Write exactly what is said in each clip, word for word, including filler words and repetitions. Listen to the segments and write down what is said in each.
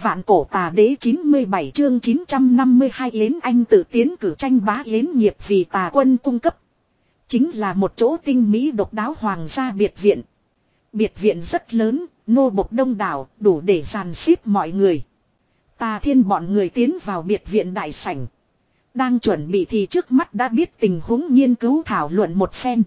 Vạn cổ tà đế chín mươi bảy chương chín trăm năm mươi hai Yến Anh tự tiến cử tranh bá Yến nghiệp vì tà quân cung cấp. Chính là một chỗ tinh mỹ độc đáo hoàng gia biệt viện. Biệt viện rất lớn, nô bộc đông đảo, đủ để dàn xếp mọi người. Tà Thiên bọn người tiến vào biệt viện đại sảnh. Đang chuẩn bị thì trước mắt đã biết tình huống nghiên cứu thảo luận một phen.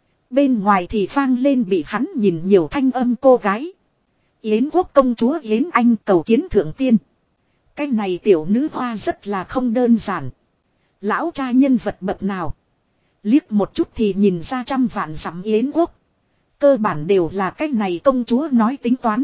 Bên ngoài thì vang lên bị hắn nhìn nhiều thanh âm cô gái. Yến quốc công chúa Yến Anh cầu kiến thượng tiên. Cái này tiểu nữ hoa rất là không đơn giản. Lão cha nhân vật bậc nào. Liếc một chút thì nhìn ra trăm vạn dặm Yến quốc. Cơ bản đều là cái này công chúa nói tính toán.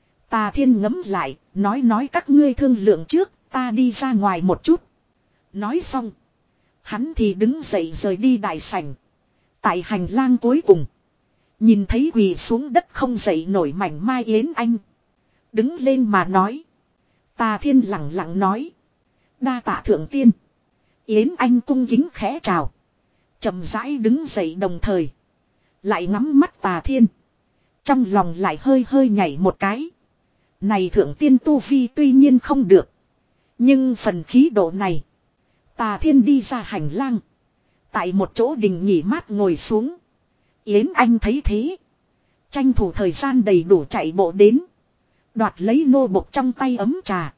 Tà Thiên ngấm lại, nói nói các ngươi thương lượng trước, ta đi ra ngoài một chút. Nói xong. Hắn thì đứng dậy rời đi đại sảnh. Tại hành lang cuối cùng. Nhìn thấy quỳ xuống đất không dậy nổi mảnh mai Yến Anh. Đứng lên mà nói. Tà Thiên lặng lặng nói. Đa tạ thượng tiên. Yến Anh cung kính khẽ chào. Chậm rãi đứng dậy đồng thời. Lại ngắm mắt Tà Thiên. Trong lòng lại hơi hơi nhảy một cái. Này thượng tiên tu vi tuy nhiên không được. Nhưng phần khí độ này. Tà Thiên đi ra hành lang. Tại một chỗ đình nghỉ mát ngồi xuống. Yến Anh thấy thế. Tranh thủ thời gian đầy đủ chạy bộ đến. Đoạt lấy nô bộc trong tay ấm trà.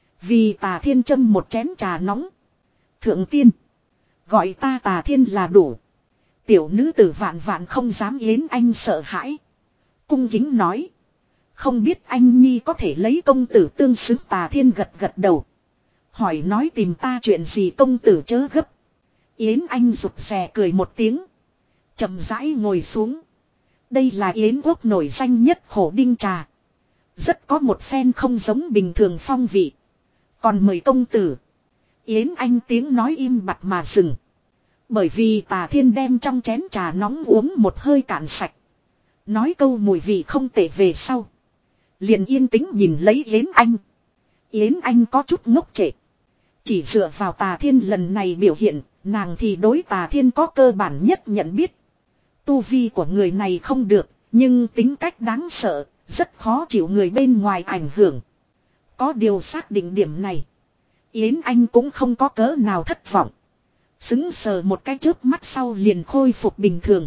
Vì Tà Thiên châm một chén trà nóng. Thượng tiên. Gọi ta Tà Thiên là đủ. Tiểu nữ tử vạn vạn không dám. Yến Anh sợ hãi. Cung kính nói. Không biết anh nhi có thể lấy công tử tương xứng. Tà Thiên gật gật đầu. Hỏi nói tìm ta chuyện gì công tử chớ gấp. Yến Anh rụt rè cười một tiếng. Chậm rãi ngồi xuống. Đây là Yến quốc nổi danh nhất khổ đinh trà. Rất có một phen không giống bình thường phong vị. Còn mời công tử. Yến Anh tiếng nói im bặt mà dừng. Bởi vì Tà Thiên đem trong chén trà nóng uống một hơi cạn sạch. Nói câu mùi vị không tệ về sau. Liền yên tĩnh nhìn lấy Yến Anh. Yến Anh có chút ngốc trệ. Chỉ dựa vào Tà Thiên lần này biểu hiện. Nàng thì đối Tà Thiên có cơ bản nhất nhận biết. Tu vi của người này không được. Nhưng tính cách đáng sợ. Rất khó chịu người bên ngoài ảnh hưởng. Có điều xác định điểm này. Yến Anh cũng không có cớ nào thất vọng. Xứng sờ một cái chớp mắt sau liền khôi phục bình thường.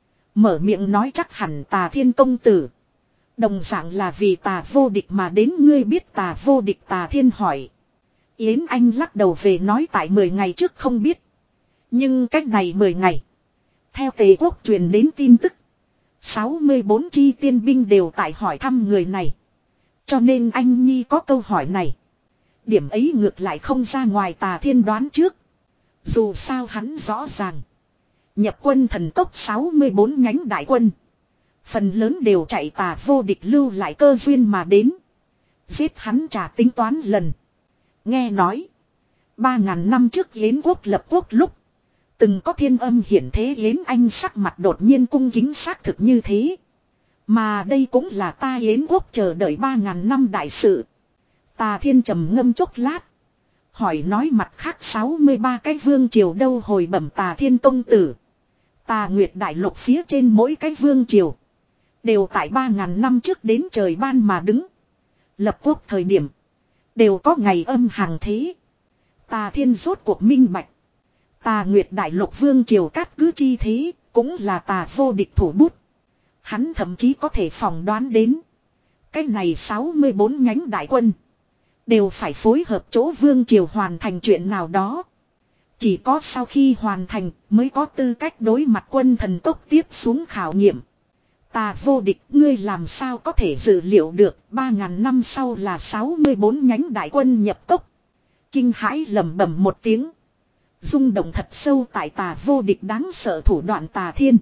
Mở miệng nói chắc hẳn Tà Thiên công tử. Đồng dạng là vì Tà vô địch mà đến. Ngươi biết Tà vô địch? Tà Thiên hỏi. Yến Anh lắc đầu về nói tại mười ngày trước không biết. Nhưng cách này mười ngày. Theo Tề quốc truyền đến tin tức. sáu mươi bốn chi tiên binh đều tại hỏi thăm người này. Cho nên anh nhi có câu hỏi này. Điểm ấy ngược lại không ra ngoài Tà Thiên đoán trước. Dù sao hắn rõ ràng. Nhập quân thần cốc sáu mươi bốn nhánh đại quân. Phần lớn đều chạy Tà vô địch lưu lại cơ duyên mà đến. Giết hắn trả tính toán lần. Nghe nói. Ba ngàn năm trước Yến quốc lập quốc lúc. Từng có thiên âm hiển thế. Yến Anh sắc mặt đột nhiên cung kính xác thực như thế. Mà đây cũng là ta Yến quốc chờ đợi ba ngàn năm đại sự. Tà Thiên trầm ngâm chốc lát. Hỏi nói mặt khác sáu mươi ba cái vương triều đâu hồi bẩm Tà Thiên công tử. Tà Nguyệt đại lục phía trên mỗi cái vương triều. Đều tại ba ngàn năm trước đến trời ban mà đứng. Lập quốc thời điểm. Đều có ngày âm hàng thế. Tà Thiên rốt cuộc minh bạch. Tà Nguyệt đại lục vương triều cát cứ chi thế. Cũng là Tà vô địch thủ bút. Hắn thậm chí có thể phỏng đoán đến. Cái này sáu mươi bốn nhánh đại quân. Đều phải phối hợp chỗ vương triều hoàn thành chuyện nào đó. Chỉ có sau khi hoàn thành mới có tư cách đối mặt quân thần tốc tiếp xuống khảo nghiệm. Tà vô địch ngươi làm sao có thể dự liệu được ba ngàn năm sau là sáu mươi bốn nhánh đại quân nhập cốc. Kinh hãi lẩm bẩm một tiếng. Rung động thật sâu tại Tà vô địch đáng sợ thủ đoạn Tà Thiên.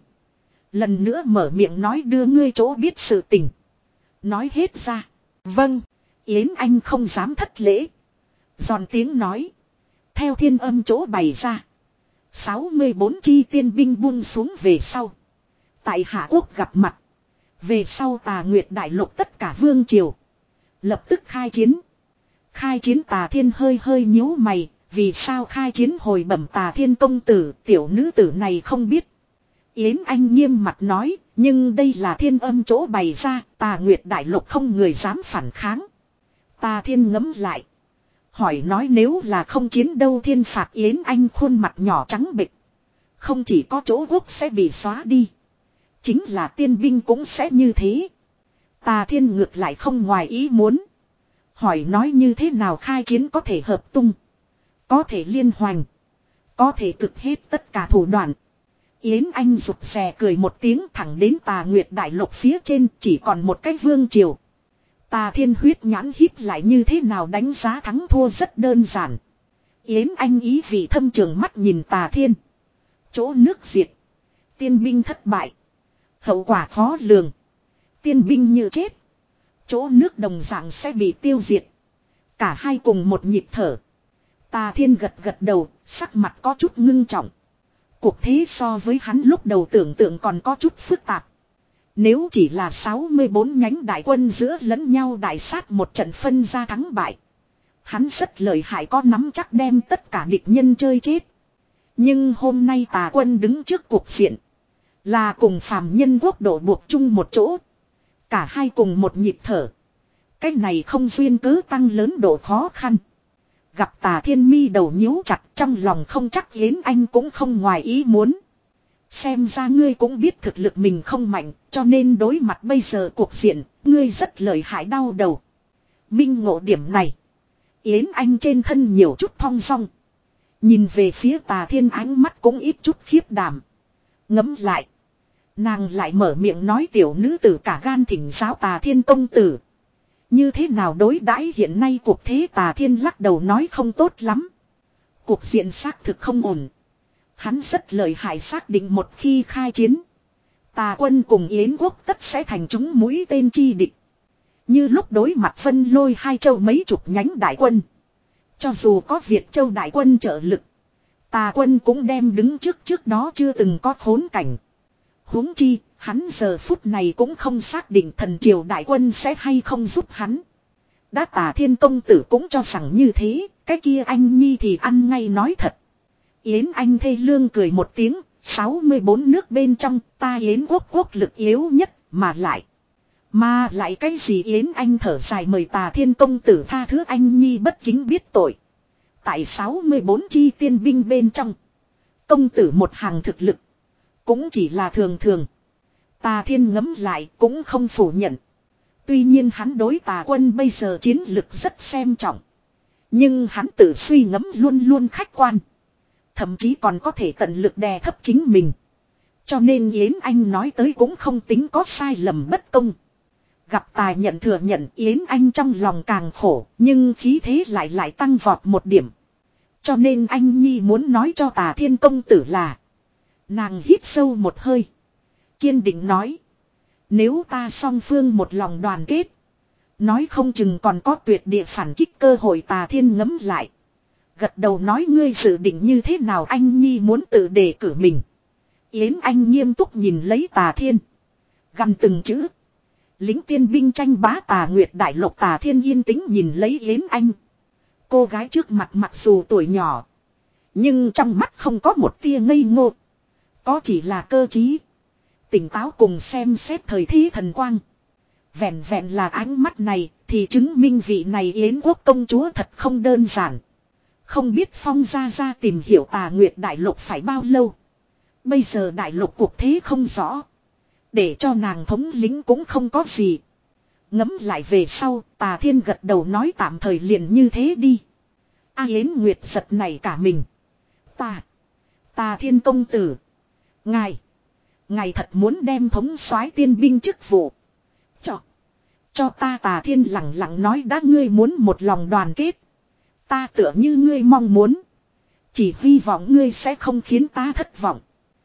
Lần nữa mở miệng nói đưa ngươi chỗ biết sự tình. Nói hết ra. Vâng. Yến Anh không dám thất lễ. Giòn tiếng nói. Theo thiên âm chỗ bày ra. sáu mươi bốn chi tiên binh buông xuống về sau. Tại Hạ Quốc gặp mặt. Về sau Tà Nguyệt đại lục tất cả vương triều. Lập tức khai chiến. Khai chiến Tà Thiên hơi hơi nhíu mày. Vì sao khai chiến hồi bẩm Tà Thiên công tử. Tiểu nữ tử này không biết. Yến Anh nghiêm mặt nói. Nhưng đây là thiên âm chỗ bày ra. Tà Nguyệt đại lục không người dám phản kháng. Tà Thiên ngẫm lại. Hỏi nói nếu là không chiến đâu thiên phạt Yến Anh khuôn mặt nhỏ trắng bệch. Không chỉ có chỗ quốc sẽ bị xóa đi. Chính là tiên binh cũng sẽ như thế. Tà Thiên ngược lại không ngoài ý muốn. Hỏi nói như thế nào khai chiến có thể hợp tung. Có thể liên hoành. Có thể cực hết tất cả thủ đoạn. Yến Anh rụt rè cười một tiếng thẳng đến Tà Nguyệt Đại Lục phía trên chỉ còn một cái vương triều. Tà Thiên huyết nhãn híp lại như thế nào đánh giá thắng thua rất đơn giản. Yến Anh ý vị thâm trường mắt nhìn Tà Thiên. Chỗ nước diệt. Tiên binh thất bại. Hậu quả khó lường. Tiên binh như chết. Chỗ nước đồng dạng sẽ bị tiêu diệt. Cả hai cùng một nhịp thở. Tà Thiên gật gật đầu, sắc mặt có chút ngưng trọng. Cuộc thế so với hắn lúc đầu tưởng tượng còn có chút phức tạp. Nếu chỉ là sáu mươi bốn nhánh đại quân giữa lẫn nhau đại sát một trận phân ra thắng bại. Hắn rất lợi hại có nắm chắc đem tất cả địch nhân chơi chết. Nhưng hôm nay tà quân đứng trước cuộc diện. Là cùng phàm nhân quốc độ buộc chung một chỗ. Cả hai cùng một nhịp thở. Cái này không duyên cớ tăng lớn độ khó khăn. Gặp Tà Thiên mi đầu nhíu chặt trong lòng không chắc Yến Anh cũng không ngoài ý muốn. Xem ra ngươi cũng biết thực lực mình không mạnh cho nên đối mặt bây giờ cuộc diện ngươi rất lợi hại đau đầu. Minh ngộ điểm này. Yến Anh trên thân nhiều chút thong dong. Nhìn về phía Tà Thiên ánh mắt cũng ít chút khiếp đảm. Ngẫm lại. Nàng lại mở miệng nói tiểu nữ tử cả gan thỉnh giáo Tà Thiên công tử. Như thế nào đối đãi hiện nay cuộc thế Tà Thiên lắc đầu nói không tốt lắm. Cuộc diện xác thực không ổn. Hắn rất lợi hại xác định một khi khai chiến. Tà quân cùng Yến quốc tất sẽ thành chúng mũi tên chi địch. Như lúc đối mặt phân lôi hai châu mấy chục nhánh đại quân. Cho dù có Việt châu đại quân trợ lực. Tà quân cũng đem đứng trước trước đó chưa từng có khốn cảnh. Huống chi, hắn giờ phút này cũng không xác định thần triều đại quân sẽ hay không giúp hắn. Đã Tà Thiên công tử cũng cho rằng như thế, cái kia anh nhi thì ăn ngay nói thật. Yến Anh thê lương cười một tiếng, sáu mươi bốn nước bên trong, ta Yến quốc quốc lực yếu nhất, mà lại. Mà lại cái gì Yến Anh thở dài mời Tà Thiên công tử tha thứ anh nhi bất kính biết tội. Tại sáu mươi bốn chi tiên binh bên trong, công tử một hàng thực lực. Cũng chỉ là thường thường. Tà Thiên ngẫm lại cũng không phủ nhận. Tuy nhiên hắn đối tà quân bây giờ chiến lực rất xem trọng. Nhưng hắn tự suy ngẫm luôn luôn khách quan. Thậm chí còn có thể tận lực đè thấp chính mình. Cho nên Yến Anh nói tới cũng không tính có sai lầm bất công. Gặp tài nhận thừa nhận Yến Anh trong lòng càng khổ. Nhưng khí thế lại lại tăng vọt một điểm. Cho nên anh Nhi muốn nói cho Tà Thiên công tử là. Nàng hít sâu một hơi. Kiên định nói. Nếu ta song phương một lòng đoàn kết. Nói không chừng còn có tuyệt địa phản kích cơ hội. Tà Thiên ngẫm lại. Gật đầu nói ngươi dự định như thế nào anh Nhi muốn tự đề cử mình. Yến Anh nghiêm túc nhìn lấy Tà Thiên. Gằn từng chữ. Lính tiên binh tranh bá Tà Nguyệt Đại Lục. Tà Thiên yên tĩnh nhìn lấy Yến Anh. Cô gái trước mặt mặc dù tuổi nhỏ. Nhưng trong mắt không có một tia ngây ngô. Có chỉ là cơ trí. Tỉnh táo cùng xem xét thời thế thần quang. Vẹn vẹn là ánh mắt này thì chứng minh vị này Yến quốc công chúa thật không đơn giản. Không biết Phong Gia Gia tìm hiểu Tà Nguyệt Đại Lục phải bao lâu. Bây giờ đại lục cuộc thế không rõ. Để cho nàng thống lĩnh cũng không có gì. Ngẫm lại về sau Tà Thiên gật đầu nói tạm thời liền như thế đi. A Yến Nguyệt giật này cả mình. Ta. Tà Thiên công tử. Ngài. Ngài thật muốn đem thống soái tiên binh chức vụ. Cho. Cho ta Tà Thiên lặng lặng nói đã ngươi muốn một lòng đoàn kết. Ta tựa như ngươi mong muốn. Chỉ hy vọng ngươi sẽ không khiến ta thất vọng.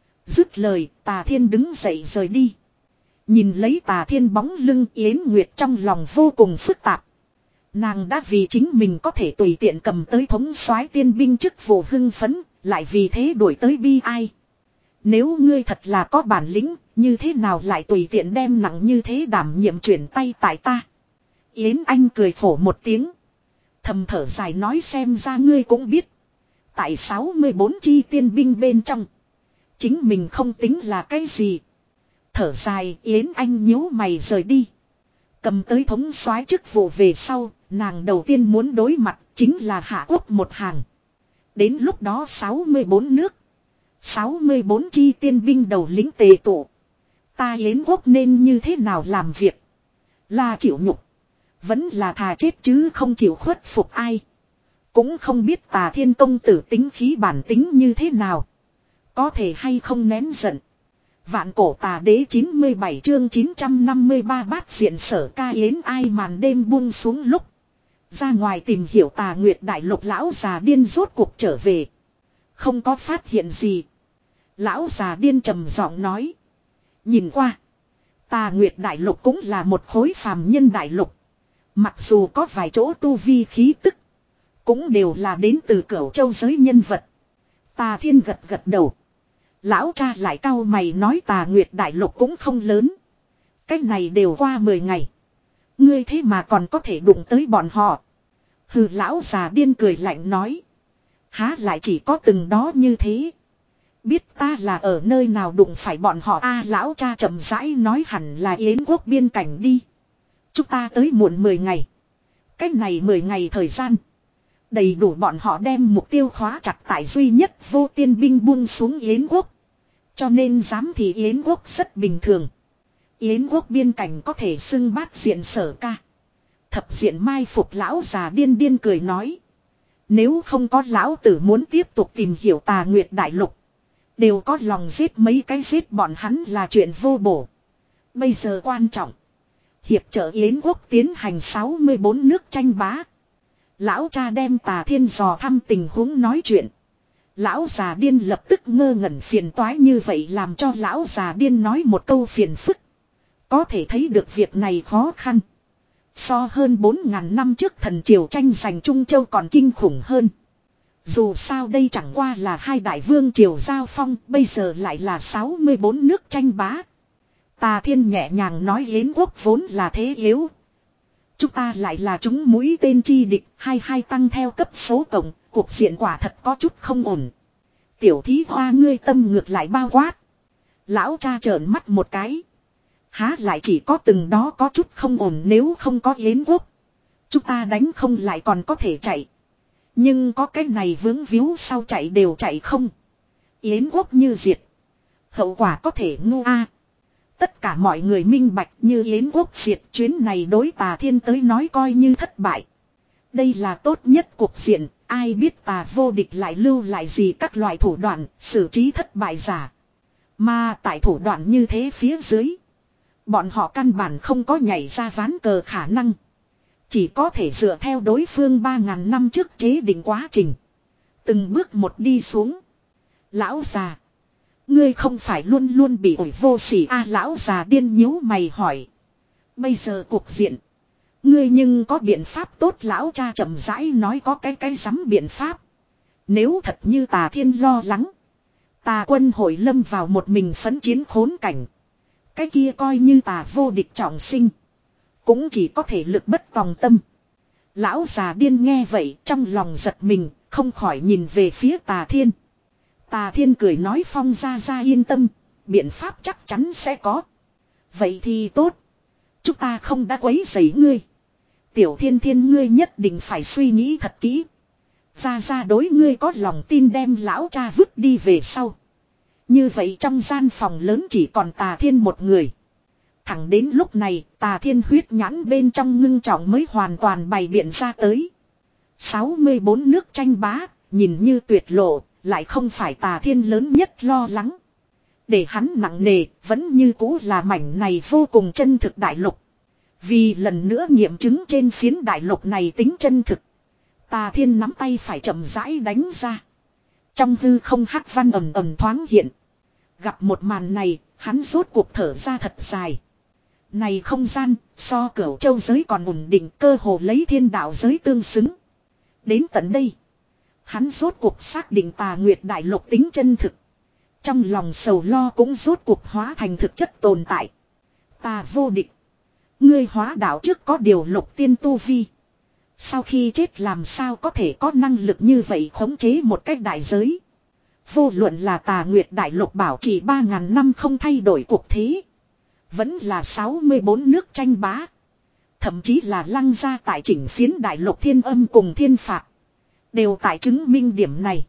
Dứt lời Tà Thiên đứng dậy rời đi. Nhìn lấy Tà Thiên bóng lưng Yến Nguyệt trong lòng vô cùng phức tạp. Nàng đã vì chính mình có thể tùy tiện cầm tới thống soái tiên binh chức vụ hưng phấn. Lại vì thế đuổi tới bi ai. Nếu ngươi thật là có bản lĩnh, như thế nào lại tùy tiện đem nặng như thế đảm nhiệm chuyển tay tại ta. Yến Anh cười khổ một tiếng. Thầm thở dài nói xem ra ngươi cũng biết. Tại sáu mươi bốn chi tiên binh bên trong. Chính mình không tính là cái gì. Thở dài Yến Anh nhíu mày rời đi. Cầm tới thống soái chức vụ về sau, nàng đầu tiên muốn đối mặt chính là Hạ Quốc một hàng. Đến lúc đó sáu mươi bốn nước, sáu mươi bốn chi tiên binh đầu lĩnh tề tụ. Ta Yến quốc nên như thế nào làm việc? Là chịu nhục, vẫn là thà chết chứ không chịu khuất phục ai. Cũng không biết Tà Thiên công tử tính khí bản tính như thế nào. Có thể hay không nén giận. Vạn cổ tà đế chín mươi bảy chương chín trăm năm mươi ba bát diện sở ca yến ai màn đêm buông xuống lúc. Ra ngoài tìm hiểu Tà Nguyệt Đại Lục lão già điên rốt cuộc trở về. Không có phát hiện gì. Lão già điên trầm giọng nói. Nhìn qua. Tà Nguyệt Đại Lục cũng là một khối phàm nhân đại lục. Mặc dù có vài chỗ tu vi khí tức. Cũng đều là đến từ Cửu Châu giới nhân vật. Tà Thiên gật gật đầu. Lão cha lại cau mày nói Tà Nguyệt Đại Lục cũng không lớn. Cách này đều qua mười ngày. Ngươi thế mà còn có thể đụng tới bọn họ. Hừ, lão già điên cười lạnh nói. Há lại chỉ có từng đó như thế. Biết ta là ở nơi nào đụng phải bọn họ a à, lão cha chậm rãi nói hẳn là Yến quốc biên cảnh đi. Chúng ta tới muộn mười ngày. Cách này mười ngày thời gian. Đầy đủ bọn họ đem mục tiêu khóa chặt tại duy nhất vô tiên binh buông xuống Yến quốc. Cho nên dám thì Yến quốc rất bình thường. Yến quốc biên cảnh có thể xưng bát diện sở ca. Thập diện mai phục lão già điên điên cười nói. Nếu không có lão tử muốn tiếp tục tìm hiểu Tà Nguyệt Đại Lục. Đều có lòng giết mấy cái giết bọn hắn là chuyện vô bổ. Bây giờ quan trọng. Hiệp trợ Yến quốc tiến hành sáu mươi bốn nước tranh bá. Lão cha đem Tà Thiên dò thăm tình huống nói chuyện. Lão già điên lập tức ngơ ngẩn phiền toái như vậy làm cho lão già điên nói một câu phiền phức. Có thể thấy được việc này khó khăn. So hơn bốn ngàn năm trước thần triều tranh giành Trung Châu còn kinh khủng hơn. Dù sao đây chẳng qua là hai đại vương triều giao phong, bây giờ lại là sáu mươi bốn nước tranh bá. Tà Thiên nhẹ nhàng nói Yến quốc vốn là thế yếu. Chúng ta lại là chúng mũi tên chi địch, hai hai tăng theo cấp số cộng, cuộc diện quả thật có chút không ổn. Tiểu thí hoa ngươi tâm ngược lại bao quát. Lão cha trợn mắt một cái. Há lại chỉ có từng đó có chút không ổn nếu không có Yến quốc. Chúng ta đánh không lại còn có thể chạy. Nhưng có cái này vướng víu sau chạy đều chạy không. Yến quốc như diệt. Hậu quả có thể ngu a. Tất cả mọi người minh bạch như Yến quốc diệt chuyến này đối Tà Thiên tới nói coi như thất bại. Đây là tốt nhất cuộc diện, ai biết Tà vô địch lại lưu lại gì các loại thủ đoạn, xử trí thất bại giả. Mà tại thủ đoạn như thế phía dưới. Bọn họ căn bản không có nhảy ra ván cờ khả năng. Chỉ có thể dựa theo đối phương ba ngàn năm trước chế định quá trình. Từng bước một đi xuống. Lão già. Ngươi không phải luôn luôn bị ổi vô sỉ a à, lão già điên nhíu mày hỏi. Bây giờ cuộc diện. Ngươi nhưng có biện pháp tốt lão cha chậm rãi nói có cái cái rắm biện pháp. Nếu thật như Tà Thiên lo lắng. Tà quân hội lâm vào một mình phấn chiến khốn cảnh. Cái kia coi như Tà vô địch trọng sinh. Cũng chỉ có thể lực bất tòng tâm. Lão già điên nghe vậy trong lòng giật mình, không khỏi nhìn về phía Tà Thiên. Tà Thiên cười nói Phong ra ra yên tâm, biện pháp chắc chắn sẽ có. Vậy thì tốt. Chúng ta không đã quấy rầy ngươi. Tiểu Thiên Thiên ngươi nhất định phải suy nghĩ thật kỹ. Ra ra đối ngươi có lòng tin đem lão cha vứt đi về sau. Như vậy trong gian phòng lớn chỉ còn Tà Thiên một người. Thẳng đến lúc này Tà Thiên huyết nhãn bên trong ngưng trọng mới hoàn toàn bày biện ra tới. sáu mươi bốn nước tranh bá, nhìn như tuyệt lộ, lại không phải Tà Thiên lớn nhất lo lắng. Để hắn nặng nề, vẫn như cũ là mảnh này vô cùng chân thực đại lục. Vì lần nữa nghiệm chứng trên phiến đại lục này tính chân thực. Tà Thiên nắm tay phải chậm rãi đánh ra. Trong hư không hắc văn ầm ầm thoáng hiện. Gặp một màn này, hắn rốt cuộc thở ra thật dài. Này không gian, so Cửu Châu giới còn ổn định cơ hồ lấy thiên đạo giới tương xứng. Đến tận đây, hắn rốt cuộc xác định Tà Nguyệt Đại Lục tính chân thực. Trong lòng sầu lo cũng rốt cuộc hóa thành thực chất tồn tại. Tà vô địch. Ngươi hóa đạo trước có điều lục tiên tu vi. Sau khi chết làm sao có thể có năng lực như vậy khống chế một cách đại giới. Vô luận là Tà Nguyệt Đại Lục bảo trì ba ngàn năm không thay đổi cuộc thế. Vẫn là sáu mươi bốn nước tranh bá. Thậm chí là lăng gia tại chỉnh phiến đại lục thiên âm cùng thiên phạt. Đều tại chứng minh điểm này.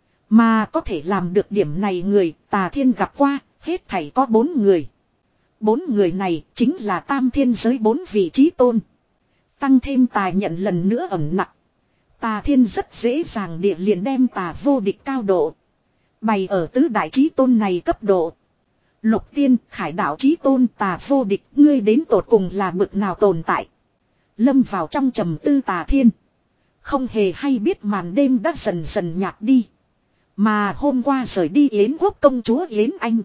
Mà có thể làm được điểm này người Tà Thiên gặp qua, hết thảy có bốn người. Bốn người này chính là tam thiên giới bốn vị trí tôn. Tăng thêm Tà Nhận lần nữa ẩn nặng. Tà Thiên rất dễ dàng địa liền đem Tà vô địch cao độ bày ở tứ đại chí tôn này cấp độ. Lục Tiên, Khải đạo chí tôn, Tà vô địch, ngươi đến tột cùng là bực nào tồn tại. Lâm vào trong trầm tư Tà Thiên. Không hề hay biết màn đêm đã dần dần nhạt đi. Mà hôm qua rời đi Yến quốc công chúa Yến Anh.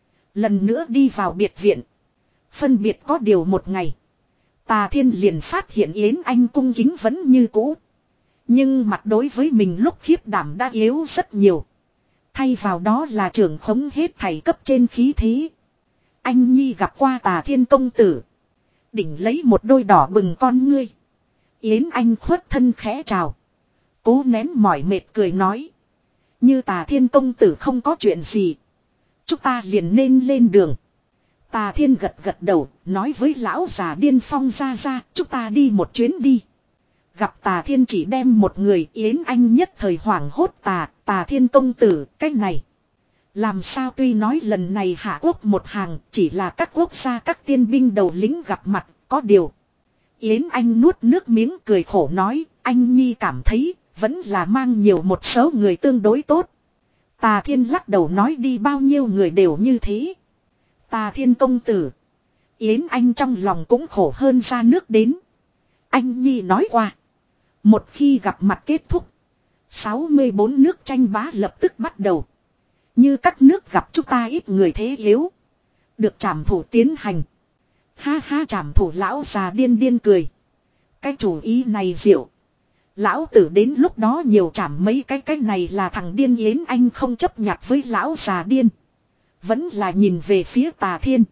Lần nữa đi vào biệt viện. Phân biệt có điều một ngày. Tà Thiên liền phát hiện Yến Anh cung kính vẫn như cũ. Nhưng mặt đối với mình lúc khiếp đảm đã yếu rất nhiều. Thay vào đó là trưởng khống hết thảy cấp trên khí thế. Anh Nhi gặp qua Tà Thiên công tử. Đỉnh lấy một đôi đỏ bừng con ngươi. Yến Anh khuất thân khẽ chào. Cố nén mỏi mệt cười nói. Như Tà Thiên công tử không có chuyện gì. Chúng ta liền nên lên đường. Tà Thiên gật gật đầu, nói với lão già điên phong ra ra, chúng ta đi một chuyến đi. Gặp Tà Thiên chỉ đem một người, Yến Anh nhất thời hoảng hốt Tà, Tà Thiên công tử, cái này. Làm sao tuy nói lần này hạ quốc một hàng, chỉ là các quốc gia các tiên binh đầu lính gặp mặt, có điều. Yến Anh nuốt nước miếng cười khổ nói, anh Nhi cảm thấy, vẫn là mang nhiều một số người tương đối tốt. Tà Thiên lắc đầu nói đi bao nhiêu người đều như thế. Tà Thiên công tử. Yến Anh trong lòng cũng khổ hơn ra nước đến. Anh Nhi nói qua. Một khi gặp mặt kết thúc. sáu mươi bốn nước tranh bá lập tức bắt đầu. Như các nước gặp chúng ta ít người thế yếu. Được trảm thủ tiến hành. Ha ha trảm thủ lão già điên điên cười. Cái chủ ý này diệu. Lão tử đến lúc đó nhiều chảm mấy cái cái này là thằng điên Yến Anh không chấp nhặt với lão già điên. Vẫn là nhìn về phía Tà Thiên.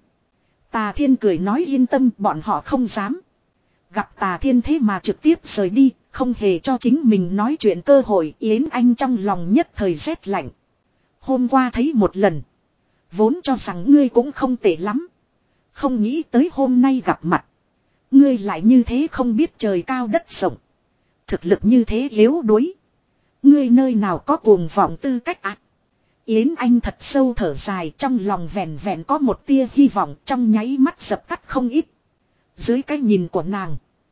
Tà Thiên cười nói yên tâm bọn họ không dám. Gặp Tà Thiên thế mà trực tiếp rời đi, không hề cho chính mình nói chuyện cơ hội. Yến Anh trong lòng nhất thời rét lạnh. Hôm qua thấy một lần. Vốn cho rằng ngươi cũng không tệ lắm. Không nghĩ tới hôm nay gặp mặt. Ngươi lại như thế không biết trời cao đất rộng. Thực lực như thế yếu đuối. Ngươi nơi nào có cuồng vọng tư cách ạ. À? Yến Anh thật sâu thở dài trong lòng vẹn vẹn có một tia hy vọng trong nháy mắt dập tắt không ít. Dưới cái nhìn của nàng.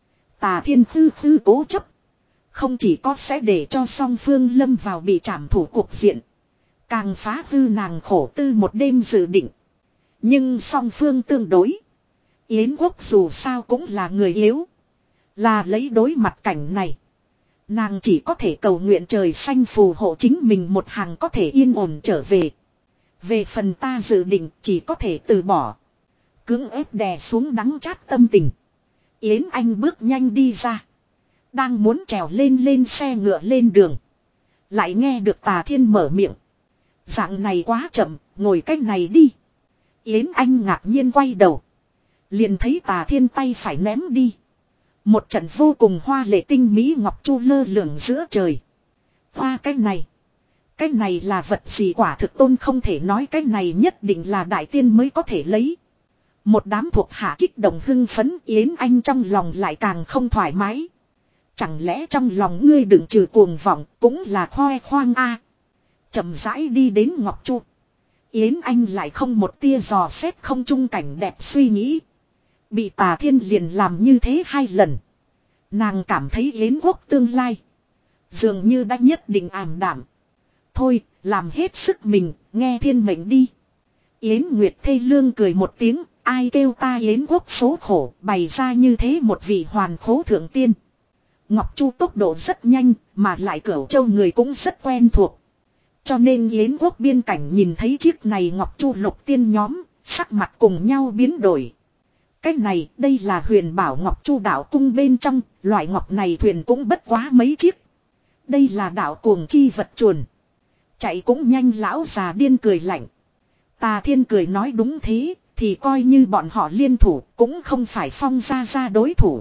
Tà Thiên khư khư cố chấp. Không chỉ có sẽ để cho song phương lâm vào bị trảm thủ cuộc diện. Càng phá hư nàng khổ tư một đêm dự định. Nhưng song phương tương đối. Yến quốc dù sao cũng là người yếu. Là lấy đối mặt cảnh này. Nàng chỉ có thể cầu nguyện trời xanh phù hộ chính mình một hàng có thể yên ổn trở về. Về phần ta dự định chỉ có thể từ bỏ. Cưỡng ép đè xuống đắng chát tâm tình. Yến Anh bước nhanh đi ra. Đang muốn trèo lên lên xe ngựa lên đường. Lại nghe được Tà Thiên mở miệng. Dạng này quá chậm, ngồi cách này đi. Yến Anh ngạc nhiên quay đầu. Liền thấy Tà Thiên tay phải ném đi. Một trận vô cùng hoa lệ tinh mỹ ngọc chu lơ lửng giữa trời. Hoa cái này. Cái này là vật gì quả thực tôn không thể nói cái này nhất định là đại tiên mới có thể lấy. Một đám thuộc hạ kích động hưng phấn Yến Anh trong lòng lại càng không thoải mái. Chẳng lẽ trong lòng ngươi đừng trừ cuồng vọng cũng là khoe khoang a. Chậm rãi đi đến ngọc chu. Yến Anh lại không một tia dò xét không trung cảnh đẹp suy nghĩ. Bị Tà Thiên liền làm như thế hai lần. Nàng cảm thấy Yến quốc tương lai. Dường như đã nhất định ảm đảm. Thôi, làm hết sức mình, nghe thiên mệnh đi. Yến Nguyệt thê lương cười một tiếng, ai kêu ta Yến quốc số khổ, bày ra như thế một vị hoàn khố thượng tiên. Ngọc Chu tốc độ rất nhanh, mà lại Cửu Châu người cũng rất quen thuộc. Cho nên Yến quốc biên cảnh nhìn thấy chiếc này Ngọc Chu lục tiên nhóm, sắc mặt cùng nhau biến đổi. Cái này, đây là huyền bảo Ngọc Chu đảo cung bên trong, loại ngọc này thuyền cũng bất quá mấy chiếc. Đây là đảo cuồng chi vật chuồn. Chạy cũng nhanh lão già điên cười lạnh. Tà Thiên cười nói đúng thế, thì coi như bọn họ liên thủ, cũng không phải Phong Gia Gia đối thủ.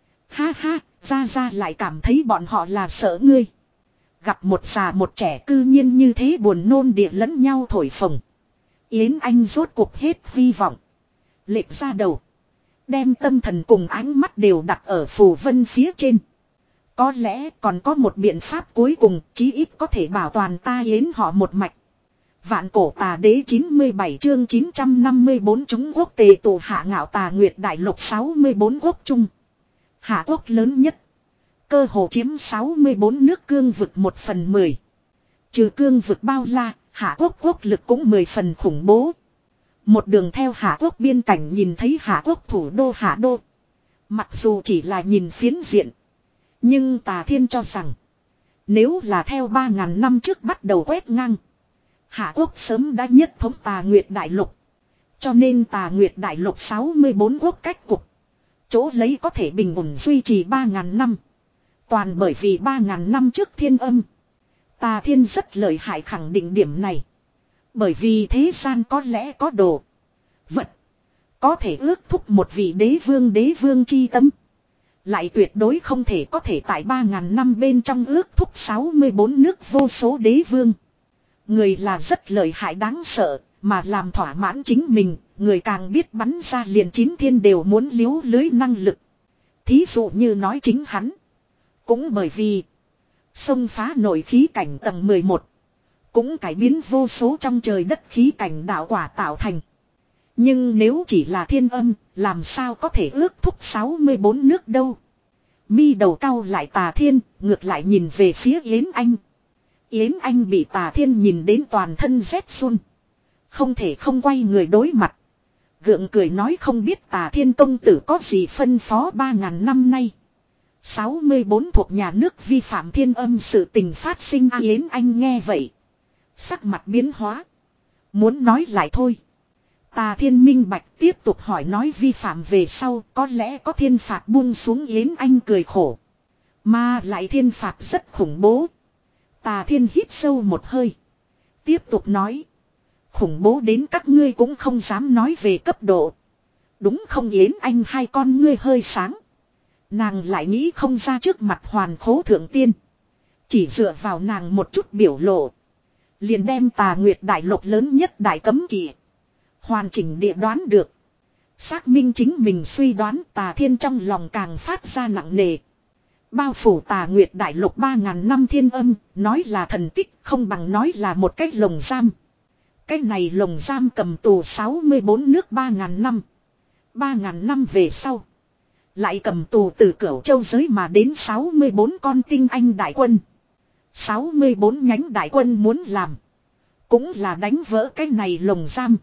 Ha ha, Gia Gia lại cảm thấy bọn họ là sợ ngươi. Gặp một già một trẻ cư nhiên như thế buồn nôn địa lẫn nhau thổi phồng. Yến Anh rốt cuộc hết hy vọng. Lệch ra đầu. Đem tâm thần cùng ánh mắt đều đặt ở phù vân phía trên. Có lẽ còn có một biện pháp cuối cùng, chí ít có thể bảo toàn ta Yến họ một mạch. Vạn cổ tà đế chín mươi bảy chương chín trăm năm mươi bốn Trung Quốc tề tụ hạ ngạo tà nguyệt đại lục sáu mươi bốn quốc trung. Hạ quốc lớn nhất. Cơ hồ chiếm sáu mươi bốn nước cương vực một phần mười. Trừ cương vực bao la, hạ quốc quốc lực cũng mười phần khủng bố. Một đường theo hạ quốc biên cảnh nhìn thấy hạ quốc thủ đô Hạ Đô. Mặc dù chỉ là nhìn phiến diện. Nhưng Tà Thiên cho rằng. Nếu là theo ba ngàn năm trước bắt đầu quét ngang. Hạ quốc sớm đã nhất thống Tà Nguyệt Đại Lục. Cho nên Tà Nguyệt Đại Lục sáu mươi bốn quốc cách cục. Chỗ lấy có thể bình ổn duy trì ba ngàn năm. Toàn bởi vì ba ngàn năm trước thiên âm. Tà Thiên rất lợi hại khẳng định điểm này. Bởi vì thế gian có lẽ có đồ. Vật. Có thể ước thúc một vị đế vương đế vương chi tâm. Lại tuyệt đối không thể có thể tại ba ngàn năm bên trong ước thúc sáu mươi bốn nước vô số đế vương. Người là rất lợi hại đáng sợ. Mà làm thỏa mãn chính mình. Người càng biết bắn ra liền chín thiên đều muốn liếu lưới năng lực. Thí dụ như nói chính hắn. Cũng bởi vì. Xông phá nội khí cảnh tầng mười một. Cũng cải biến vô số trong trời đất khí cảnh đạo quả tạo thành. Nhưng nếu chỉ là thiên âm, làm sao có thể ước thúc sáu mươi bốn nước đâu. Mi đầu cau lại Tà Thiên, ngược lại nhìn về phía Yến Anh. Yến Anh bị Tà Thiên nhìn đến toàn thân rét run. Không thể không quay người đối mặt. Gượng cười nói không biết Tà Thiên công tử có gì phân phó ba ngàn năm nay. sáu mươi bốn thuộc nhà nước vi phạm thiên âm sự tình phát sinh. À, Yến Anh nghe vậy. Sắc mặt biến hóa. Muốn nói lại thôi. Tà Thiên minh bạch tiếp tục hỏi nói vi phạm về sau có lẽ có thiên phạt buông xuống. Yến Anh cười khổ. Mà lại thiên phạt rất khủng bố. Tà Thiên hít sâu một hơi. Tiếp tục nói. Khủng bố đến các ngươi cũng không dám nói về cấp độ. Đúng không? Yến Anh hai con ngươi hơi sáng. Nàng lại nghĩ không ra trước mặt hoàn khố thượng tiên. Chỉ dựa vào nàng một chút biểu lộ. Liền đem Tà Nguyệt Đại Lục lớn nhất đại cấm kỵ. Hoàn chỉnh địa đoán được. Xác minh chính mình suy đoán. Tà Thiên trong lòng càng phát ra nặng nề. Bao phủ Tà Nguyệt Đại Lục ba ngàn năm thiên âm. Nói là thần tích không bằng nói là một cái lồng giam. Cái này lồng giam cầm tù sáu mươi bốn nước ba ngàn năm. ba ngàn năm về sau. Lại cầm tù từ Cửu Châu giới mà đến sáu mươi bốn con tinh anh đại quân. sáu mươi bốn nhánh đại quân muốn làm. Cũng là đánh vỡ cái này lồng giam.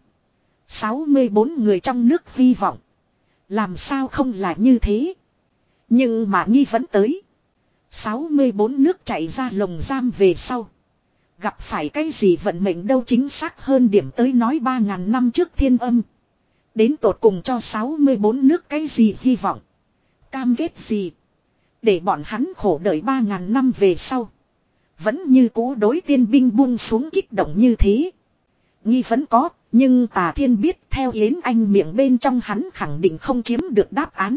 sáu mươi bốn người trong nước hy vọng. Làm sao không là như thế. Nhưng mà nghi vẫn tới. sáu mươi bốn nước chạy ra lồng giam về sau. Gặp phải cái gì vận mệnh đâu chính xác hơn điểm tới nói ba ngàn năm trước thiên âm. Đến tột cùng cho sáu mươi bốn nước cái gì hy vọng. Cam kết gì. Để bọn hắn khổ đợi ba ngàn năm về sau. Vẫn như cũ đối tiên binh buông xuống kích động như thế. Nghi vẫn có, nhưng Tà Thiên biết theo Yến Anh miệng bên trong hắn khẳng định không chiếm được đáp án.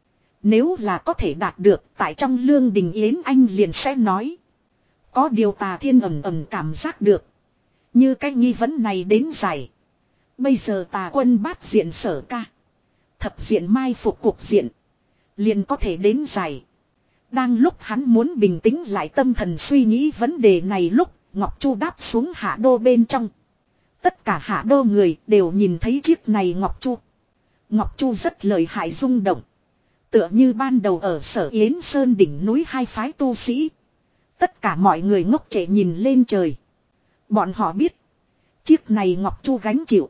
Nếu là có thể đạt được, tại trong lương đình Yến Anh liền sẽ nói. Có điều Tà Thiên ầm ầm cảm giác được. Như cái nghi vấn này đến giải. Bây giờ Tà quân bát diện Sở Ca. Thập diện mai phục cục diện. Liền có thể đến giải. Đang lúc hắn muốn bình tĩnh lại tâm thần suy nghĩ vấn đề này lúc Ngọc Chu đáp xuống Hạ Đô bên trong. Tất cả Hạ Đô người đều nhìn thấy chiếc này Ngọc Chu. Ngọc Chu rất lợi hại rung động. Tựa như ban đầu ở Sở Yến Sơn đỉnh núi hai phái tu sĩ. Tất cả mọi người ngốc trệ nhìn lên trời. Bọn họ biết. Chiếc này Ngọc Chu gánh chịu.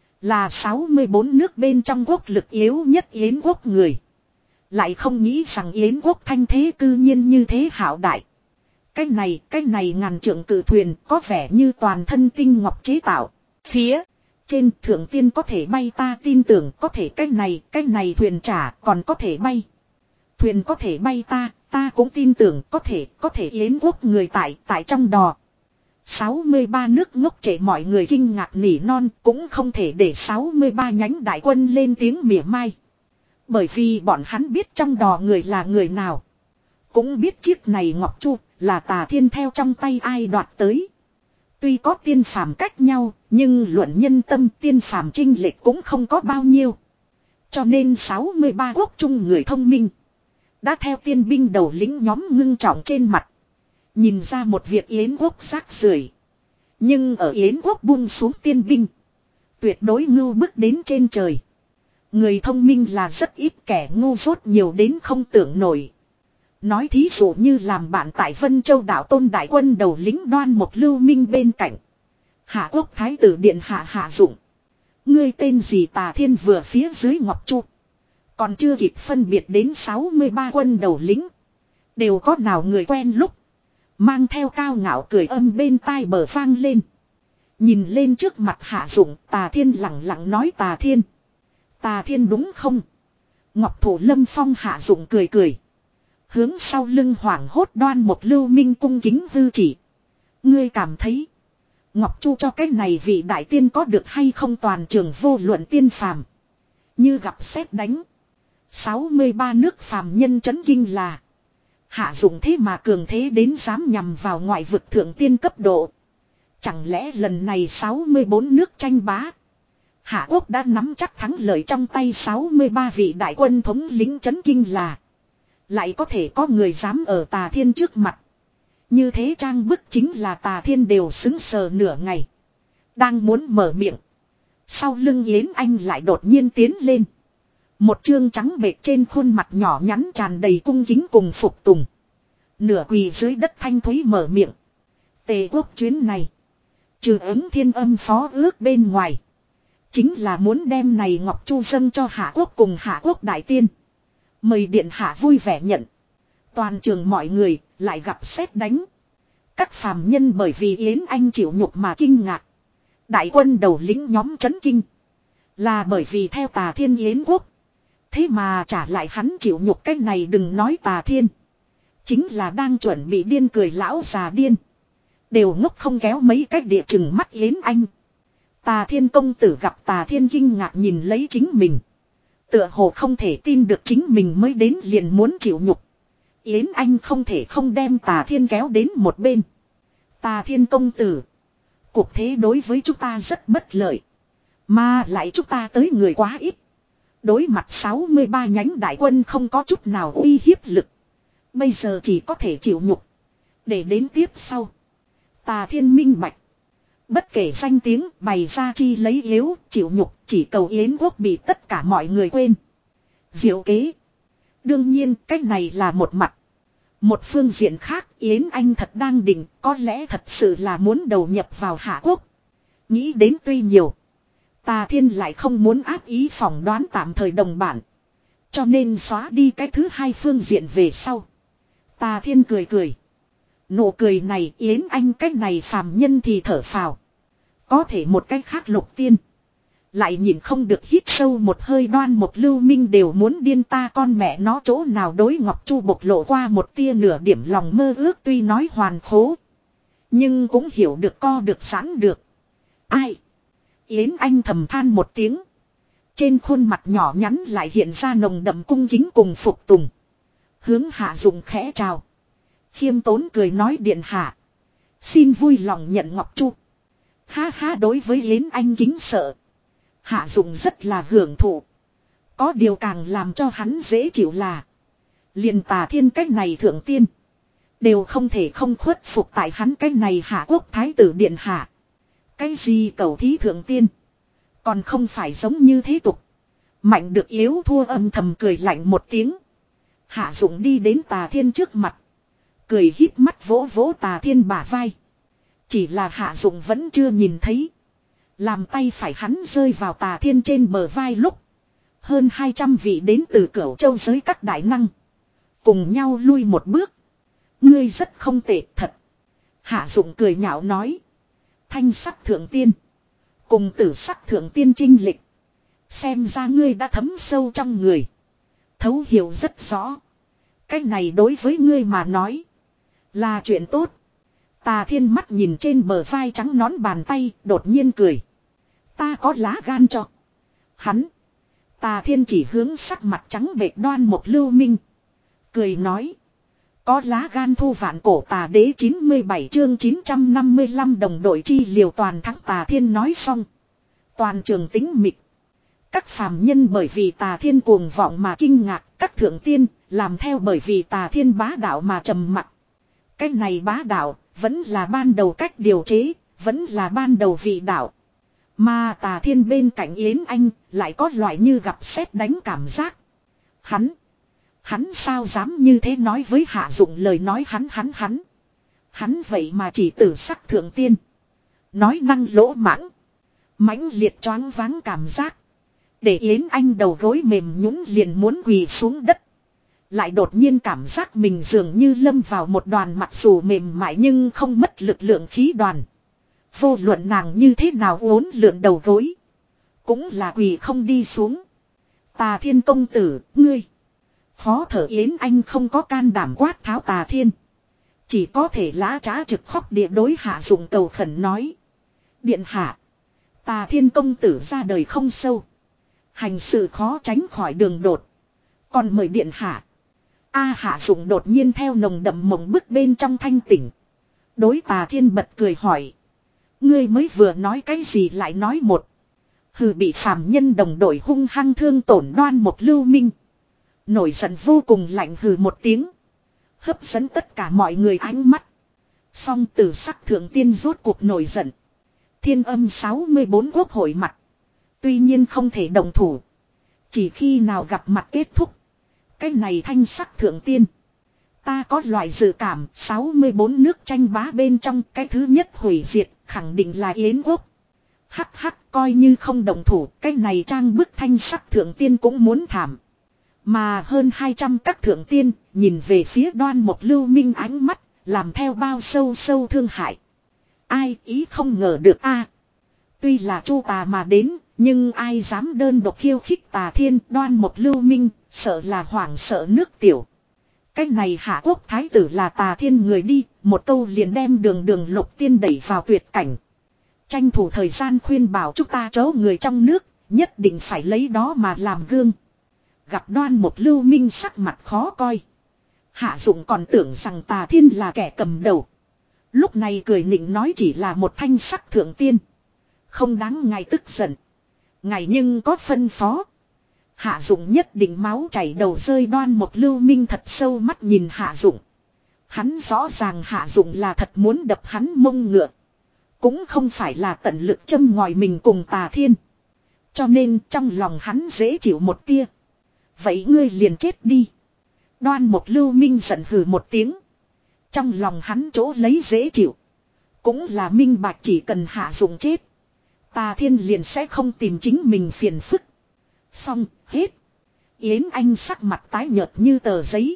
Là sáu mươi bốn nước bên trong quốc lực yếu nhất Yến quốc người. Lại không nghĩ rằng Yến quốc thanh thế cư nhiên như thế hảo đại. Cái này, cái này ngàn trượng cự thuyền có vẻ như toàn thân tinh ngọc chế tạo. Phía trên thượng tiên có thể bay ta tin tưởng có thể cái này, cái này thuyền trả còn có thể bay. Thuyền có thể bay ta, ta cũng tin tưởng có thể, có thể Yến quốc người tại, tại trong đò. sáu mươi ba nước ngốc trệ mọi người kinh ngạc nỉ non cũng không thể để sáu mươi ba nhánh đại quân lên tiếng mỉa mai. Bởi vì bọn hắn biết trong đò người là người nào. Cũng biết chiếc này Ngọc Chu là Tà Thiên theo trong tay ai đoạt tới. Tuy có tiên phàm cách nhau, nhưng luận nhân tâm tiên phàm chênh lệch cũng không có bao nhiêu. Cho nên sáu mươi ba quốc trung người thông minh. Đã theo tiên binh đầu lĩnh nhóm ngưng trọng trên mặt. Nhìn ra một việc Yến quốc rác rưởi. Nhưng ở Yến quốc buông xuống tiên binh. Tuyệt đối ngưu bức đến trên trời. Người thông minh là rất ít, kẻ ngu dốt nhiều đến không tưởng nổi. Nói thí dụ như làm bạn tại Vân Châu đảo Tôn đại quân đầu lính Đoan một lưu minh bên cạnh. Hạ quốc thái tử điện hạ Hạ Dụng. Ngươi tên gì? Tà Thiên vừa phía dưới Ngọc Chu. Còn chưa kịp phân biệt đến sáu mươi ba quân đầu lính. Đều có nào người quen lúc. Mang theo cao ngạo cười âm bên tai bờ vang lên. Nhìn lên trước mặt Hạ Dụng, Tà Thiên lặng lặng nói Tà Thiên. Tà Thiên đúng không? Ngọc Thủ Lâm Phong. Hạ Dụng cười cười. Hướng sau lưng hoảng hốt Đoan một lưu minh cung kính hư chỉ. Ngươi cảm thấy Ngọc Chu cho cái này vị đại tiên có được hay không? Toàn trường vô luận tiên phàm. Như gặp sét đánh. sáu mươi ba nước phàm nhân chấn kinh là. Hạ Dụng thế mà cường thế đến dám nhằm vào ngoại vực thượng tiên cấp độ. Chẳng lẽ lần này sáu mươi bốn nước tranh bá. Hạ quốc đã nắm chắc thắng lợi trong tay sáu mươi ba vị đại quân thống lĩnh chấn kinh là. Lại có thể có người dám ở Tà Thiên trước mặt. Như thế trang bức chính là Tà Thiên đều xứng sờ nửa ngày. Đang muốn mở miệng. Sau lưng Yến Anh lại đột nhiên tiến lên. Một trương trắng bệch trên khuôn mặt nhỏ nhắn tràn đầy cung kính cùng phục tùng. Nửa quỳ dưới đất thanh thúy mở miệng. Tề quốc chuyến này. Trừ ứng thiên âm phó ước bên ngoài. Chính là muốn đem này Ngọc Chu dâng cho Hạ quốc cùng Hạ quốc đại tiên. Mời điện hạ vui vẻ nhận. Toàn trường mọi người lại gặp sét đánh. Các phàm nhân bởi vì Yến Anh chịu nhục mà kinh ngạc. Đại quân đầu lĩnh nhóm chấn kinh. Là bởi vì theo Tà Thiên Yến quốc. Thế mà trả lại hắn chịu nhục, cái này đừng nói Tà Thiên. Chính là đang chuẩn bị điên cười lão già điên. Đều ngốc không kéo mấy cách địa chừng mắt Yến Anh. Tà Thiên công tử gặp Tà Thiên kinh ngạc nhìn lấy chính mình. Tựa hồ không thể tin được chính mình mới đến liền muốn chịu nhục. Yến Anh không thể không đem Tà Thiên kéo đến một bên. Tà Thiên công tử. Cuộc thế đối với chúng ta rất bất lợi. Mà lại chúng ta tới người quá ít. Đối mặt sáu mươi ba nhánh đại quân không có chút nào uy hiếp lực. Bây giờ chỉ có thể chịu nhục. Để đến tiếp sau. Tà Thiên minh bạch. Bất kể danh tiếng bày ra chi lấy yếu, chịu nhục, chỉ cầu Yến quốc bị tất cả mọi người quên. Diệu kế. Đương nhiên cách này là một mặt. Một phương diện khác Yến Anh thật đang định, có lẽ thật sự là muốn đầu nhập vào Hạ quốc. Nghĩ đến tuy nhiều. Tà Thiên lại không muốn áp ý phỏng đoán tạm thời đồng bản. Cho nên xóa đi cái thứ hai phương diện về sau. Tà Thiên cười cười. Nụ cười này Yến Anh cách này phàm nhân thì thở phào. Có thể một cách khác Lục Tiên. Lại nhìn không được hít sâu một hơi. Đoan một lưu minh đều muốn điên, ta con mẹ nó chỗ nào đối Ngọc Chu bộc lộ qua một tia nửa điểm lòng mơ ước, tuy nói hoàn khố. Nhưng cũng hiểu được co được sẵn được. Ai? Yến Anh thầm than một tiếng. Trên khuôn mặt nhỏ nhắn lại hiện ra nồng đậm cung kính cùng phục tùng. Hướng Hạ Dụng khẽ chào. Khiêm tốn cười nói điện hạ. Xin vui lòng nhận Ngọc Chu. Ha ha, đối với Yến Anh kính sợ. Hạ Dụng rất là hưởng thụ. Có điều càng làm cho hắn dễ chịu là. Liền Tà Thiên cách này thượng tiên. Đều không thể không khuất phục tại hắn cách này Hạ quốc thái tử điện hạ. Cái gì cầu thí thượng tiên. Còn không phải giống như thế tục. Mạnh được yếu thua, âm thầm cười lạnh một tiếng. Hạ Dụng đi đến Tà Thiên trước mặt. Cười híp mắt vỗ vỗ Tà Thiên bả vai. Chỉ là Hạ Dụng vẫn chưa nhìn thấy. Làm tay phải hắn rơi vào Tà Thiên trên bờ vai lúc. Hơn hai trăm vị đến từ Cửu Châu giới các đại năng. Cùng nhau lui một bước. Ngươi rất không tệ thật. Hạ Dụng cười nhạo nói. Thanh sắc thượng tiên. Cùng tử sắc thượng tiên chinh lịch. Xem ra ngươi đã thấm sâu trong người. Thấu hiểu rất rõ. Cái này đối với ngươi mà nói. Là chuyện tốt. Tà Thiên mắt nhìn trên bờ vai trắng nón bàn tay, đột nhiên cười. Ta có lá gan cho. Hắn. Tà Thiên chỉ hướng sắc mặt trắng bệch Đoan một lưu minh. Cười nói. Có lá gan thu vạn cổ tà đế chín mươi bảy chương chín trăm năm mươi lăm đồng đội chi liều toàn thắng. Tà Thiên nói xong. Toàn trường tĩnh mịch. Các phàm nhân bởi vì Tà Thiên cuồng vọng mà kinh ngạc, các thượng tiên làm theo bởi vì Tà Thiên bá đạo mà trầm mặc. Cái này bá đạo vẫn là ban đầu cách điều chế, vẫn là ban đầu vị đạo. Mà Tà Thiên bên cạnh Yến Anh lại có loại như gặp sét đánh cảm giác. Hắn, hắn sao dám như thế nói với Hạ Dụng lời nói hắn hắn hắn. Hắn vậy mà chỉ tử sắc thượng tiên. Nói năng lỗ mãng. Mãnh liệt choáng váng cảm giác. Để Yến Anh đầu gối mềm nhũn liền muốn quỳ xuống đất. Lại đột nhiên cảm giác mình dường như lâm vào một đoàn mặc dù mềm mại nhưng không mất lực lượng khí đoàn. Vô luận nàng như thế nào uốn lượn đầu gối. Cũng là quỳ không đi xuống. Tà Thiên công tử, ngươi. Khó thở Yến Anh không có can đảm quát tháo Tà Thiên. Chỉ có thể lã trá trực khóc địa đối Hạ Dụng cầu khẩn nói. Điện hạ. Tà Thiên công tử ra đời không sâu. Hành sự khó tránh khỏi đường đột. Còn mời điện hạ. A Hạ Dụng đột nhiên theo nồng đậm mộng bức bên trong thanh tỉnh. Đối Tà Thiên bật cười hỏi. Ngươi mới vừa nói cái gì lại nói một. Hừ bị phàm nhân đồng đội hung hăng thương tổn Đoan Mục Lưu Minh. Nổi giận vô cùng lạnh hừ một tiếng. Hấp dẫn tất cả mọi người ánh mắt. Song tử sắc thượng tiên rốt cuộc nổi giận. Thiên âm sáu mươi bốn quốc hội mặt. Tuy nhiên không thể đồng thủ. Chỉ khi nào gặp mặt kết thúc. Cái này thanh sắc thượng tiên. Ta có loại dự cảm sáu mươi bốn nước tranh bá bên trong cái thứ nhất hủy diệt khẳng định là Yến quốc. Hắc hắc coi như không đồng thủ. Cái này trang bức thanh sắc thượng tiên cũng muốn thảm. Mà hơn hai trăm các thượng tiên nhìn về phía Đoan Mục Lưu Minh ánh mắt. Làm theo bao sâu sâu thương hại. Ai ý không ngờ được a. Tuy là Chu Tà mà đến. Nhưng ai dám đơn độc khiêu khích Tà Thiên Đoan Mục Lưu Minh. Sợ là hoảng sợ nước tiểu. Cái này Hạ Quốc thái tử là Tà Thiên người đi. Một câu liền đem đường đường Lục Tiên đẩy vào tuyệt cảnh. Tranh thủ thời gian khuyên bảo chúng ta chớ người trong nước. Nhất định phải lấy đó mà làm gương. Gặp Đoan Mục Lưu Minh sắc mặt khó coi. Hạ Dụng còn tưởng rằng Tà Thiên là kẻ cầm đầu. Lúc này cười nịnh nói chỉ là một thanh sắc thượng tiên. Không đáng ngài tức giận. Ngài nhưng có phân phó. Hạ Dụng nhất định máu chảy đầu rơi Đoan Mục Lưu Minh thật sâu mắt nhìn Hạ Dụng. Hắn rõ ràng Hạ Dụng là thật muốn đập hắn mông ngựa. Cũng không phải là tận lực châm ngòi mình cùng Tà Thiên. Cho nên trong lòng hắn dễ chịu một tia. Vậy ngươi liền chết đi. Đoan Mục Lưu Minh giận hừ một tiếng. Trong lòng hắn chỗ lấy dễ chịu. Cũng là minh bạch chỉ cần Hạ Dụng chết. Tà Thiên liền sẽ không tìm chính mình phiền phức. Xong, hết. Yến Anh sắc mặt tái nhợt như tờ giấy.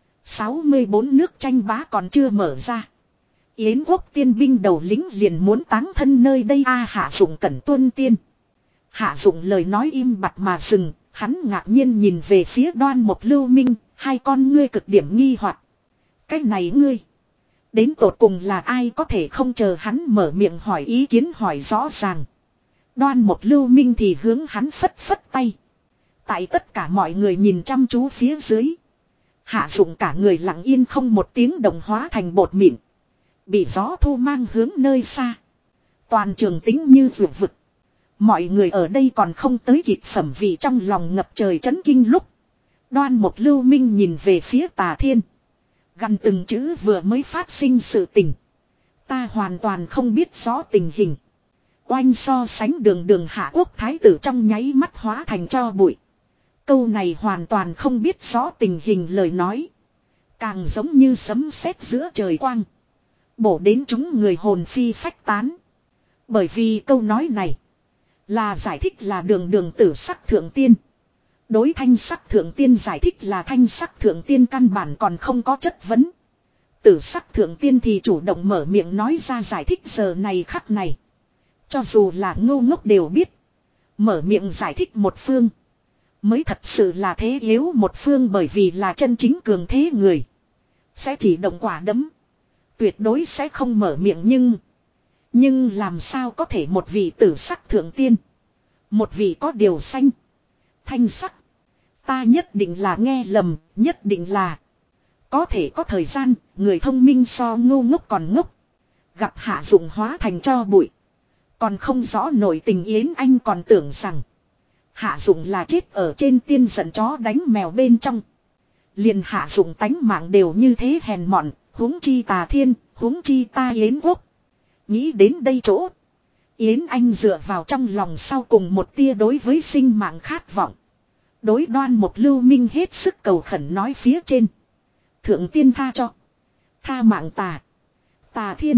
sáu mươi bốn nước tranh bá còn chưa mở ra. Yến quốc tiên binh đầu lính liền muốn táng thân nơi đây a. Hạ Dụng cẩn tuân tiên. Hạ Dụng lời nói im bặt mà dừng. Hắn ngạc nhiên nhìn về phía Đoan Mục Lưu Minh. Hai con ngươi cực điểm nghi hoặc. Cái này ngươi. Đến tột cùng là ai có thể không chờ hắn mở miệng hỏi ý kiến hỏi rõ ràng. Đoan Mục Lưu Minh thì hướng hắn phất phất tay. Tại tất cả mọi người nhìn chăm chú phía dưới. Hạ Dụng cả người lặng yên không một tiếng động hóa thành bột mịn. Bị gió thu mang hướng nơi xa. Toàn trường tính như vượt vực. Mọi người ở đây còn không tới kịp phẩm vị trong lòng ngập trời chấn kinh lúc. Đoan Mục Lưu Minh nhìn về phía Tà Thiên. Gần từng chữ vừa mới phát sinh sự tình. Ta hoàn toàn không biết rõ tình hình. Oanh so sánh đường đường Hạ Quốc thái tử trong nháy mắt hóa thành cho bụi. Câu này hoàn toàn không biết rõ tình hình lời nói. Càng giống như sấm sét giữa trời quang. Bổ đến chúng người hồn phi phách tán. Bởi vì câu nói này. Là giải thích là đường đường tử sắc thượng tiên. Đối thanh sắc thượng tiên giải thích là thanh sắc thượng tiên căn bản còn không có chất vấn. Tử sắc thượng tiên thì chủ động mở miệng nói ra giải thích giờ này khắc này. Cho dù là ngu ngốc đều biết. Mở miệng giải thích một phương. Mới thật sự là thế yếu một phương bởi vì là chân chính cường thế người. Sẽ chỉ động quả đấm. Tuyệt đối sẽ không mở miệng nhưng. Nhưng làm sao có thể một vị tử sắc thượng tiên. Một vị có điều xanh. Thanh sắc. Ta nhất định là nghe lầm, nhất định là. Có thể có thời gian, người thông minh so ngu ngốc còn ngốc. Gặp Hạ Dụng hóa thành cho bụi. Còn không rõ nổi tình Yến Anh còn tưởng rằng. Hạ dụng là chết ở trên tiên giận chó đánh mèo bên trong. Liền hạ dụng tánh mạng đều như thế hèn mọn, huống chi Tà Thiên, huống chi ta Yến Quốc. Nghĩ đến đây chỗ. Yến Anh dựa vào trong lòng sau cùng một tia đối với sinh mạng khát vọng. Đối Đoan Mục Lưu Minh hết sức cầu khẩn nói phía trên. Thượng tiên tha cho. Tha mạng ta. Tà Thiên.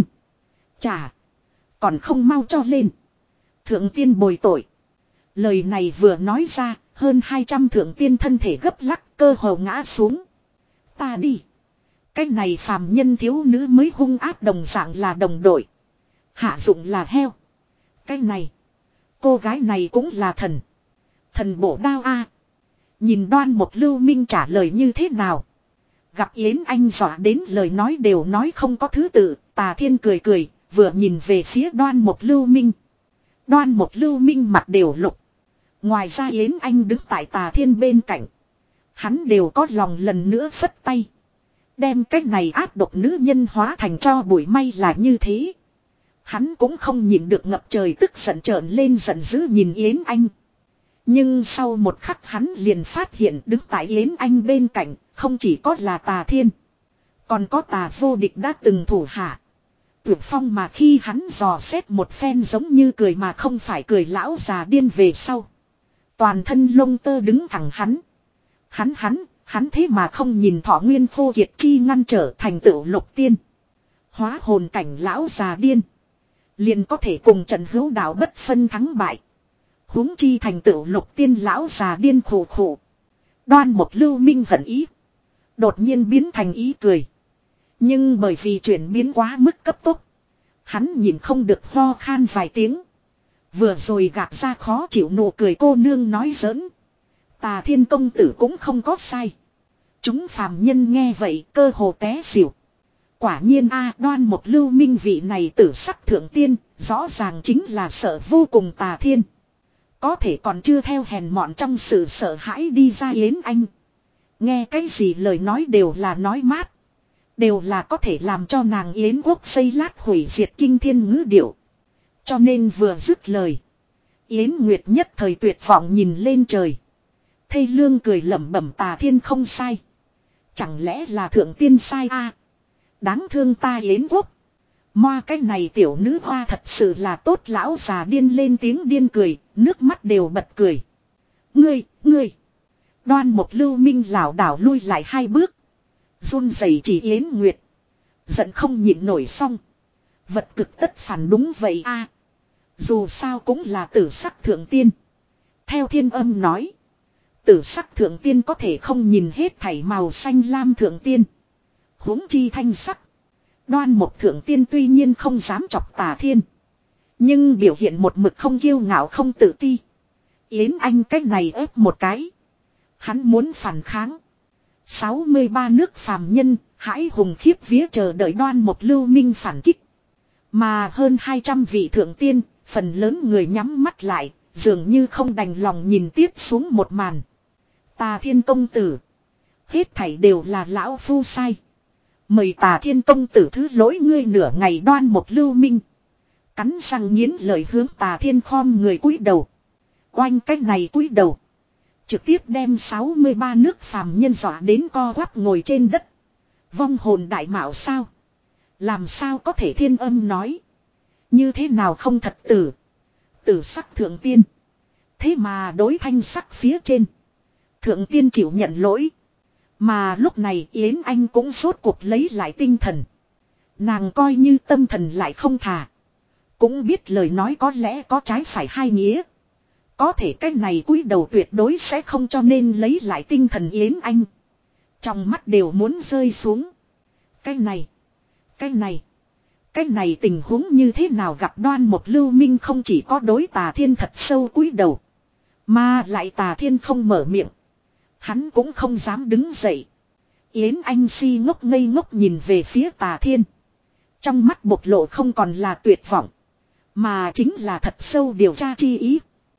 Chà. Còn không mau cho lên. Thượng tiên bồi tội. Lời này vừa nói ra, hơn hai trăm thượng tiên thân thể gấp lắc, cơ hồ ngã xuống. Ta đi. Cái này phàm nhân thiếu nữ mới hung ác đồng dạng là đồng đội. Hạ dụng là heo. Cái này. Cô gái này cũng là thần. Thần bổ đao a. Nhìn Đoan Mục Lưu Minh trả lời như thế nào. Gặp Yến Anh dọa đến lời nói đều nói không có thứ tự. Tà Thiên cười cười, vừa nhìn về phía Đoan Mục Lưu Minh. Đoan Mục Lưu Minh mặt đều lục. Ngoài ra Yến Anh đứng tại Tà Thiên bên cạnh. Hắn đều có lòng lần nữa phất tay. Đem cái này áp độc nữ nhân hóa thành cho bụi, may là như thế. Hắn cũng không nhịn được ngập trời tức giận trợn lên giận dữ nhìn Yến Anh. Nhưng sau một khắc hắn liền phát hiện đứng tại Yến Anh bên cạnh không chỉ có là Tà Thiên. Còn có Tà Vô Địch đã từng thủ hạ. Tuyệt Phong mà khi hắn dò xét một phen giống như cười mà không phải cười lão già điên về sau. Toàn thân lông tơ đứng thẳng hắn. Hắn hắn, hắn thế mà không nhìn Thọ Nguyên khô kiệt chi ngăn trở thành tựu lục tiên. Hóa hồn cảnh lão già điên. Liền có thể cùng Trần Hữu Đạo bất phân thắng bại. Huống chi thành tựu lục tiên lão già điên khổ khổ. Đoan Mục Lưu Minh hận ý. Đột nhiên biến thành ý cười. Nhưng bởi vì chuyển biến quá mức cấp tốc. Hắn nhìn không được ho khan vài tiếng. Vừa rồi gạt ra khó chịu nụ cười cô nương nói giỡn. Tà Thiên công tử cũng không có sai. Chúng phàm nhân nghe vậy cơ hồ té xỉu. Quả nhiên a Đoan Mục Lưu Minh vị này tử sắc thượng tiên, rõ ràng chính là sợ vô cùng Tà Thiên. Có thể còn chưa theo hèn mọn trong sự sợ hãi đi ra Yến Anh. Nghe cái gì lời nói đều là nói mát. Đều là có thể làm cho nàng Yến Quốc xây lát hủy diệt kinh thiên ngữ điệu. Cho nên vừa dứt lời. Yến Nguyệt nhất thời tuyệt vọng nhìn lên trời. Thây lương cười lẩm bẩm Tà Thiên không sai. Chẳng lẽ là thượng tiên sai a? Đáng thương ta Yến Quốc. Moa cái này tiểu nữ hoa thật sự là tốt, lão già điên lên tiếng điên cười, nước mắt đều bật cười. Ngươi, ngươi. Đoan Mục Lưu Minh lảo đảo lui lại hai bước. Run rẩy chỉ Yến Nguyệt. Giận không nhịn nổi xong. Vật cực tất phản đúng vậy a. Dù sao cũng là tử sắc thượng tiên. Theo Thiên Âm nói. Tử sắc thượng tiên có thể không nhìn hết thảy màu xanh lam thượng tiên. Huống chi thanh sắc. Đoan Mục thượng tiên tuy nhiên không dám chọc Tà Thiên. Nhưng biểu hiện một mực không kiêu ngạo không tự ti. Yến Anh cách này ép một cái. Hắn muốn phản kháng. sáu mươi ba nước phàm nhân, hãi hùng khiếp vía chờ đợi Đoan Mục Lưu Minh phản kích. Mà hơn hai trăm vị thượng tiên, phần lớn người nhắm mắt lại, dường như không đành lòng nhìn tiếp xuống một màn. Tà Thiên công tử. Hết thảy đều là lão phu sai. Mời Tà Thiên công tử thứ lỗi ngươi nửa ngày. Đoan Mục Lưu Minh cắn răng nghiến lợi hướng Tà Thiên khom người cúi đầu. Oanh cách này cúi đầu. Trực tiếp đem sáu mươi ba nước phàm nhân dọa đến co quắp ngồi trên đất. Vong hồn đại mạo sao? Làm sao có thể? Thiên Âm nói. Như thế nào không thật tử? Tử sắc thượng tiên. Thế mà đối thanh sắc phía trên. Thượng tiên chịu nhận lỗi. Mà lúc này Yến Anh cũng rốt cuộc lấy lại tinh thần. Nàng coi như tâm thần lại không thà. Cũng biết lời nói có lẽ có trái phải hai nghĩa. Có thể cái này cúi đầu tuyệt đối sẽ không, cho nên lấy lại tinh thần Yến Anh. Trong mắt đều muốn rơi xuống. Cái này. Cái này. Cái này tình huống như thế nào? Gặp Đoan Mục Lưu Minh không chỉ có đối Tà Thiên thật sâu cúi đầu. Mà lại Tà Thiên không mở miệng. Hắn cũng không dám đứng dậy. Yến Anh si ngốc ngây ngốc nhìn về phía Tà Thiên. Trong mắt bộc lộ không còn là tuyệt vọng. Mà chính là thật sâu điều tra chi ý.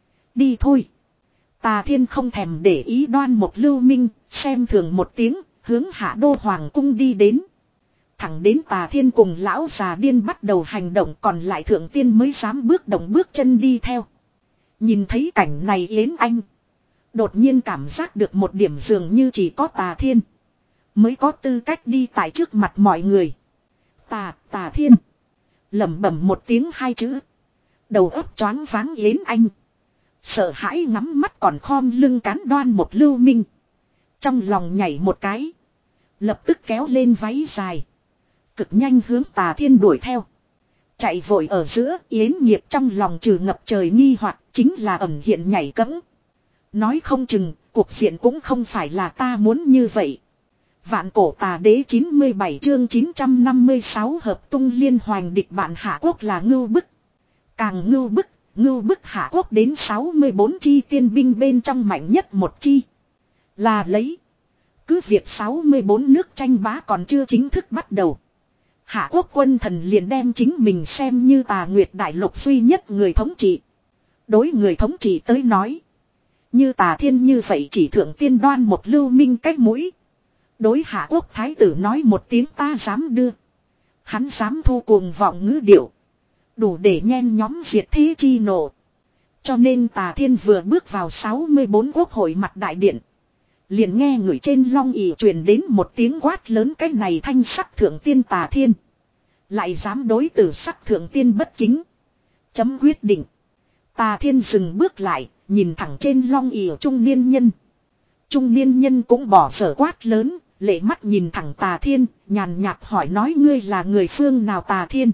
Đi thôi. Tà Thiên không thèm để ý Đoan Mục Lưu Minh, xem thường một tiếng, hướng Hạ Đô Hoàng cung đi đến. Thẳng đến Tà Thiên cùng lão già điên bắt đầu hành động, còn lại thượng tiên mới dám bước động bước chân đi theo. Nhìn thấy cảnh này Yến Anh. Đột nhiên cảm giác được một điểm dường như chỉ có Tà Thiên. Mới có tư cách đi tại trước mặt mọi người. Tà, Tà Thiên. Lẩm bẩm một tiếng hai chữ. Đầu óc choáng váng Yến Anh. Sợ hãi ngắm mắt còn khom lưng cán Đoan Mục Lưu Minh. Trong lòng nhảy một cái. Lập tức kéo lên váy dài. Cực nhanh hướng Tà Thiên đuổi theo. Chạy vội ở giữa Yến Nghiệp trong lòng trừ ngập trời nghi hoặc chính là ẩn hiện nhảy cẫng. Nói không chừng cuộc diện cũng không phải là ta muốn như vậy. Vạn cổ tà đế chín mươi bảy chương chín trăm năm mươi sáu hợp tung liên hoành địch bạn Hạ Quốc là ngưu bức. Càng ngưu bức, ngưu bức Hạ Quốc đến sáu mươi bốn chi tiên binh bên trong mạnh nhất một chi. Là lấy. Cứ việc sáu mươi bốn nước tranh bá còn chưa chính thức bắt đầu. Hạ Quốc quân thần liền đem chính mình xem như Tà Nguyệt Đại Lục duy nhất người thống trị. Đối người thống trị tới nói. Như Tà Thiên như vậy chỉ thượng tiên Đoan Mục Lưu Minh cách mũi. Đối Hạ Quốc thái tử nói một tiếng ta dám đưa. Hắn dám thu cuồng vọng ngữ điệu. Đủ để nhen nhóm diệt thế chi nộ. Cho nên Tà Thiên vừa bước vào sáu mươi bốn quốc hội mặt đại điện. Liền nghe người trên long ỷ truyền đến một tiếng quát lớn cái này thanh sắc thượng tiên Tà Thiên. Lại dám đối tử sắc thượng tiên bất kính. Chấm quyết định. Tà Thiên dừng bước lại, nhìn thẳng trên long ỷ trung niên nhân. Trung niên nhân cũng bỏ sở quát lớn, lệ mắt nhìn thẳng Tà Thiên, nhàn nhạt hỏi nói ngươi là người phương nào Tà Thiên.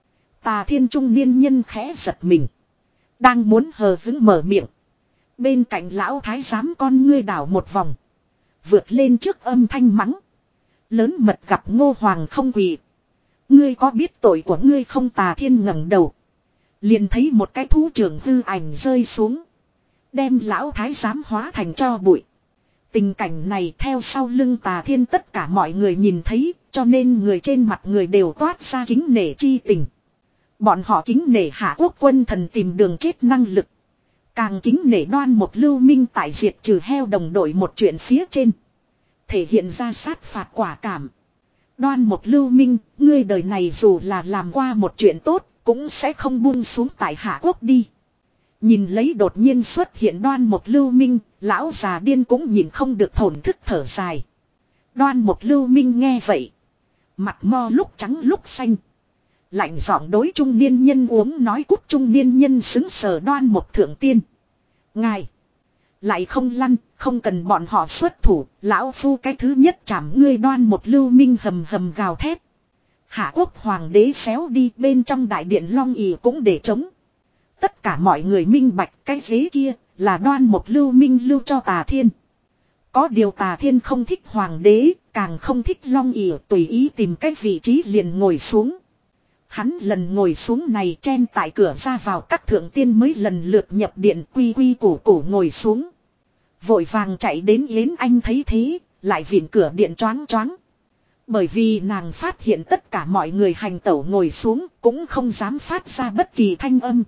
Tà Thiên trung niên nhân khẽ giật mình. Đang muốn hờ hững mở miệng. Bên cạnh lão thái giám con ngươi đảo một vòng. Vượt lên trước âm thanh mắng. Lớn mật gặp Ngô Hoàng không quỳ. Ngươi có biết tội của ngươi không Tà Thiên ngẩng đầu. Liền thấy một cái thú trưởng hư ảnh rơi xuống. Đem lão thái giám hóa thành tro bụi. Tình cảnh này theo sau lưng Tà Thiên tất cả mọi người nhìn thấy. Cho nên người trên mặt người đều toát ra kính nể chi tình. Bọn họ kính nể Hạ Quốc quân thần tìm đường chết năng lực. Càng kính nể Đoan Mục Lưu Minh tại diệt trừ heo đồng đội một chuyện phía trên. Thể hiện ra sát phạt quả cảm. Đoan Mục Lưu Minh, ngươi đời này dù là làm qua một chuyện tốt, cũng sẽ không buông xuống tại Hạ Quốc đi. Nhìn lấy đột nhiên xuất hiện Đoan Mục Lưu Minh, lão già điên cũng nhìn không được thổn thức thở dài. Đoan Mục Lưu Minh nghe vậy. Mặt mo lúc trắng lúc xanh. Lạnh giọng đối trung niên nhân uống nói cút trung niên nhân xứng sờ Đoan Mục thượng tiên. Ngài. Lại không lăn, không cần bọn họ xuất thủ, lão phu cái thứ nhất chảm ngươi Đoan Mục Lưu Minh hầm hầm gào thét. Hạ Quốc hoàng đế xéo đi bên trong đại điện long ỷ cũng để chống. Tất cả mọi người minh bạch cái ghế kia là Đoan Mục Lưu Minh lưu cho Tà Thiên. Có điều Tà Thiên không thích hoàng đế, càng không thích long ỷ tùy ý tìm cái vị trí liền ngồi xuống. Hắn lần ngồi xuống này chen tại cửa ra vào các thượng tiên mới lần lượt nhập điện quy quy củ củ ngồi xuống. Vội vàng chạy đến Yến Anh thấy thế, lại viện cửa điện choáng choáng. Bởi vì nàng phát hiện tất cả mọi người hành tẩu ngồi xuống cũng không dám phát ra bất kỳ thanh âm.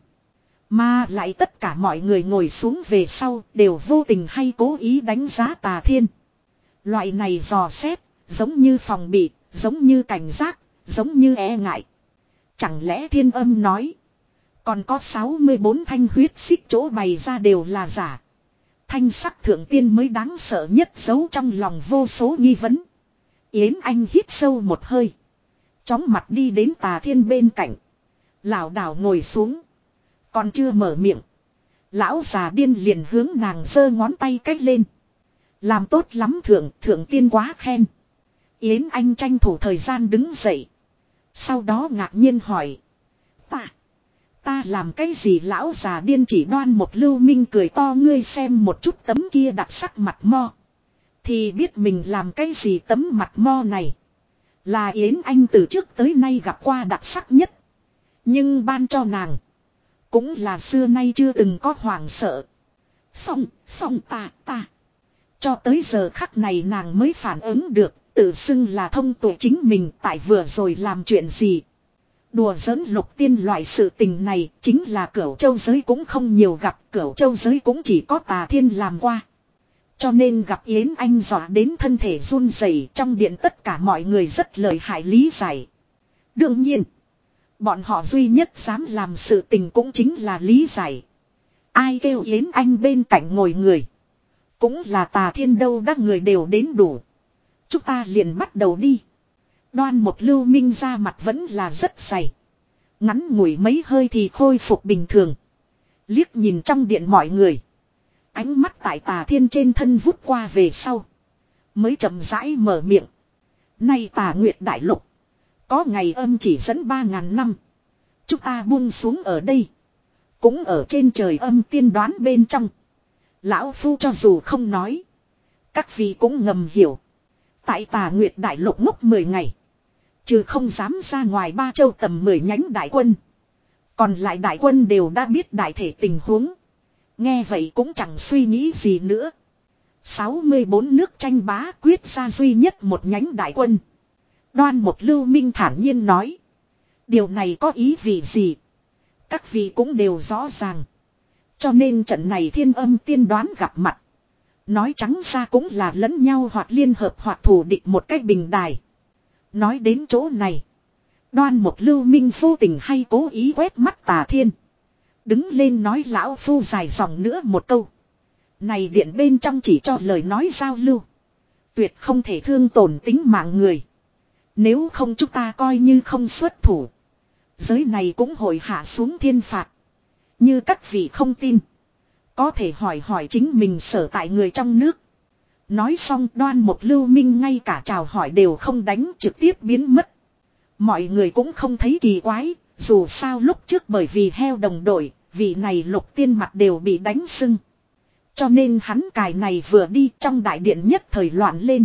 Mà lại tất cả mọi người ngồi xuống về sau đều vô tình hay cố ý đánh giá Tà Thiên. Loại này dò xét, giống như phòng bị, giống như cảnh giác, giống như e ngại. Chẳng lẽ Thiên Âm nói. Còn có sáu mươi bốn thanh huyết xích chỗ bày ra đều là giả. Thanh sắc thượng tiên mới đáng sợ nhất giấu trong lòng vô số nghi vấn. Yến Anh hít sâu một hơi. Chóng mặt đi đến Tà Thiên bên cạnh. Lảo đảo ngồi xuống. Còn chưa mở miệng. Lão già điên liền hướng nàng giơ ngón tay cách lên. Làm tốt lắm thượng, thượng tiên quá khen. Yến Anh tranh thủ thời gian đứng dậy. Sau đó ngạc nhiên hỏi. Ta, ta làm cái gì lão già điên chỉ Đoan Mục Lưu Minh cười to ngươi xem một chút tấm kia đặc sắc mặt mo. Thì biết mình làm cái gì tấm mặt mo này. Là Yến Anh từ trước tới nay gặp qua đặc sắc nhất. Nhưng ban cho nàng. Cũng là xưa nay chưa từng có hoảng sợ. Xong, xong ta, ta. Cho tới giờ khắc này nàng mới phản ứng được. Tự xưng là thông tuệ chính mình tại vừa rồi làm chuyện gì. Đùa giỡn lục tiên loại sự tình này chính là Cửu Châu giới cũng không nhiều gặp. Cửu Châu giới cũng chỉ có Tà Thiên làm qua. Cho nên gặp Yến Anh dọa đến thân thể run rẩy trong điện tất cả mọi người rất lợi hại lý giải. Đương nhiên. Bọn họ duy nhất dám làm sự tình cũng chính là lý giải. Ai kêu Yến Anh bên cạnh ngồi người. Cũng là Tà Thiên đâu đã người đều đến đủ. Chúng ta liền bắt đầu đi. Đoan một Lưu Minh ra mặt vẫn là rất dày. Ngắn ngủi mấy hơi thì khôi phục bình thường. Liếc nhìn trong điện mọi người. Ánh mắt tại Tà Thiên trên thân vút qua về sau. Mới chậm rãi mở miệng. Nay Tà Nguyệt Đại Lục. Có ngày âm chỉ dẫn ba ngàn năm. Chúng ta buông xuống ở đây. Cũng ở trên trời âm tiên đoán bên trong. Lão Phu cho dù không nói. Các vị cũng ngầm hiểu. Tại Tà Nguyệt Đại Lục ngốc mười ngày. Trừ không dám ra ngoài ba châu tầm mười nhánh đại quân. Còn lại đại quân đều đã biết đại thể tình huống. Nghe vậy cũng chẳng suy nghĩ gì nữa. sáu mươi bốn nước tranh bá quyết ra duy nhất một nhánh đại quân. Đoan một Lưu Minh thản nhiên nói. Điều này có ý vị gì? Các vị cũng đều rõ ràng. Cho nên trận này thiên âm tiên đoán gặp mặt. Nói trắng ra cũng là lẫn nhau hoặc liên hợp hoặc thù địch một cách bình đài. Nói đến chỗ này. Đoan một Lưu Minh vô tình hay cố ý quét mắt Tà Thiên. Đứng lên nói lão phu dài dòng nữa một câu. Này điện bên trong chỉ cho lời nói giao lưu. Tuyệt không thể thương tổn tính mạng người. Nếu không chúng ta coi như không xuất thủ. Giới này cũng hội hạ xuống thiên phạt. Như các vị không tin. Có thể hỏi hỏi chính mình sở tại người trong nước. Nói xong Đoan một Lưu Minh ngay cả chào hỏi đều không đánh trực tiếp biến mất. Mọi người cũng không thấy kỳ quái. Dù sao lúc trước bởi vì heo đồng đội. Vị này Lục Tiên mặt đều bị đánh sưng. Cho nên hắn cài này vừa đi trong đại điện nhất thời loạn lên.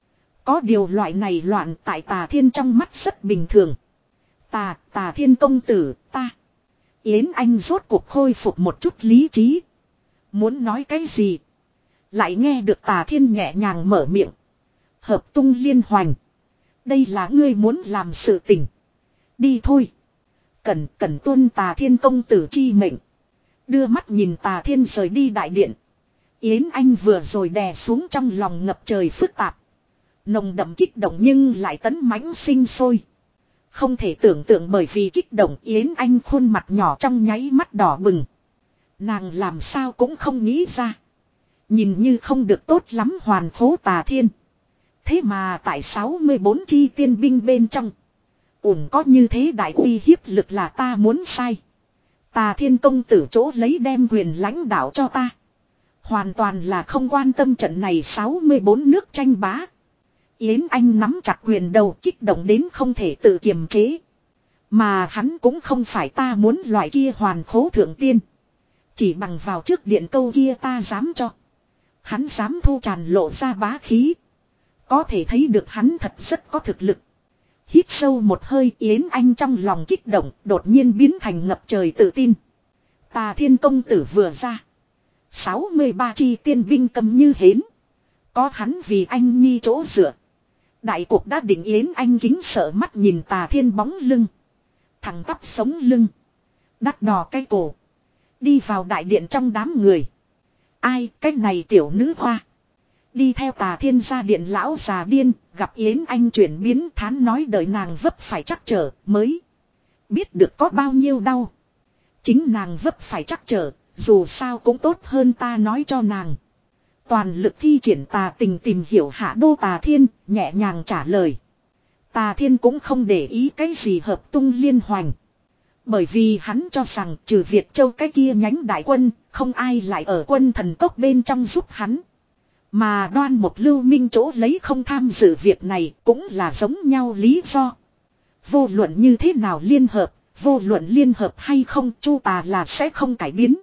Có điều loại này loạn tại Tà Thiên trong mắt rất bình thường. Tà, Tà Thiên công tử, ta. Yến Anh rốt cuộc khôi phục một chút lý trí. Muốn nói cái gì? Lại nghe được Tà Thiên nhẹ nhàng mở miệng. Hợp tung liên hoành. Đây là ngươi muốn làm sự tình. Đi thôi. Cần, cần tuân Tà Thiên công tử chi mệnh. Đưa mắt nhìn Tà Thiên rời đi đại điện. Yến Anh vừa rồi đè xuống trong lòng ngập trời phức tạp. Nồng đậm kích động nhưng lại tấn mãnh sinh sôi. Không thể tưởng tượng bởi vì kích động Yến Anh khuôn mặt nhỏ trong nháy mắt đỏ bừng. Nàng làm sao cũng không nghĩ ra. Nhìn như không được tốt lắm hoàn phố Tà Thiên. Thế mà tại sáu mươi bốn chi tiên binh bên trong. Ủn có như thế đại uy hiếp lực là ta muốn sai. Tà Thiên công tử chỗ lấy đem quyền lãnh đạo cho ta. Hoàn toàn là không quan tâm trận này sáu mươi bốn nước tranh bá. Yến Anh nắm chặt quyền đầu kích động đến không thể tự kiềm chế. Mà hắn cũng không phải ta muốn loại kia hoàn khố thượng tiên. Chỉ bằng vào trước điện câu kia ta dám cho. Hắn dám thu tràn lộ ra bá khí. Có thể thấy được hắn thật rất có thực lực. Hít sâu một hơi Yến Anh trong lòng kích động đột nhiên biến thành ngập trời tự tin. Tà Thiên công tử vừa ra. sáu mươi ba chi tiên binh cầm như hến. Có hắn vì anh nhi chỗ dựa. Đại cuộc đã định Yến Anh kính sợ mắt nhìn Tà Thiên bóng lưng. Thẳng tắp sống lưng. Đắt đỏ cái cổ. Đi vào đại điện trong đám người. Ai cái này tiểu nữ hoa. Đi theo Tà Thiên ra điện lão già điên. Gặp Yến Anh chuyển biến thán nói đời nàng vấp phải trắc trở mới. Biết được có bao nhiêu đau. Chính nàng vấp phải trắc trở. Dù sao cũng tốt hơn ta nói cho nàng. Toàn lực thi triển tà tình tìm hiểu hạ đô Tà Thiên, nhẹ nhàng trả lời. Tà Thiên cũng không để ý cái gì hợp tung liên hoành. Bởi vì hắn cho rằng trừ Việt Châu cái kia nhánh đại quân, không ai lại ở quân thần cốc bên trong giúp hắn. Mà Đoan một Lưu Minh chỗ lấy không tham dự việc này cũng là giống nhau lý do. Vô luận như thế nào liên hợp, vô luận liên hợp hay không Chu Tà là sẽ không cải biến.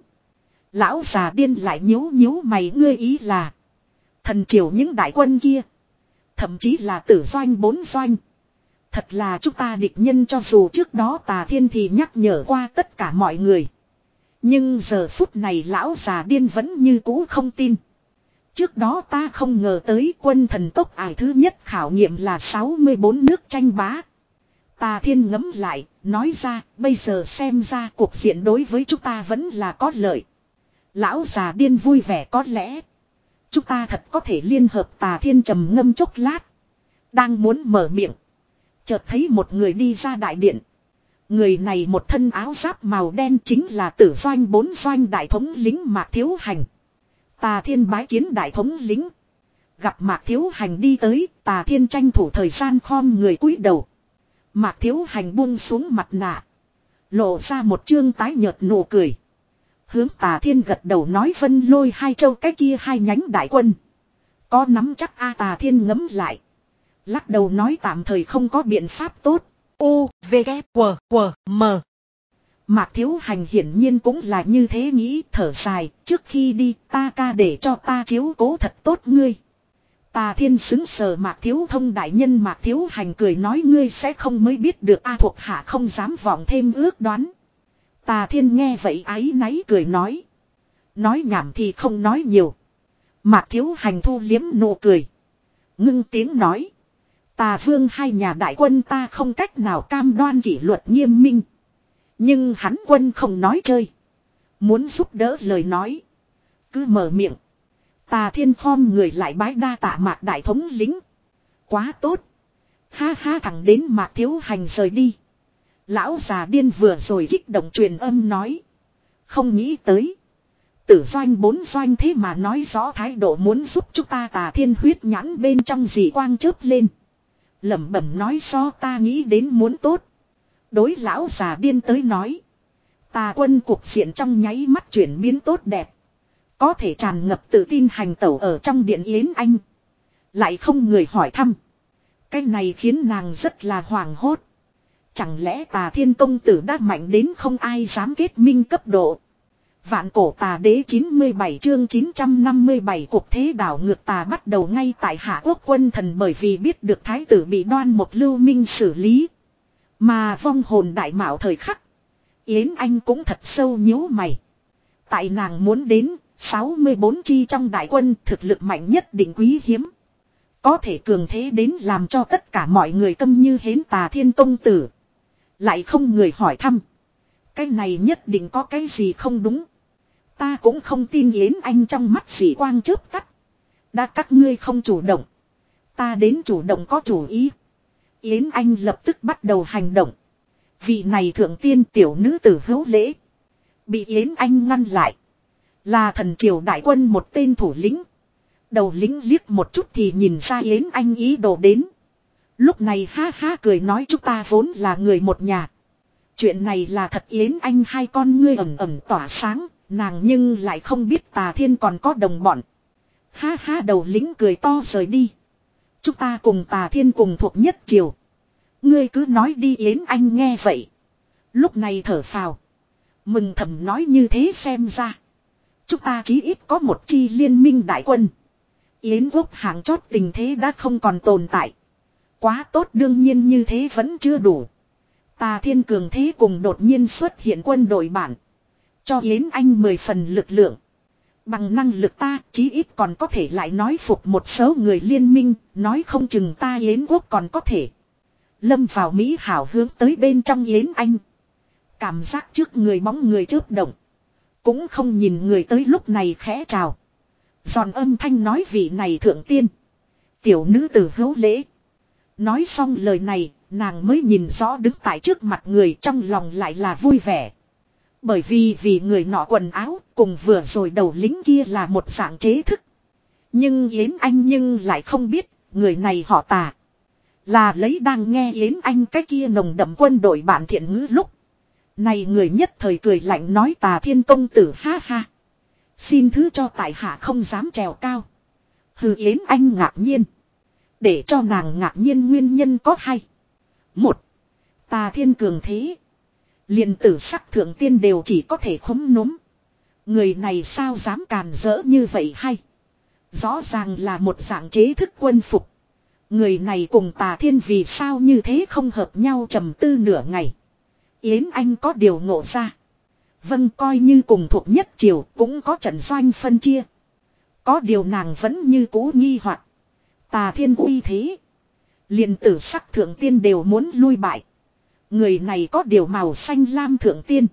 Lão già điên lại nhíu nhíu mày ngươi ý là. Thần triều những đại quân kia. Thậm chí là tử doanh bốn doanh. Thật là chúng ta địch nhân cho dù trước đó Tà Thiên thì nhắc nhở qua tất cả mọi người. Nhưng giờ phút này lão già điên vẫn như cũ không tin. Trước đó ta không ngờ tới quân thần tốc ải thứ nhất khảo nghiệm là sáu mươi bốn nước tranh bá. Tà Thiên ngấm lại, nói ra bây giờ xem ra cuộc diện đối với chúng ta vẫn là có lợi. Lão già điên vui vẻ có lẽ. Chúng ta thật có thể liên hợp Tà Thiên trầm ngâm chốc lát. Đang muốn mở miệng. Chợt thấy một người đi ra đại điện. Người này một thân áo giáp màu đen chính là Tử Doanh bốn doanh đại thống lính Mạc Thiếu Hành. Tà Thiên bái kiến đại thống lính. Gặp Mạc Thiếu Hành đi tới, Tà Thiên tranh thủ thời gian khom người cúi đầu. Mạc Thiếu Hành buông xuống mặt nạ. Lộ ra một trương tái nhợt nụ cười. Hướng Tà Thiên gật đầu nói Vân Lôi hai châu cái kia hai nhánh đại quân. Có nắm chắc a Tà Thiên ngấm lại. Lắc đầu nói tạm thời không có biện pháp tốt. U, V, K, W, W, M. Mạc Thiếu Hành hiển nhiên cũng là như thế nghĩ, thở dài, trước khi đi ta ca để cho ta chiếu cố thật tốt ngươi. Tà Thiên xứng sờ Mạc Thiếu Thông đại nhân Mạc Thiếu Hành cười nói ngươi sẽ không mới biết được a thuộc hạ không dám vọng thêm ước đoán. Tà Thiên nghe vậy áy náy cười nói. Nói nhảm thì không nói nhiều. Mạc Thiếu Hành thu liếm nụ cười. Ngưng tiếng nói. Tà Vương hai nhà đại quân ta không cách nào cam đoan kỷ luật nghiêm minh. Nhưng hắn quân không nói chơi. Muốn giúp đỡ lời nói. Cứ mở miệng. Tà Thiên khom người lại bái đa tạ Mạc đại thống lính. Quá tốt. Ha ha thẳng đến Mạc Thiếu Hành rời đi. Lão già điên vừa rồi kích động truyền âm nói. Không nghĩ tới. Tử Doanh bốn doanh thế mà nói rõ thái độ muốn giúp chúng ta. Tà Thiên huyết nhãn bên trong dị quang chớp lên. Lẩm bẩm nói so ta nghĩ đến muốn tốt. Đối lão già điên tới nói. Tà quân cuộc diện trong nháy mắt chuyển biến tốt đẹp. Có thể tràn ngập tự tin hành tẩu ở trong điện Yến Anh. Lại không người hỏi thăm. Cái này khiến nàng rất là hoảng hốt. Chẳng lẽ Tà Thiên công tử đã mạnh đến không ai dám kết minh cấp độ. Vạn cổ tà đế chín mươi bảy chương chín trăm năm mươi bảy cuộc thế đảo ngược tà bắt đầu ngay tại Hạ Quốc quân thần bởi vì biết được thái tử bị Đoan một lưu minh xử lý. Mà vong hồn đại mạo thời khắc. Yến Anh cũng thật sâu nhíu mày. Tại nàng muốn đến sáu mươi bốn chi trong đại quân thực lực mạnh nhất định quý hiếm. Có thể cường thế đến làm cho tất cả mọi người câm như hến Tà Thiên công tử. Lại không người hỏi thăm. Cái này nhất định có cái gì không đúng. Ta cũng không tin Yến Anh trong mắt dị quang chớp tắt. Đã các ngươi không chủ động. Ta đến chủ động có chủ ý. Yến Anh lập tức bắt đầu hành động. Vị này thượng tiên tiểu nữ tử Hữu Lễ. Bị Yến Anh ngăn lại. Là thần triều đại quân một tên thủ lĩnh. Đầu lính liếc một chút thì nhìn ra Yến Anh ý đồ đến. Lúc này ha ha cười nói chúng ta vốn là người một nhà. Chuyện này là thật Yến Anh hai con ngươi ẩm ẩm tỏa sáng. Nàng nhưng lại không biết Tà Thiên còn có đồng bọn. Ha ha đầu lính cười to rời đi. Chúng ta cùng Tà Thiên cùng thuộc nhất triều. Ngươi cứ nói đi Yến Anh nghe vậy. Lúc này thở phào. Mừng thầm nói như thế xem ra. Chúng ta chí ít có một chi liên minh đại quân. Yến quốc hạng chót tình thế đã không còn tồn tại. Quá tốt đương nhiên như thế vẫn chưa đủ. Tà Thiên cường thế cùng đột nhiên xuất hiện quân đội bản. Cho Yến Anh mười phần lực lượng. Bằng năng lực ta chí ít còn có thể lại nói phục một số người liên minh. Nói không chừng ta Yến quốc còn có thể. Lâm vào Mỹ hảo hướng tới bên trong Yến Anh. Cảm giác trước người bóng người chớp động. Cũng không nhìn người tới lúc này khẽ chào. Giòn âm thanh nói vị này thượng tiên. Tiểu nữ tử Hữu Lễ. Nói xong lời này, nàng mới nhìn rõ đứng tại trước mặt người trong lòng lại là vui vẻ. Bởi vì vì người nọ quần áo cùng vừa rồi đầu lính kia là một dạng chế thức. Nhưng Yến Anh nhưng lại không biết, người này họ Tà. Là lấy đang nghe Yến Anh cái kia nồng đậm quân đội bản thiện ngữ lúc. Này người nhất thời cười lạnh nói Tà Thiên công tử ha ha. Xin thứ cho tại hạ không dám trèo cao. Hừ Yến Anh ngạc nhiên. Để cho nàng ngạc nhiên nguyên nhân có hai. Một. Tà Thiên cường thế. Liền tử sắc thượng tiên đều chỉ có thể khống núm. Người này sao dám càn rỡ như vậy hay. Rõ ràng là một dạng chế thức quân phục. Người này cùng Tà Thiên vì sao như thế không hợp nhau trầm tư nửa ngày. Yến Anh có điều ngộ ra. Vâng coi như cùng thuộc nhất triều cũng có trận doanh phân chia. Có điều nàng vẫn như cũ nghi hoặc. Tà Thiên uy thế. Liền tử sắc thượng tiên đều muốn lui bại. Người này có điều màu xanh lam thượng tiên.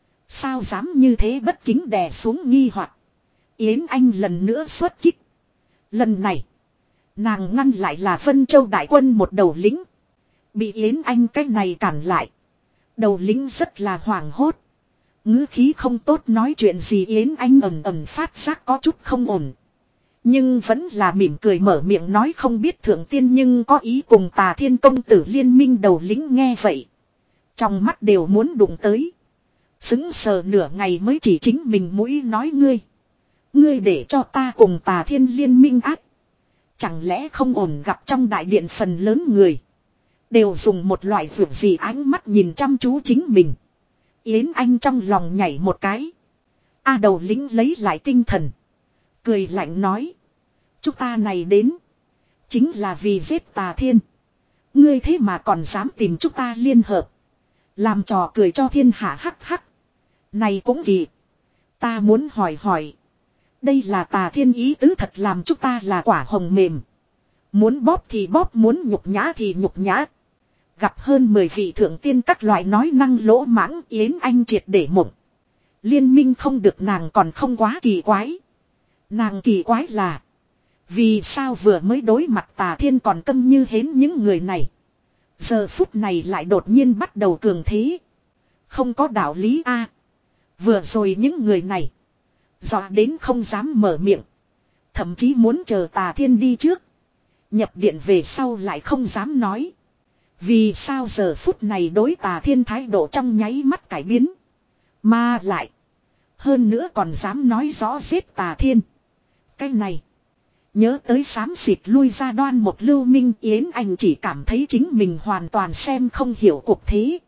Sao dám như thế bất kính đè xuống nghi hoặc. Yến Anh lần nữa xuất kích. Lần này. Nàng ngăn lại là Vân Châu đại quân một đầu lính. Bị Yến Anh cái này cản lại. Đầu lính rất là hoảng hốt. Ngữ khí không tốt nói chuyện gì Yến Anh ầm ầm phát giác có chút không ổn. Nhưng vẫn là mỉm cười mở miệng nói không biết thượng tiên nhưng có ý cùng Tà Thiên công tử liên minh. Đầu lính nghe vậy. Trong mắt đều muốn đụng tới. Xứng sờ nửa ngày mới chỉ chính mình mũi nói ngươi. Ngươi để cho ta cùng Tà Thiên liên minh ác. Chẳng lẽ không ổn gặp trong đại điện phần lớn người. Đều dùng một loại vượt gì ánh mắt nhìn chăm chú chính mình. Yến Anh trong lòng nhảy một cái. A đầu lính lấy lại tinh thần. Cười lạnh nói. Chúng ta này đến. Chính là vì giết Tà Thiên. Ngươi thế mà còn dám tìm chúng ta liên hợp. Làm trò cười cho thiên hạ hắc hắc. Này cũng kỳ. Ta muốn hỏi hỏi. Đây là Tà Thiên ý tứ thật làm chúng ta là quả hồng mềm. Muốn bóp thì bóp, muốn nhục nhã thì nhục nhã. Gặp hơn mười vị thượng tiên các loại nói năng lỗ mãng. Yến Anh triệt để mộng. Liên minh không được nàng còn không quá kỳ quái. Nàng kỳ quái là. Vì sao vừa mới đối mặt Tà Thiên còn câm như hến những người này. Giờ phút này lại đột nhiên bắt đầu cường thế. Không có đạo lý a. Vừa rồi những người này. Dọa đến không dám mở miệng. Thậm chí muốn chờ Tà Thiên đi trước. Nhập điện về sau lại không dám nói. Vì sao giờ phút này đối Tà Thiên thái độ trong nháy mắt cải biến. Mà lại. Hơn nữa còn dám nói rõ giết Tà Thiên. Cái này. Nhớ tới xám xịt lui ra Đoan Một Lưu Minh. Yến Anh chỉ cảm thấy chính mình hoàn toàn xem không hiểu cuộc thế.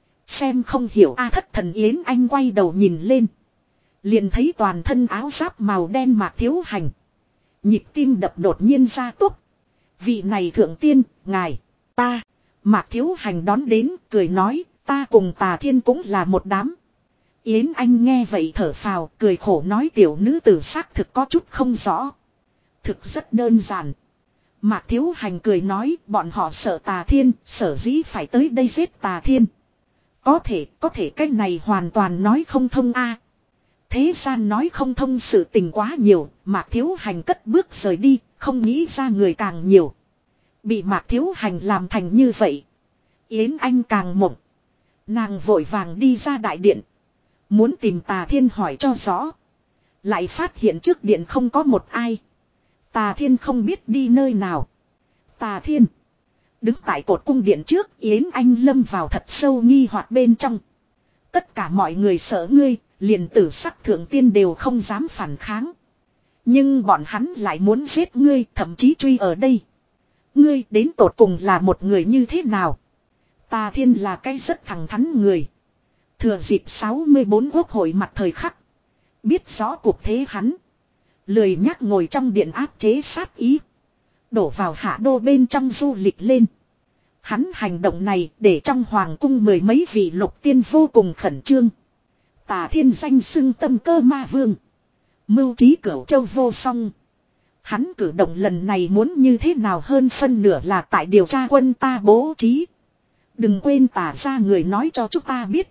Xem không hiểu a thất thần Yến Anh quay đầu nhìn lên. Liền thấy toàn thân áo giáp màu đen Mạc Thiếu Hành. Nhịp tim đập đột nhiên ra tốc. Vị này thượng tiên, ngài, ta. Mạc Thiếu Hành đón đến, cười nói, ta cùng Tà Thiên cũng là một đám. Yến Anh nghe vậy thở phào, cười khổ nói tiểu nữ tử xác thực có chút không rõ. Thực rất đơn giản. Mạc Thiếu Hành cười nói, bọn họ sợ Tà Thiên, sở dĩ phải tới đây giết Tà Thiên. Có thể, có thể cái này hoàn toàn nói không thông a. Thế gian nói không thông sự tình quá nhiều, Mạc Thiếu Hành cất bước rời đi, không nghĩ ra người càng nhiều. Bị Mạc Thiếu Hành làm thành như vậy. Yến Anh càng mộng. Nàng vội vàng đi ra đại điện. Muốn tìm Tà Thiên hỏi cho rõ. Lại phát hiện trước điện không có một ai. Tà Thiên không biết đi nơi nào. Tà Thiên. Đứng tại cột cung điện trước Yến Anh lâm vào thật sâu nghi hoặc bên trong. Tất cả mọi người sợ ngươi, liền tử sắc thượng tiên đều không dám phản kháng. Nhưng bọn hắn lại muốn giết ngươi, thậm chí truy ở đây. Ngươi đến tột cùng là một người như thế nào? Tà Thiên là cái rất thẳng thắn người. Thừa dịp sáu mươi bốn quốc hội mặt thời khắc. Biết rõ cuộc thế hắn. Lười nhắc ngồi trong điện áp chế sát ý. Đổ vào hạ đô bên trong du lịch lên. Hắn hành động này để trong hoàng cung mười mấy vị lục tiên vô cùng khẩn trương. Tà Thiên danh xưng tâm cơ ma vương. Mưu trí cửu châu vô song. Hắn cử động lần này muốn như thế nào hơn phân nửa là tại điều tra quân ta bố trí. Đừng quên Tà ra người nói cho chúng ta biết.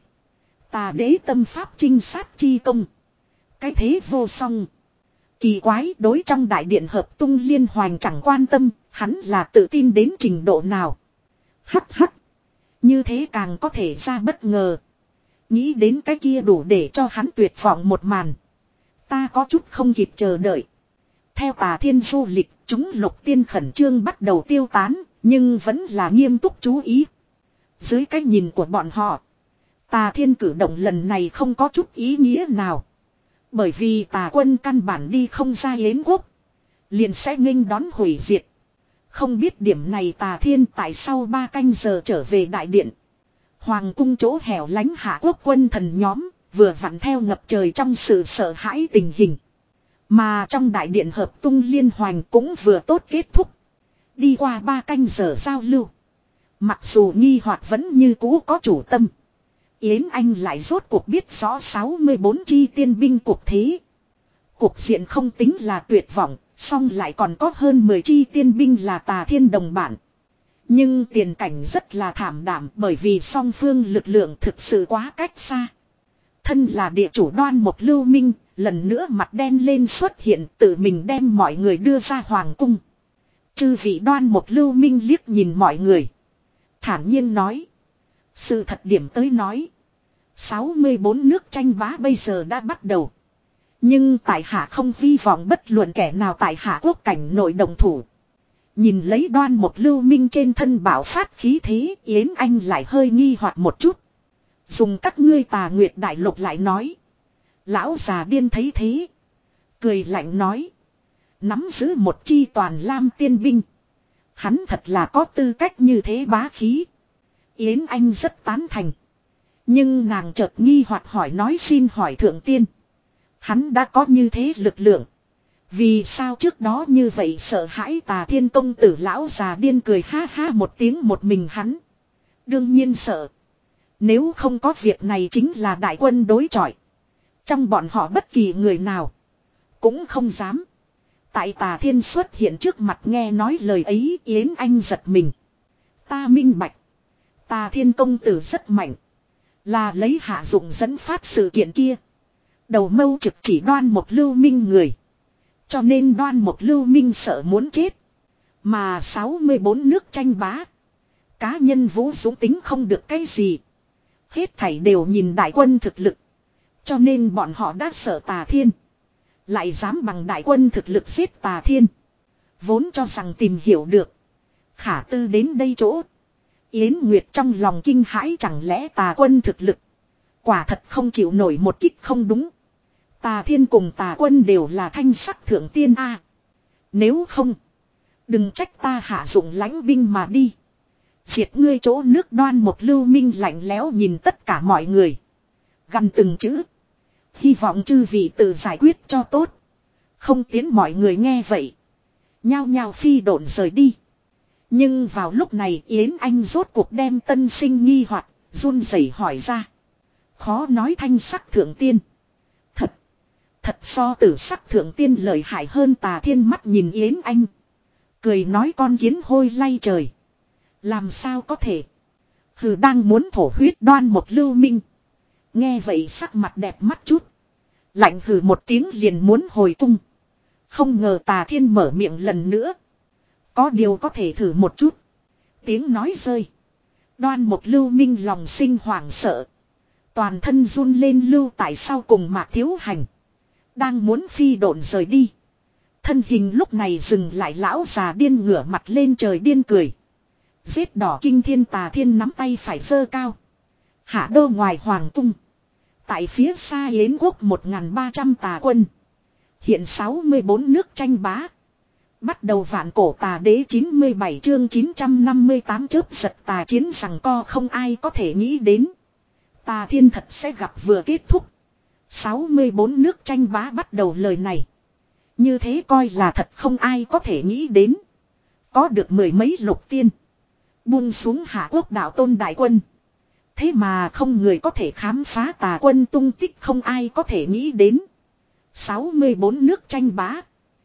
Tà đế tâm pháp trinh sát chi công. Cái thế vô song. Kỳ quái đối trong đại điện hợp tung liên hoành chẳng quan tâm. Hắn là tự tin đến trình độ nào. Hắc hắc. Như thế càng có thể ra bất ngờ. Nghĩ đến cái kia đủ để cho hắn tuyệt vọng một màn. Ta có chút không kịp chờ đợi. Theo Tà Thiên du lịch, chúng lục tiên khẩn trương bắt đầu tiêu tán, nhưng vẫn là nghiêm túc chú ý. Dưới cái nhìn của bọn họ, Tà Thiên cử động lần này không có chút ý nghĩa nào. Bởi vì Tà quân căn bản đi không ra Yến quốc, liền sẽ nghênh đón hủy diệt. Không biết điểm này Tà Thiên tại sau ba canh giờ trở về đại điện. Hoàng cung chỗ hẻo lánh hạ quốc quân thần nhóm, vừa vặn theo ngập trời trong sự sợ hãi tình hình. Mà trong đại điện hợp tung liên hoành cũng vừa tốt kết thúc. Đi qua ba canh giờ giao lưu. Mặc dù nghi hoặc vẫn như cũ có chủ tâm. Yến Anh lại rốt cuộc biết rõ sáu mươi bốn chi tiên binh cuộc thế. Cuộc diện không tính là tuyệt vọng, song lại còn có hơn mười chi tiên binh là Tà Thiên đồng bản. Nhưng tiền cảnh rất là thảm đảm bởi vì song phương lực lượng thực sự quá cách xa. Thân là địa chủ Đoan Một Lưu Minh, lần nữa mặt đen lên xuất hiện tự mình đem mọi người đưa ra hoàng cung. Chư vị Đoan Một Lưu Minh liếc nhìn mọi người. Thản nhiên nói. Sự thật điểm tới nói. sáu mươi bốn nước tranh bá bây giờ đã bắt đầu. Nhưng tại hạ không hy vọng bất luận kẻ nào tại hạ quốc cảnh nội đồng thủ. Nhìn lấy Đoan Mục Lưu Minh trên thân bảo phát khí thế, Yến Anh lại hơi nghi hoặc một chút. Dùng các ngươi Tà Nguyệt Đại Lục lại nói. Lão già điên thấy thế. Cười lạnh nói. Nắm giữ một chi toàn lam tiên binh. Hắn thật là có tư cách như thế bá khí. Yến Anh rất tán thành. Nhưng nàng chợt nghi hoặc hỏi nói xin hỏi thượng tiên. Hắn đã có như thế lực lượng. Vì sao trước đó như vậy sợ hãi Tà Thiên công tử lão già điên cười ha ha một tiếng một mình hắn. Đương nhiên sợ. Nếu không có việc này chính là đại quân đối chọi. Trong bọn họ bất kỳ người nào. Cũng không dám. Tại Tà Thiên xuất hiện trước mặt nghe nói lời ấy Yến Anh giật mình. Ta minh bạch. Tà Thiên công tử rất mạnh. Là lấy hạ dụng dẫn phát sự kiện kia. Đầu mâu trực chỉ Đoan Mục Lưu Minh người. Cho nên Đoan Mục Lưu Minh sợ muốn chết. Mà sáu mươi bốn nước tranh bá. Cá nhân Vũ Dũng tính không được cái gì. Hết thảy đều nhìn đại quân thực lực. Cho nên bọn họ đã sợ Tà Thiên. Lại dám bằng đại quân thực lực giết Tà Thiên. Vốn cho rằng tìm hiểu được. Khả tư đến đây chỗ. Yến Nguyệt trong lòng kinh hãi chẳng lẽ Tà quân thực lực. Quả thật không chịu nổi một kích không đúng. Tà Thiên cùng Tà quân đều là thanh sắc thượng tiên a. Nếu không. Đừng trách ta hạ dụng lãnh binh mà đi. Diệt ngươi chỗ nước Đoan Mục Lưu Minh lạnh lẽo nhìn tất cả mọi người. Gần từng chữ. Hy vọng chư vị tự giải quyết cho tốt. Không tiến mọi người nghe vậy. Nhao nhao phi độn rời đi. Nhưng vào lúc này Yến Anh rốt cuộc đem tân sinh nghi hoặc run rẩy hỏi ra. Khó nói thanh sắc thượng tiên. Thật. Thật so tử sắc thượng tiên lợi hại hơn Tà Thiên mắt nhìn Yến Anh. Cười nói con kiến hôi lay trời. Làm sao có thể. Hừ đang muốn thổ huyết Đoan Mục Lưu Minh. Nghe vậy sắc mặt đẹp mắt chút. Lạnh hừ một tiếng liền muốn hồi cung. Không ngờ Tà Thiên mở miệng lần nữa. Có điều có thể thử một chút. Tiếng nói rơi. Đoan Mục Lưu Minh lòng sinh hoảng sợ. Toàn thân run lên lưu tại sau cùng Mạc Thiếu Hành. Đang muốn phi độn rời đi. Thân hình lúc này dừng lại lão già điên ngửa mặt lên trời điên cười. Giết đỏ kinh thiên Tà Thiên nắm tay phải giơ cao. Hạ đô ngoài hoàng cung. Tại phía xa Yến quốc một nghìn ba trăm tà quân. Hiện sáu mươi bốn nước tranh bá. Bắt đầu vạn cổ tà đế chín mươi bảy chương chín trăm năm mươi tám chớp giật tà chiến rằng co không ai có thể nghĩ đến. Tà Thiên thật sẽ gặp vừa kết thúc. sáu mươi bốn nước tranh bá bắt đầu lời này. Như thế coi là thật không ai có thể nghĩ đến. Có được mười mấy lục tiên. Buông xuống hạ quốc đạo tôn đại quân. Thế mà không người có thể khám phá Tà quân tung tích không ai có thể nghĩ đến. sáu mươi bốn nước tranh bá.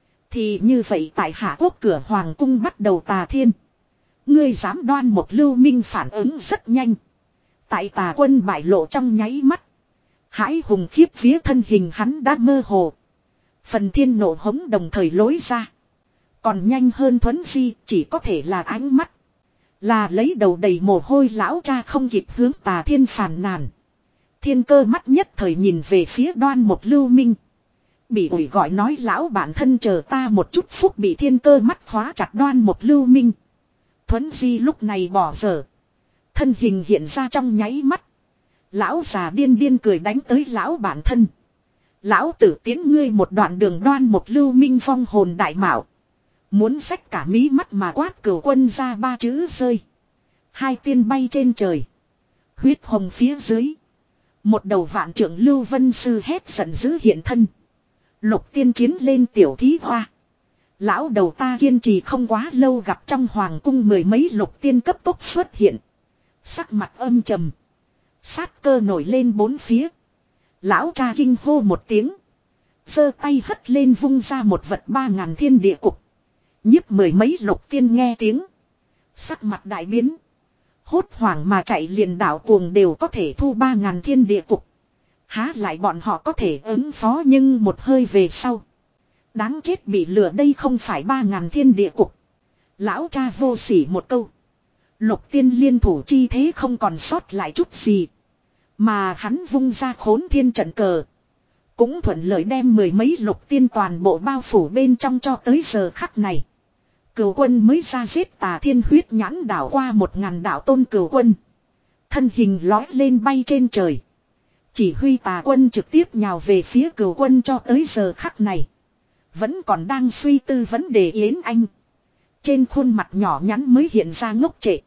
Thì như vậy tại hạ quốc cửa hoàng cung bắt đầu Tà Thiên. Ngươi dám Đoan Mục Lưu Minh phản ứng rất nhanh. Tại Tà quân bại lộ trong nháy mắt. Hãi hùng khiếp vía thân hình hắn đã mơ hồ. Phần thiên nộ hống đồng thời lối ra. Còn nhanh hơn thuấn di chỉ có thể là ánh mắt. Là lấy đầu đầy mồ hôi lão cha không kịp hướng Tà Thiên phàn nàn. Thiên Cơ mắt nhất thời nhìn về phía Đoan Mục Lưu Minh. Bị ủi gọi nói lão bản thân chờ ta một chút phút bị Thiên Cơ mắt khóa chặt Đoan Mục Lưu Minh. Thuấn di lúc này bỏ dở. Thân hình hiện ra trong nháy mắt. Lão già điên điên cười đánh tới lão bản thân. Lão tử tiến ngươi một đoạn đường Đoan Mục Lưu Minh phong hồn đại mạo. Muốn xách cả mí mắt mà quát cửu quân ra ba chữ rơi. Hai tiên bay trên trời. Huyết hồng phía dưới. Một đầu vạn trưởng Lưu Vân Sư hét giận dữ hiện thân. Lục tiên chiến lên tiểu thí hoa. Lão đầu ta kiên trì không quá lâu gặp trong hoàng cung mười mấy lục tiên cấp tốc xuất hiện. Sắc mặt âm trầm. Sát cơ nổi lên bốn phía. Lão cha kinh hô một tiếng. Giơ tay hất lên vung ra một vật ba ngàn thiên địa cục. Nhiếp mười mấy lục tiên nghe tiếng. Sắc mặt đại biến. Hốt hoảng mà chạy liền đảo cuồng đều có thể thu ba ngàn thiên địa cục. Há lại bọn họ có thể ứng phó nhưng một hơi về sau. Đáng chết bị lừa đây không phải ba ngàn thiên địa cục. Lão cha vô sỉ một câu. Lục tiên liên thủ chi thế không còn sót lại chút gì. Mà hắn vung ra khốn thiên trận cờ. Cũng thuận lợi đem mười mấy lục tiên toàn bộ bao phủ bên trong cho tới giờ khắc này. Cửu quân mới ra giết tà thiên huyết nhãn đảo qua một ngàn đảo tôn cửu quân. Thân hình lói lên bay trên trời. Chỉ huy tà quân trực tiếp nhào về phía cửu quân cho tới giờ khắc này. Vẫn còn đang suy tư vấn đề Yến Anh. Trên khuôn mặt nhỏ nhắn mới hiện ra ngốc trệ.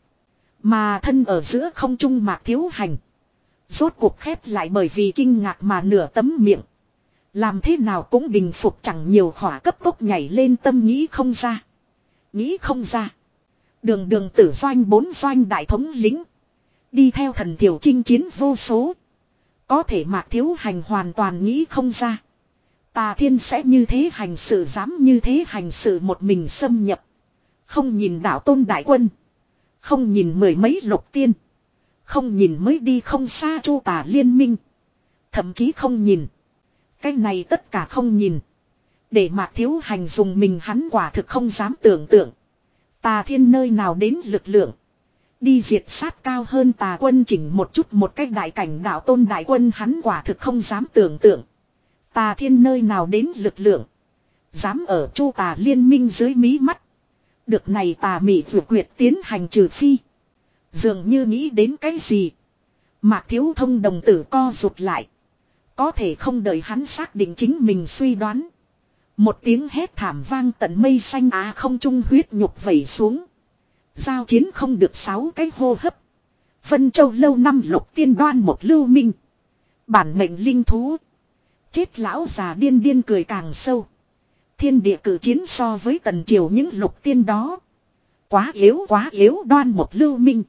Mà thân ở giữa không trung Mạc Thiếu Hành. Rốt cuộc khép lại bởi vì kinh ngạc mà nửa tấm miệng. Làm thế nào cũng bình phục chẳng nhiều khỏa cấp tốc nhảy lên tâm nghĩ không ra. Nghĩ không ra. Đường đường tử doanh bốn doanh đại thống lính. Đi theo thần thiểu chinh chiến vô số. Có thể Mạc Thiếu Hành hoàn toàn nghĩ không ra. Tà thiên sẽ như thế hành sự dám như thế hành sự một mình xâm nhập. Không nhìn đạo tôn đại quân. Không nhìn mười mấy lục tiên. Không nhìn mới đi không xa chu tà liên minh. Thậm chí không nhìn. Cái này tất cả không nhìn. Để Mạc Thiếu Hành dùng mình hắn quả thực không dám tưởng tượng. Tà thiên nơi nào đến lực lượng. Đi diệt sát cao hơn tà quân chỉnh một chút một cách đại cảnh đạo tôn đại quân hắn quả thực không dám tưởng tượng. Tà thiên nơi nào đến lực lượng. Dám ở chu tà liên minh dưới mí mắt. Được này tà mị vượt quyệt tiến hành trừ phi. Dường như nghĩ đến cái gì. Mạc Thiếu Thông đồng tử co rụt lại. Có thể không đợi hắn xác định chính mình suy đoán. Một tiếng hét thảm vang tận mây xanh á không trung huyết nhục vẩy xuống. Giao chiến không được sáu cái hô hấp. Vân Châu lâu năm lục tiên đoan một lưu minh. Bản mệnh linh thú. Chết lão già điên điên cười càng sâu. Thiên địa cử chiến so với tần triều những lục tiên đó. Quá yếu quá yếu đoan một lưu minh.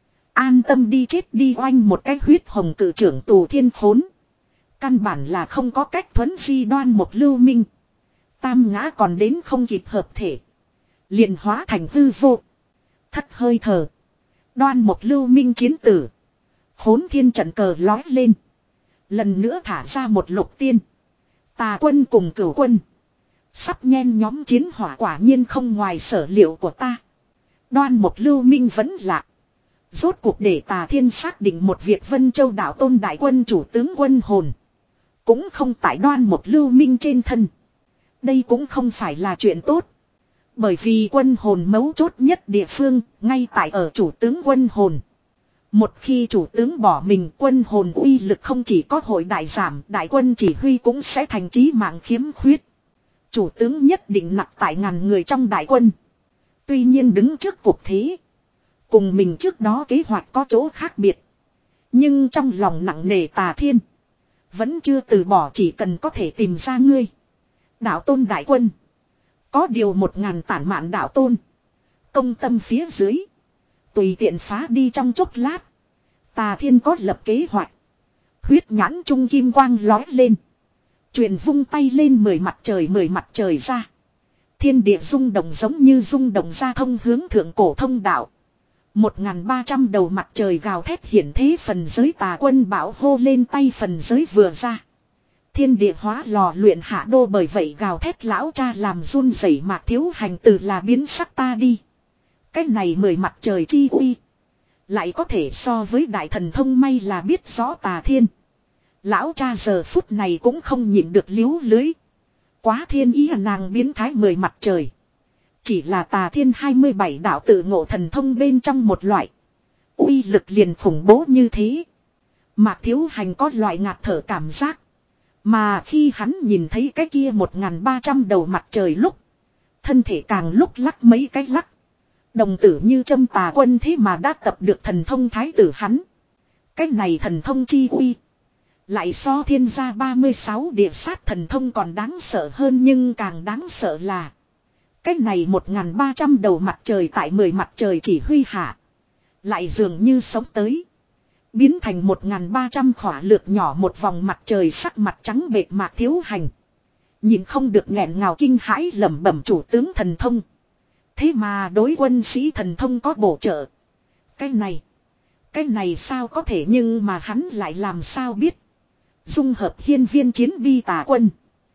An tâm đi chết đi oanh một cái huyết hồng cử trưởng tù thiên khốn. Căn bản là không có cách thuấn di đoan một lưu minh. Tam ngã còn đến không kịp hợp thể. Liền hóa thành hư vô. Thất hơi thở. Đoan một lưu minh chiến tử. Khốn thiên trận cờ lói lên. Lần nữa thả ra một lục tiên. Tà quân cùng cửu quân. Sắp nhen nhóm chiến hỏa quả nhiên không ngoài sở liệu của ta. Đoan một lưu minh vẫn lạ. Rốt cuộc để tà thiên xác định một việc Vân Châu đạo tôn đại quân chủ tướng quân hồn. Cũng không tại đoan một lưu minh trên thân. Đây cũng không phải là chuyện tốt. Bởi vì quân hồn mấu chốt nhất địa phương, ngay tại ở chủ tướng quân hồn. Một khi chủ tướng bỏ mình quân hồn uy lực không chỉ có hội đại giảm, đại quân chỉ huy cũng sẽ thành trí mạng khiếm khuyết. Chủ tướng nhất định nặng tại ngàn người trong đại quân. Tuy nhiên đứng trước cuộc thế. Cùng mình trước đó kế hoạch có chỗ khác biệt. Nhưng trong lòng nặng nề tà thiên. Vẫn chưa từ bỏ chỉ cần có thể tìm ra ngươi. Đạo tôn đại quân. Có điều một ngàn tản mạn đạo tôn. Công tâm phía dưới. Tùy tiện phá đi trong chốc lát. Tà thiên có lập kế hoạch. Huyết nhãn trung kim quang lói lên. Truyền vung tay lên mười mặt trời mười mặt trời ra. Thiên địa rung động giống như rung động ra thông hướng thượng cổ thông đạo. Một ngàn ba trăm đầu mặt trời gào thét hiển thế phần giới tà quân bảo hô lên tay phần giới vừa ra. Thiên địa hóa lò luyện hạ đô bởi vậy gào thét lão cha làm run rẩy Mạc Thiếu Hành từ là biến sắc ta đi. Cái này mười mặt trời chi uy. Lại có thể so với đại thần thông may là biết rõ tà thiên. Lão cha giờ phút này cũng không nhịn được liếu lưới. Quá thiên ý nàng biến thái mười mặt trời. Chỉ là tà thiên hai mươi bảy đạo tự ngộ thần thông bên trong một loại. Uy lực liền khủng bố như thế. Mạc Thiếu Hành có loại ngạt thở cảm giác. Mà khi hắn nhìn thấy cái kia một ngàn ba trăm đầu mặt trời lúc. Thân thể càng lúc lắc mấy cái lắc. Đồng tử như châm tà quân thế mà đã tập được thần thông thái tử hắn. Cái này thần thông chi uy. Lại so thiên gia ba mươi sáu địa sát thần thông còn đáng sợ hơn nhưng càng đáng sợ là. Cái này một ngàn ba trăm đầu mặt trời tại mười mặt trời chỉ huy hạ. Lại dường như sống tới. Biến thành một ngàn ba trăm khỏa lược nhỏ một vòng mặt trời sắc mặt trắng bệt Mạc Thiếu Hành. Nhìn không được nghẹn ngào kinh hãi lẩm bẩm chủ tướng thần thông. Thế mà đối quân sĩ thần thông có bổ trợ. Cái này. Cái này sao có thể nhưng mà hắn lại làm sao biết. Dung hợp hiên viên chiến bi tà quân.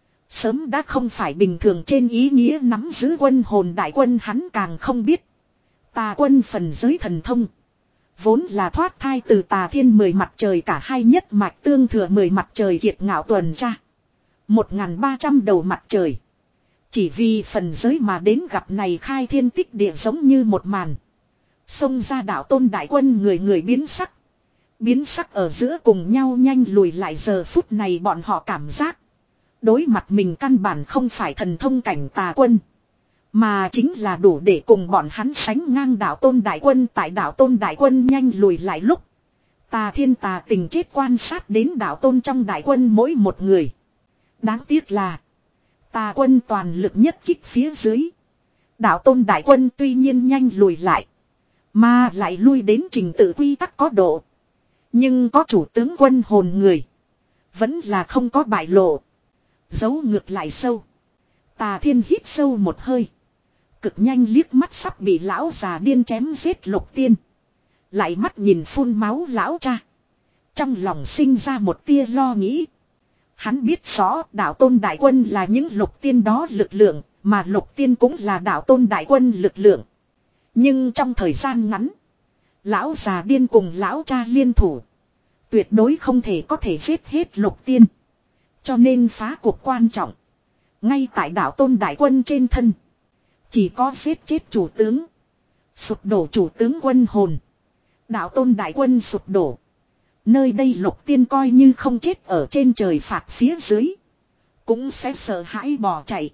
Sớm đã không phải bình thường trên ý nghĩa nắm giữ quân hồn đại quân hắn càng không biết. Tà quân phần giới thần thông. Vốn là thoát thai từ tà thiên mười mặt trời cả hai nhất mạch tương thừa mười mặt trời kiệt ngạo tuần tra. Một ngàn ba trăm đầu mặt trời. Chỉ vì phần giới mà đến gặp này khai thiên tích địa giống như một màn. Xông ra đạo tôn đại quân người người biến sắc. Biến sắc ở giữa cùng nhau nhanh lùi lại giờ phút này bọn họ cảm giác. Đối mặt mình căn bản không phải thần thông cảnh tà quân. Mà chính là đủ để cùng bọn hắn sánh ngang đạo tôn đại quân tại đạo tôn đại quân nhanh lùi lại lúc. Tà thiên tà tình chết quan sát đến đạo tôn trong đại quân mỗi một người. Đáng tiếc là tà quân toàn lực nhất kích phía dưới. Đạo tôn đại quân tuy nhiên nhanh lùi lại. Mà lại lui đến trình tự quy tắc có độ. Nhưng có chủ tướng quân hồn người. Vẫn là không có bại lộ. Giấu ngược lại sâu. Tà thiên hít sâu một hơi. Cực nhanh liếc mắt sắp bị lão già điên chém giết Lục Tiên. Lại mắt nhìn phun máu lão cha. Trong lòng sinh ra một tia lo nghĩ. Hắn biết rõ đạo tôn đại quân là những Lục Tiên đó lực lượng. Mà Lục Tiên cũng là đạo tôn đại quân lực lượng. Nhưng trong thời gian ngắn. Lão già điên cùng lão cha liên thủ. Tuyệt đối không thể có thể giết hết Lục Tiên. Cho nên phá cuộc quan trọng. Ngay tại đạo tôn đại quân trên thân. Chỉ có giết chết chủ tướng. Sụp đổ chủ tướng quân hồn. Đạo tôn đại quân sụp đổ. Nơi đây Lục Tiên coi như không chết ở trên trời phạt phía dưới. Cũng sẽ sợ hãi bỏ chạy.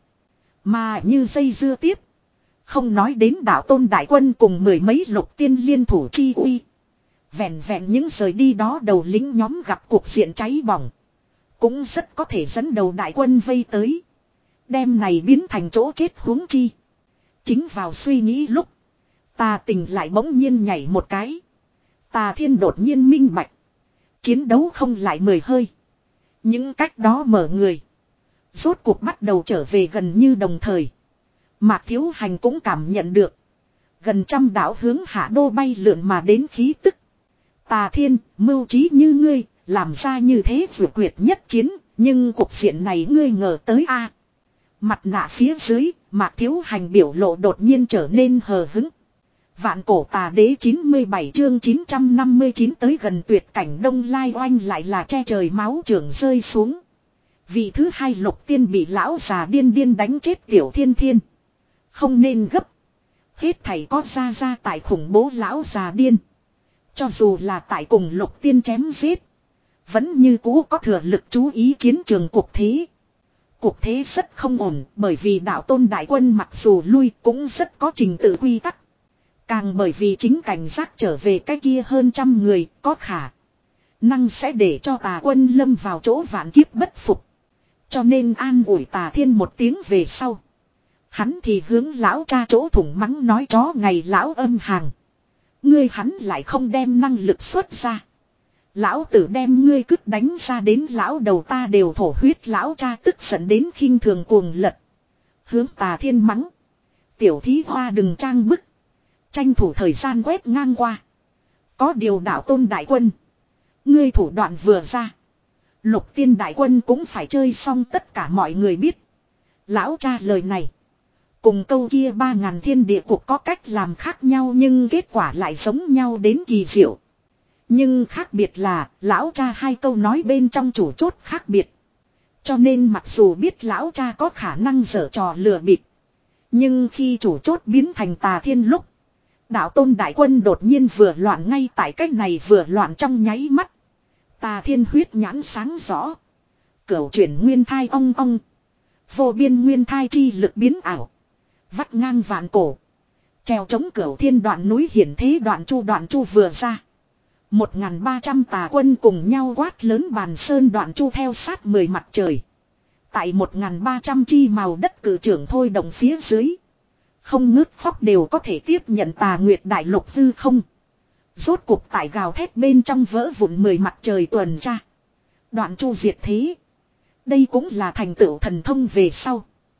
Mà như dây dưa tiếp. Không nói đến đạo tôn đại quân cùng mười mấy Lục Tiên liên thủ chi uy. Vẹn vẹn những rời đi đó đầu lính nhóm gặp cuộc diện cháy bỏng. Cũng rất có thể dẫn đầu đại quân vây tới. Đem này biến thành chỗ chết huống chi. Chính vào suy nghĩ lúc. Tà tình lại bỗng nhiên nhảy một cái. Tà thiên đột nhiên minh bạch. Chiến đấu không lại mười hơi. Những cách đó mở người. Rốt cuộc bắt đầu trở về gần như đồng thời. Mạc Thiếu Hành cũng cảm nhận được. Gần trăm đảo hướng hạ đô bay lượn mà đến khí tức. Tà thiên, mưu trí như ngươi, làm ra như thế vừa quyệt nhất chiến. Nhưng cuộc diện này ngươi ngờ tới a à. Mặt nạ phía dưới, Mạc Thiếu Hành biểu lộ đột nhiên trở nên hờ hững. Vạn cổ tà đế chín mươi bảy chương chín trăm năm mươi chín tới gần tuyệt cảnh Đông Lai Oanh lại là che trời máu trưởng rơi xuống. Vị thứ hai Lục Tiên bị lão già điên điên đánh chết Tiểu Thiên Thiên. Không nên gấp. Hết thảy có ra ra tại khủng bố lão già điên. Cho dù là tại cùng Lục Tiên chém giết. Vẫn như cũ có thừa lực chú ý chiến trường cuộc thế. Cuộc thế rất không ổn bởi vì đạo tôn đại quân mặc dù lui cũng rất có trình tự quy tắc. Càng bởi vì chính cảnh giác trở về cái kia hơn trăm người có khả năng sẽ để cho tà quân lâm vào chỗ vạn kiếp bất phục. Cho nên an ủi tà thiên một tiếng về sau. Hắn thì hướng lão cha chỗ thủng mắng nói chó ngày lão âm hàng. Ngươi hắn lại không đem năng lực xuất ra. Lão tử đem ngươi cứt đánh ra đến lão đầu ta đều thổ huyết lão cha tức giận đến khinh thường cuồng lật. Hướng tà thiên mắng. Tiểu thí hoa đừng trang bức. Tranh thủ thời gian quét ngang qua. Có điều đạo tôn đại quân. Ngươi thủ đoạn vừa ra. Lục Tiên đại quân cũng phải chơi xong tất cả mọi người biết. Lão cha lời này. Cùng câu kia ba ngàn thiên địa cuộc có cách làm khác nhau nhưng kết quả lại giống nhau đến kỳ diệu. Nhưng khác biệt là lão cha hai câu nói bên trong chủ chốt khác biệt. Cho nên mặc dù biết lão cha có khả năng giở trò lừa bịp. Nhưng khi chủ chốt biến thành tà thiên lúc. Đạo tôn đại quân đột nhiên vừa loạn ngay tại cách này vừa loạn trong nháy mắt. Tà thiên huyết nhãn sáng rõ. Cửu chuyển nguyên thai ong ong. Vô biên nguyên thai chi lực biến ảo. Vắt ngang vạn cổ. Treo chống cửu thiên đoạn núi hiển thế đoạn chu đoạn chu vừa ra. Một ngàn ba trăm tà quân cùng nhau quát lớn bàn sơn đoạn chu theo sát mười mặt trời. Tại một ngàn ba trăm chi màu đất cử trưởng thôi đồng phía dưới. Không ngớt khóc đều có thể tiếp nhận tà nguyệt đại lục hư không. Rốt cuộc tại gào thét bên trong vỡ vụn mười mặt trời tuần tra. Đoạn chu diệt thế. Đây cũng là thành tựu thần thông về sau.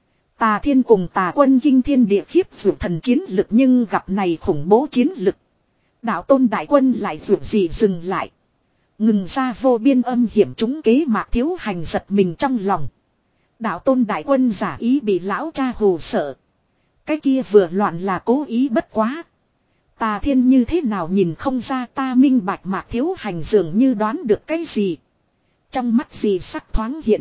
Tà thiên cùng tà quân kinh thiên địa khiếp vượt thần chiến lực nhưng gặp này khủng bố chiến lực. Đạo tôn đại quân lại vượt gì dừng lại. Ngừng ra vô biên âm hiểm trúng kế Mạc Thiếu Hành giật mình trong lòng. Đạo tôn đại quân giả ý bị lão cha hù sợ. Cái kia vừa loạn là cố ý bất quá. Tà Thiên như thế nào nhìn không ra, ta minh bạch. Mạc Thiếu Hành dường như đoán được cái gì. Trong mắt gì sắc thoáng hiện.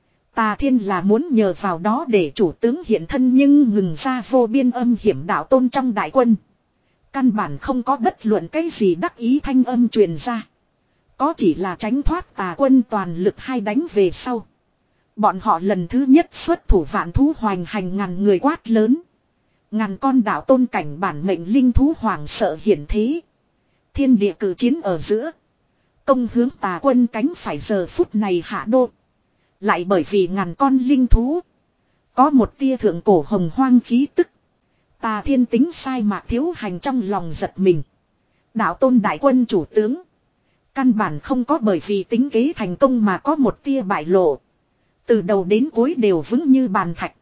Tà Thiên là muốn nhờ vào đó để chủ tướng hiện thân, nhưng ngừng ra vô biên âm hiểm đạo tôn trong đại quân. Căn bản không có bất luận cái gì đắc ý thanh âm truyền ra. Có chỉ là tránh thoát tà quân toàn lực hai đánh về sau. Bọn họ lần thứ nhất xuất thủ vạn thú hoành hành, ngàn người quát lớn. Ngàn con đạo tôn cảnh bản mệnh linh thú hoàng sợ hiển thế. Thiên địa cử chiến ở giữa. Công hướng tà quân cánh phải giờ phút này hạ đô. Lại bởi vì ngàn con linh thú. Có một tia thượng cổ hồng hoang khí tức. Tà Thiên tính sai Mạc Thiếu Hành trong lòng giật mình. Đạo tôn đại quân chủ tướng. Căn bản không có bởi vì tính kế thành công mà có một tia bại lộ. Từ đầu đến cuối đều vững như bàn thạch.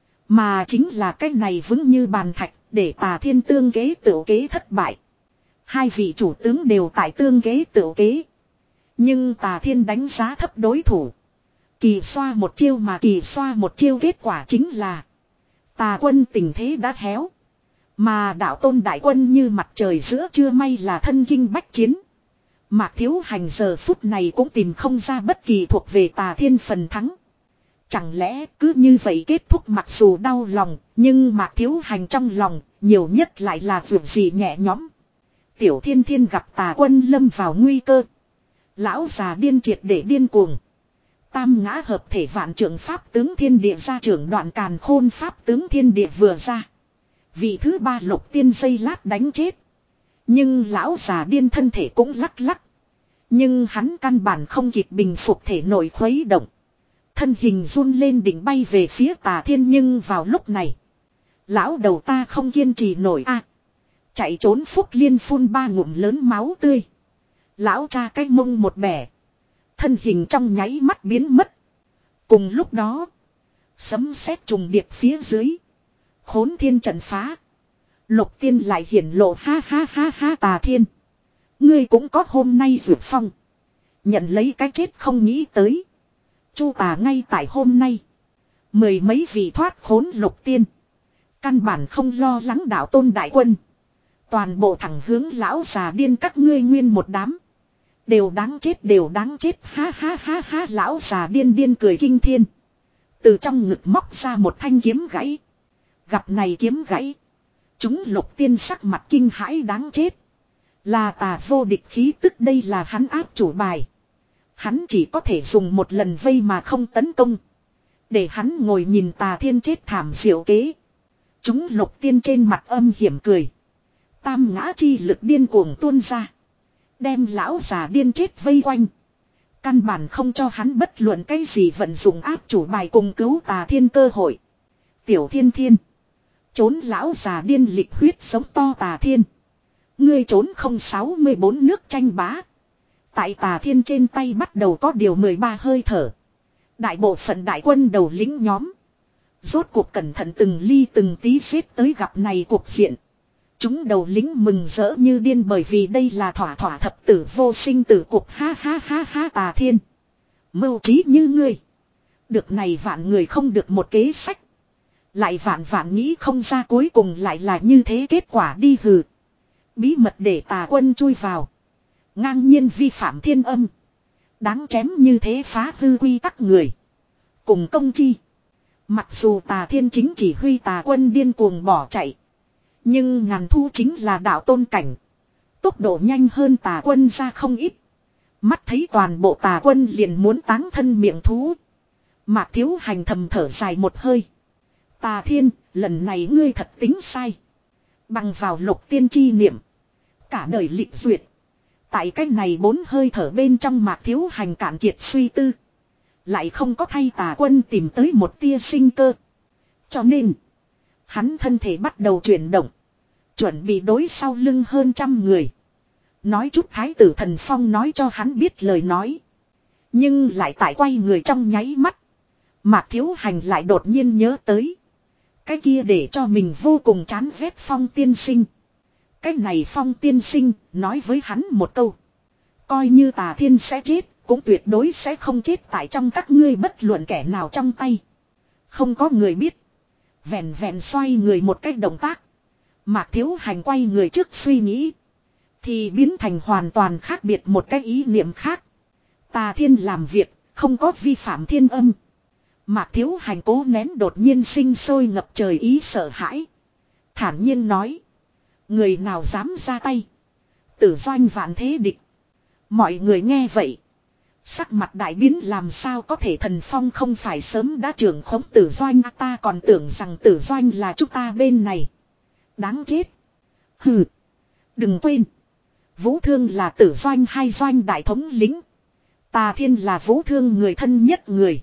Mà chính là cái này vững như bàn thạch để Tà Thiên tương kế tựu kế thất bại. Hai vị chủ tướng đều tại tương kế tựu kế. Nhưng Tà Thiên đánh giá thấp đối thủ. Kỳ xoa một chiêu mà kỳ xoa một chiêu, kết quả chính là tà quân tình thế đã héo. Mà đạo tôn đại quân như mặt trời giữa trưa, may là thân kinh bách chiến. Mạc Thiếu Hành giờ phút này cũng tìm không ra bất kỳ thuộc về Tà Thiên phần thắng. Chẳng lẽ cứ như vậy kết thúc? Mặc dù đau lòng, nhưng Mạc Thiếu Hành trong lòng nhiều nhất lại là việc gì nhẹ nhõm. Tiểu Thiên Thiên gặp tà quân lâm vào nguy cơ. Lão già điên triệt để điên cuồng. Tam ngã hợp thể vạn trưởng pháp tướng thiên địa ra, trưởng đoạn càn khôn pháp tướng thiên địa vừa ra. Vị thứ ba lục tiên dây lát đánh chết. Nhưng lão già điên thân thể cũng lắc lắc. Nhưng hắn căn bản không kịp bình phục thể nội khuấy động. Thân hình run lên định bay về phía Tà Thiên, nhưng vào lúc này. Lão đầu ta không kiên trì nổi a. Chạy trốn Phúc Liên phun ba ngụm lớn máu tươi. Lão cha cái mông một bẻ. Thân hình trong nháy mắt biến mất. Cùng lúc đó. Sấm sét trùng điệp phía dưới. Khốn thiên trận phá. Lục tiên lại hiển lộ, ha ha ha ha Tà Thiên. Ngươi cũng có hôm nay dược phong. Nhận lấy cái chết không nghĩ tới. Chu tà ngay tại hôm nay. Mười mấy vị thoát khốn lục tiên. Căn bản không lo lắng đạo tôn đại quân. Toàn bộ thẳng hướng lão già điên, các ngươi nguyên một đám. Đều đáng chết, đều đáng chết, ha ha ha ha. Lão già điên điên cười kinh thiên. Từ trong ngực móc ra một thanh kiếm gãy. Gặp này kiếm gãy. Chúng lục tiên sắc mặt kinh hãi, đáng chết. Là tà vô địch khí tức, đây là hắn áp chủ bài. Hắn chỉ có thể dùng một lần vây mà không tấn công. Để hắn ngồi nhìn Tà Thiên chết thảm diệu kế. Chúng lục tiên trên mặt âm hiểm cười. Tam ngã chi lực điên cuồng tuôn ra. Đem lão già điên chết vây quanh. Căn bản không cho hắn bất luận cái gì vận dụng áp chủ bài cùng cứu Tà Thiên cơ hội. Tiểu Thiên Thiên. Trốn lão già điên lịch huyết sống to Tà Thiên. Ngươi trốn không sáu mươi bốn nước tranh bá. Tại Tà Thiên trên tay bắt đầu có điều mười ba hơi thở. Đại bộ phận đại quân đầu lính nhóm. Rốt cuộc cẩn thận từng ly từng tí xếp tới gặp này cuộc diện. Chúng đầu lính mừng rỡ như điên, bởi vì đây là thỏa thỏa thập tử vô sinh tử cuộc, ha ha ha ha. Tà Thiên. Mưu trí như ngươi. Được này vạn người không được một kế sách. Lại vạn vạn nghĩ không ra cuối cùng lại là như thế kết quả, đi hừ. Bí mật để tà quân chui vào. Ngang nhiên vi phạm thiên âm. Đáng chém như thế, phá hư quy tắc người. Cùng công chi. Mặc dù Tà Thiên chính chỉ huy tà quân điên cuồng bỏ chạy. Nhưng ngàn thu chính là đạo tôn cảnh. Tốc độ nhanh hơn tà quân ra không ít. Mắt thấy toàn bộ tà quân liền muốn táng thân miệng thú. Mạc Thiếu Hành thầm thở dài một hơi. Tà Thiên, lần này ngươi thật tính sai. Bằng vào lục tiên chi niệm. Cả đời lịch duyệt. Tại cách này bốn hơi thở bên trong, Mạc Thiếu Hành cạn kiệt suy tư. Lại không có thay tà quân tìm tới một tia sinh cơ. Cho nên, hắn thân thể bắt đầu chuyển động. Chuẩn bị đối sau lưng hơn trăm người. Nói chút thái tử thần phong nói cho hắn biết lời nói. Nhưng lại tại quay người trong nháy mắt. Mạc Thiếu Hành lại đột nhiên nhớ tới. Cái kia để cho mình vô cùng chán ghét Phong tiên sinh. Cái này Phong tiên sinh nói với hắn một câu. Coi như Tà Thiên sẽ chết, cũng tuyệt đối sẽ không chết tại trong các ngươi bất luận kẻ nào trong tay. Không có người biết. Vẹn vẹn xoay người một cách động tác. Mạc Thiếu Hành quay người trước suy nghĩ. Thì biến thành hoàn toàn khác biệt một cái ý niệm khác. Tà thiên làm việc, không có vi phạm thiên âm. Mạc Thiếu Hành cố nén đột nhiên sinh sôi ngập trời ý sợ hãi. Thản nhiên nói. Người nào dám ra tay. Tử doanh vạn thế địch. Mọi người nghe vậy. Sắc mặt đại biến làm sao có thể Thần Phong không phải sớm đã trưởng khống tử doanh, ta còn tưởng rằng tử doanh là chúng ta bên này. Đáng chết. Hừ. Đừng quên. Vũ Thương là tử doanh hai doanh đại thống lĩnh. Tà Thiên là Vũ Thương người thân nhất người.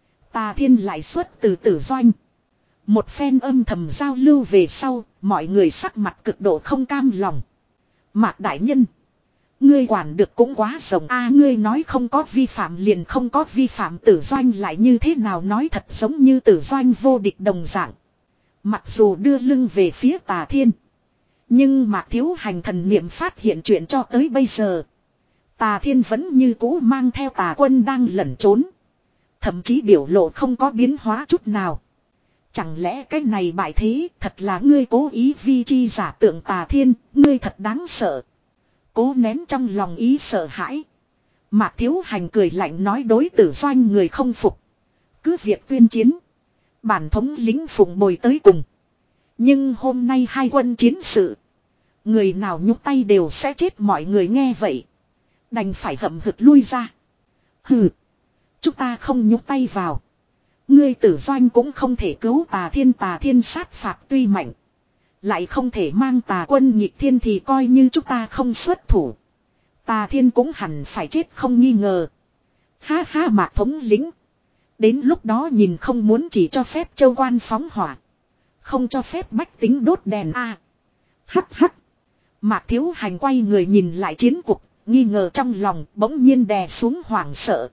Tà Thiên lại xuất từ tử doanh. Một phen âm thầm giao lưu về sau, mọi người sắc mặt cực độ không cam lòng. Mạc đại nhân. Ngươi quản được cũng quá rộng a, ngươi nói không có vi phạm liền không có vi phạm, tử doanh lại như thế nào nói thật giống như tử doanh vô địch đồng dạng. Mặc dù đưa lưng về phía Tà Thiên. Nhưng Mạc Thiếu Hành thần niệm phát hiện chuyện cho tới bây giờ. Tà Thiên vẫn như cũ mang theo tà quân đang lẩn trốn. Thậm chí biểu lộ không có biến hóa chút nào. Chẳng lẽ cái này bại thế thật là ngươi cố ý vi chi giả tượng Tà Thiên, ngươi thật đáng sợ. Cố nén trong lòng ý sợ hãi. Mạc Thiếu Hành cười lạnh nói đối tử doanh người không phục. Cứ việc tuyên chiến. Bản thống lính phụng bồi tới cùng. Nhưng hôm nay hai quân chiến sự. Người nào nhúc tay đều sẽ chết, mọi người nghe vậy. Đành phải hậm hực lui ra. Hừ. Chúng ta không nhúc tay vào. Ngươi tử doanh cũng không thể cứu Tà Thiên, Tà Thiên sát phạt tuy mạnh. Lại không thể mang tà quân nhịp thiên thì coi như chúng ta không xuất thủ. Tà Thiên cũng hẳn phải chết không nghi ngờ. Ha ha Mạc thống lĩnh. Đến lúc đó nhìn không muốn chỉ cho phép châu quan phóng hỏa. Không cho phép bách tính đốt đèn a. À, hắc hắc. Mạc Thiếu Hành quay người nhìn lại chiến cục, nghi ngờ trong lòng bỗng nhiên đè xuống hoảng sợ.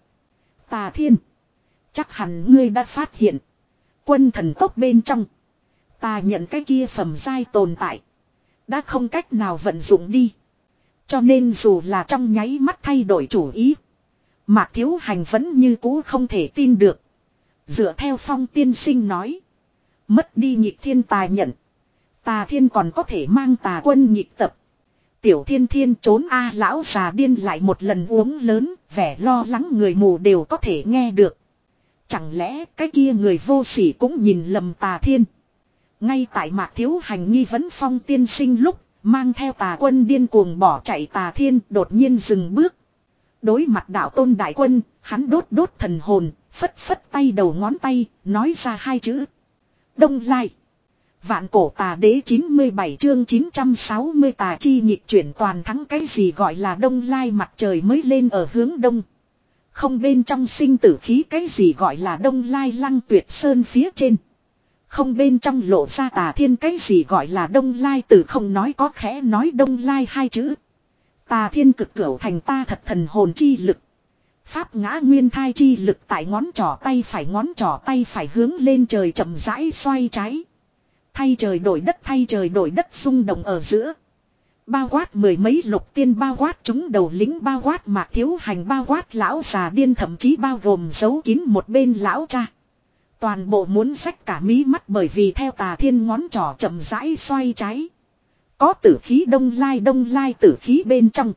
Tà Thiên. Chắc hẳn ngươi đã phát hiện. Quân thần tốc bên trong. Ta nhận cái kia phẩm giai tồn tại. Đã không cách nào vận dụng đi. Cho nên dù là trong nháy mắt thay đổi chủ ý. Mạc Thiếu Hành vẫn như cũ không thể tin được. Dựa theo Phong tiên sinh nói. Mất đi nhịp thiên tài nhận. Tà Thiên còn có thể mang tà quân nhịp tập. Tiểu Thiên Thiên trốn a, lão già điên lại một lần uống lớn. Vẻ lo lắng người mù đều có thể nghe được. Chẳng lẽ cái kia người vô sỉ cũng nhìn lầm Tà Thiên. Ngay tại Mạc Thiếu Hành nghi vấn Phong tiên sinh lúc, mang theo tà quân điên cuồng bỏ chạy Tà Thiên đột nhiên dừng bước. Đối mặt đạo tôn đại quân, hắn đốt đốt thần hồn, phất phất tay đầu ngón tay, nói ra hai chữ. Đông Lai. Vạn cổ tà đế chín mươi bảy chương chín trăm sáu mươi tà chi nhịp chuyển toàn thắng, cái gì gọi là Đông Lai, mặt trời mới lên ở hướng đông. Không bên trong sinh tử khí, cái gì gọi là Đông Lai Lăng Tuyệt Sơn phía trên. Không bên trong lộ ra Tà Thiên, cái gì gọi là Đông Lai, từ không nói có khẽ nói Đông Lai hai chữ. Tà Thiên cực cửu thành ta thật thần hồn chi lực. Pháp ngã nguyên thai chi lực tại ngón trỏ tay phải, ngón trỏ tay phải hướng lên trời chậm rãi xoay trái. Thay trời đổi đất, thay trời đổi đất rung động ở giữa. Bao quát mười mấy lục tiên, bao quát chúng đầu lính, bao quát Mạc Thiếu Hành, bao quát lão già điên, thậm chí bao gồm giấu kín một bên lão cha. Toàn bộ muốn xách cả mí mắt, bởi vì theo Tà Thiên ngón trỏ chậm rãi xoay trái. Có tử khí Đông Lai, Đông Lai tử khí bên trong.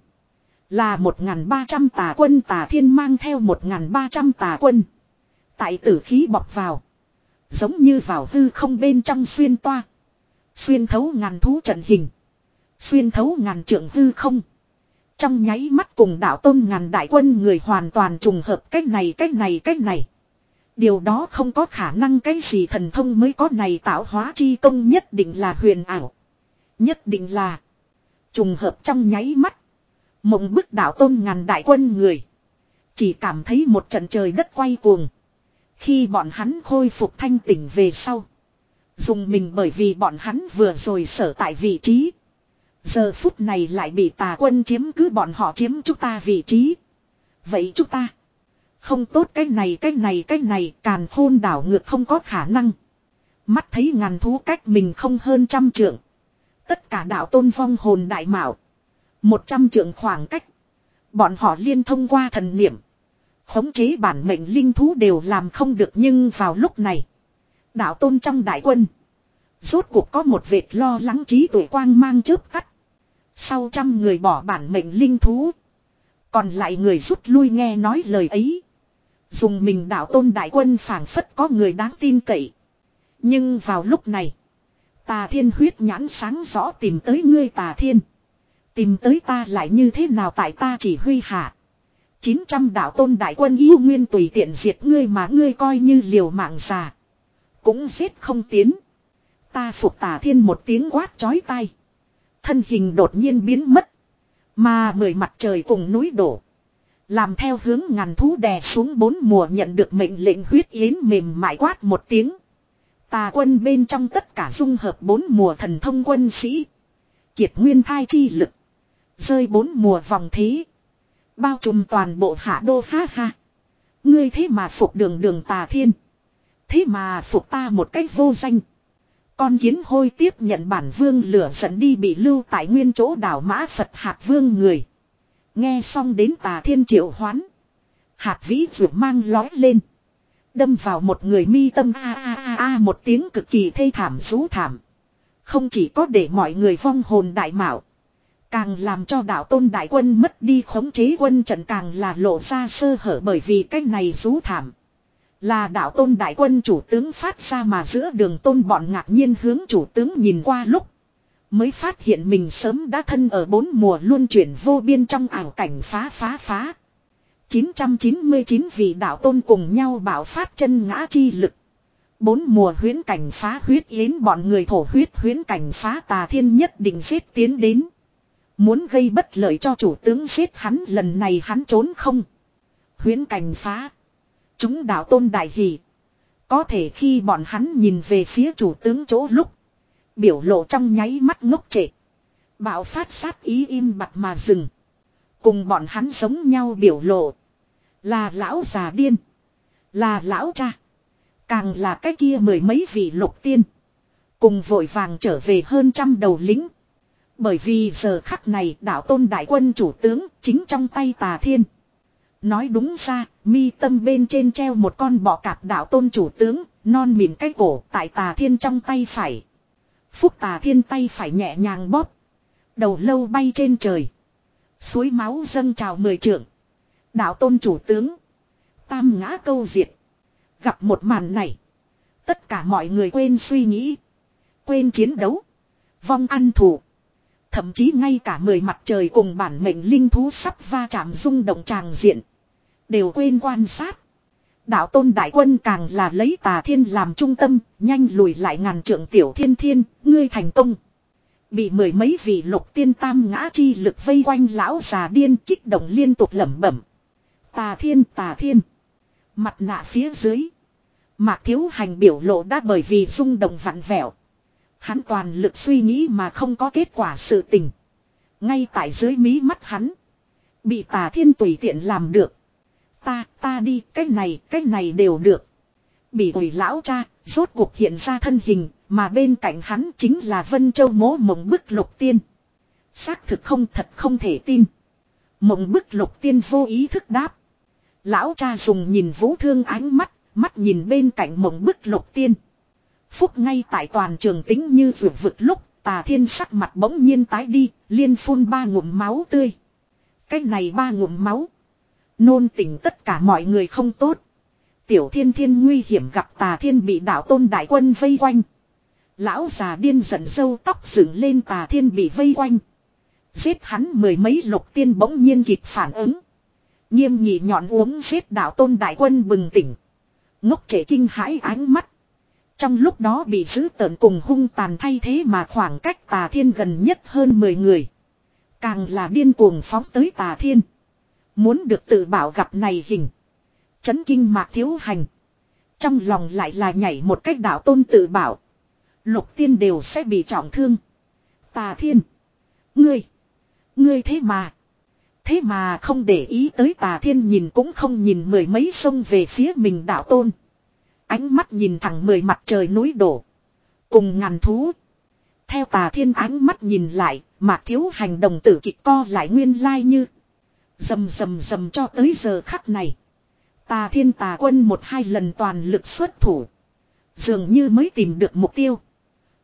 Là một nghìn ba trăm tà quân, Tà Thiên mang theo một nghìn ba trăm tà quân. Tại tử khí bọc vào. Giống như vào hư không bên trong xuyên toa. Xuyên thấu ngàn thú trận hình. Xuyên thấu ngàn trượng hư không. Trong nháy mắt cùng đạo tôn ngàn đại quân người hoàn toàn trùng hợp, cách này cách này cách này. Điều đó không có khả năng, cái gì thần thông mới có này tạo hóa chi công, nhất định là huyền ảo. Nhất định là trùng hợp trong nháy mắt. Mộng bức đạo tôn ngàn đại quân người. Chỉ cảm thấy một trận trời đất quay cuồng. Khi bọn hắn khôi phục thanh tỉnh về sau. Dùng mình bởi vì bọn hắn vừa rồi sở tại vị trí. Giờ phút này lại bị tà quân chiếm cứ, bọn họ chiếm chúng ta vị trí. Vậy chúng ta không tốt, cái này cái này cái này càn khôn đảo ngược không có khả năng. Mắt thấy ngàn thú cách mình không hơn trăm trượng. Tất cả đạo tôn vong hồn đại mạo. Một trăm trượng khoảng cách. Bọn họ liên thông qua thần niệm. Khống chế bản mệnh linh thú đều làm không được, nhưng vào lúc này. Đạo tôn trong đại quân. Rốt cuộc có một vệt lo lắng trí tuệ quang mang chớp tắt. Sau trăm người bỏ bản mệnh linh thú. Còn lại người rút lui nghe nói lời ấy. Dùng mình đạo tôn đại quân phảng phất có người đáng tin cậy. Nhưng vào lúc này. Tà Thiên huyết nhãn sáng rõ tìm tới ngươi Tà Thiên. Tìm tới ta lại như thế nào tại ta chỉ huy hạ. chín trăm đạo tôn đại quân yêu nguyên tùy tiện diệt ngươi mà ngươi coi như liều mạng già. Cũng giết không tiến. Ta phục Tà Thiên một tiếng quát chói tai. Thân hình đột nhiên biến mất. Mà mười mặt trời cùng núi đổ. Làm theo hướng ngàn thú đè xuống bốn mùa nhận được mệnh lệnh huyết yến mềm mại quát một tiếng. Tà quân bên trong tất cả dung hợp bốn mùa thần thông quân sĩ. Kiệt nguyên thai chi lực. Rơi bốn mùa vòng thế. Bao trùm toàn bộ hạ đô ha ha. Ngươi thế mà phục đường đường Tà Thiên. Thế mà phục ta một cách vô danh. Con kiến hôi tiếp nhận bản vương lửa dẫn đi bị lưu tại nguyên chỗ đảo Mã Phật hạt vương người. Nghe xong đến Tà Thiên triệu hoán. Hạt vĩ vượt mang lói lên. Đâm vào một người mi tâm a a a a một tiếng cực kỳ thê thảm rú thảm. Không chỉ có để mọi người vong hồn đại mạo. Càng làm cho đạo tôn đại quân mất đi khống chế quân trận càng là lộ ra sơ hở bởi vì cái này rú thảm. Là đạo tôn đại quân chủ tướng phát ra mà giữa đường tôn bọn ngạc nhiên hướng chủ tướng nhìn qua lúc. Mới phát hiện mình sớm đã thân ở bốn mùa luân chuyển vô biên trong ảo cảnh phá phá phá. chín trăm chín mươi chín vị đạo tôn cùng nhau bảo phát chân ngã chi lực. Bốn mùa huyễn cảnh phá huyết yến bọn người thổ huyết huyễn cảnh phá Tà Thiên nhất định giết tiến đến. Muốn gây bất lợi cho chủ tướng giết hắn lần này hắn trốn không. Huyễn cảnh phá. Chúng đạo tôn đại hỷ. Có thể khi bọn hắn nhìn về phía chủ tướng chỗ lúc. Biểu lộ trong nháy mắt ngốc trệ. Bạo phát sát ý im bặt mà dừng. Cùng bọn hắn giống nhau biểu lộ. Là lão già điên. Là lão cha. Càng là cái kia mười mấy vị lục tiên. Cùng vội vàng trở về hơn trăm đầu lính. Bởi vì giờ khắc này đạo tôn đại quân chủ tướng chính trong tay Tà Thiên. Nói đúng ra, mi tâm bên trên treo một con bọ cạp đạo tôn chủ tướng, non mịn cái cổ tại Tà Thiên trong tay phải. Phúc Tà Thiên tay phải nhẹ nhàng bóp. Đầu lâu bay trên trời. Suối máu dâng trào mười trượng. Đạo tôn chủ tướng. Tam ngã câu diệt. Gặp một màn này. Tất cả mọi người quên suy nghĩ. Quên chiến đấu. Vong ăn thù. Thậm chí ngay cả mười mặt trời cùng bản mệnh linh thú sắp va chạm rung động tràng diện. Đều quên quan sát. Đạo tôn đại quân càng là lấy Tà Thiên làm trung tâm. Nhanh lùi lại ngàn trượng tiểu thiên thiên. Ngươi thành công. Bị mười mấy vị lục tiên tam ngã chi lực vây quanh lão già điên kích động liên tục lẩm bẩm. Tà Thiên Tà Thiên. Mặt nạ phía dưới. Mạc Thiếu Hành biểu lộ đã bởi vì rung động vặn vẹo. Hắn toàn lực suy nghĩ mà không có kết quả sự tình. Ngay tại dưới mí mắt hắn. Bị Tà Thiên tùy tiện làm được. Ta, ta đi, cái này, cái này đều được. Bị ủi lão cha, rốt cuộc hiện ra thân hình, mà bên cạnh hắn chính là Vân Châu Mỗ Mộng Bức Lục Tiên. Xác thực không thật không thể tin. Mộng Bức Lục Tiên vô ý thức đáp. Lão cha dùng nhìn vũ thương ánh mắt, mắt nhìn bên cạnh Mộng Bức Lục Tiên. Phúc ngay tại toàn trường tính như vượt vực lúc, Tà Thiên sắc mặt bỗng nhiên tái đi, liên phun ba ngụm máu tươi. Cái này ba ngụm máu. Nôn tỉnh tất cả mọi người không tốt. Tiểu Thiên Thiên nguy hiểm gặp Tà Thiên bị đạo tôn đại quân vây quanh. Lão già điên giận râu tóc dựng lên Tà Thiên bị vây quanh. Giết hắn mười mấy lục tiên bỗng nhiên kịp phản ứng. Nghiêm nghị nhọn uống giết đạo tôn đại quân bừng tỉnh. Ngốc trệ kinh hãi ánh mắt. Trong lúc đó bị giữ tợn cùng hung tàn thay thế mà khoảng cách Tà Thiên gần nhất hơn mười người. Càng là điên cuồng phóng tới Tà Thiên. Muốn được tự bảo gặp này hình. Chấn kinh Mạc Thiếu Hành. Trong lòng lại là nhảy một cách đạo tôn tự bảo. Lục tiên đều sẽ bị trọng thương. Tà Thiên. Ngươi. Ngươi thế mà. Thế mà không để ý tới Tà Thiên nhìn cũng không nhìn mười mấy sông về phía mình đạo tôn. Ánh mắt nhìn thẳng mười mặt trời núi đổ. Cùng ngàn thú. Theo Tà Thiên ánh mắt nhìn lại. Mạc Thiếu Hành đồng tử kịch co lại nguyên lai như. Dầm dầm dầm cho tới giờ khắc này. Tà Thiên Tà Quân một hai lần toàn lực xuất thủ. Dường như mới tìm được mục tiêu.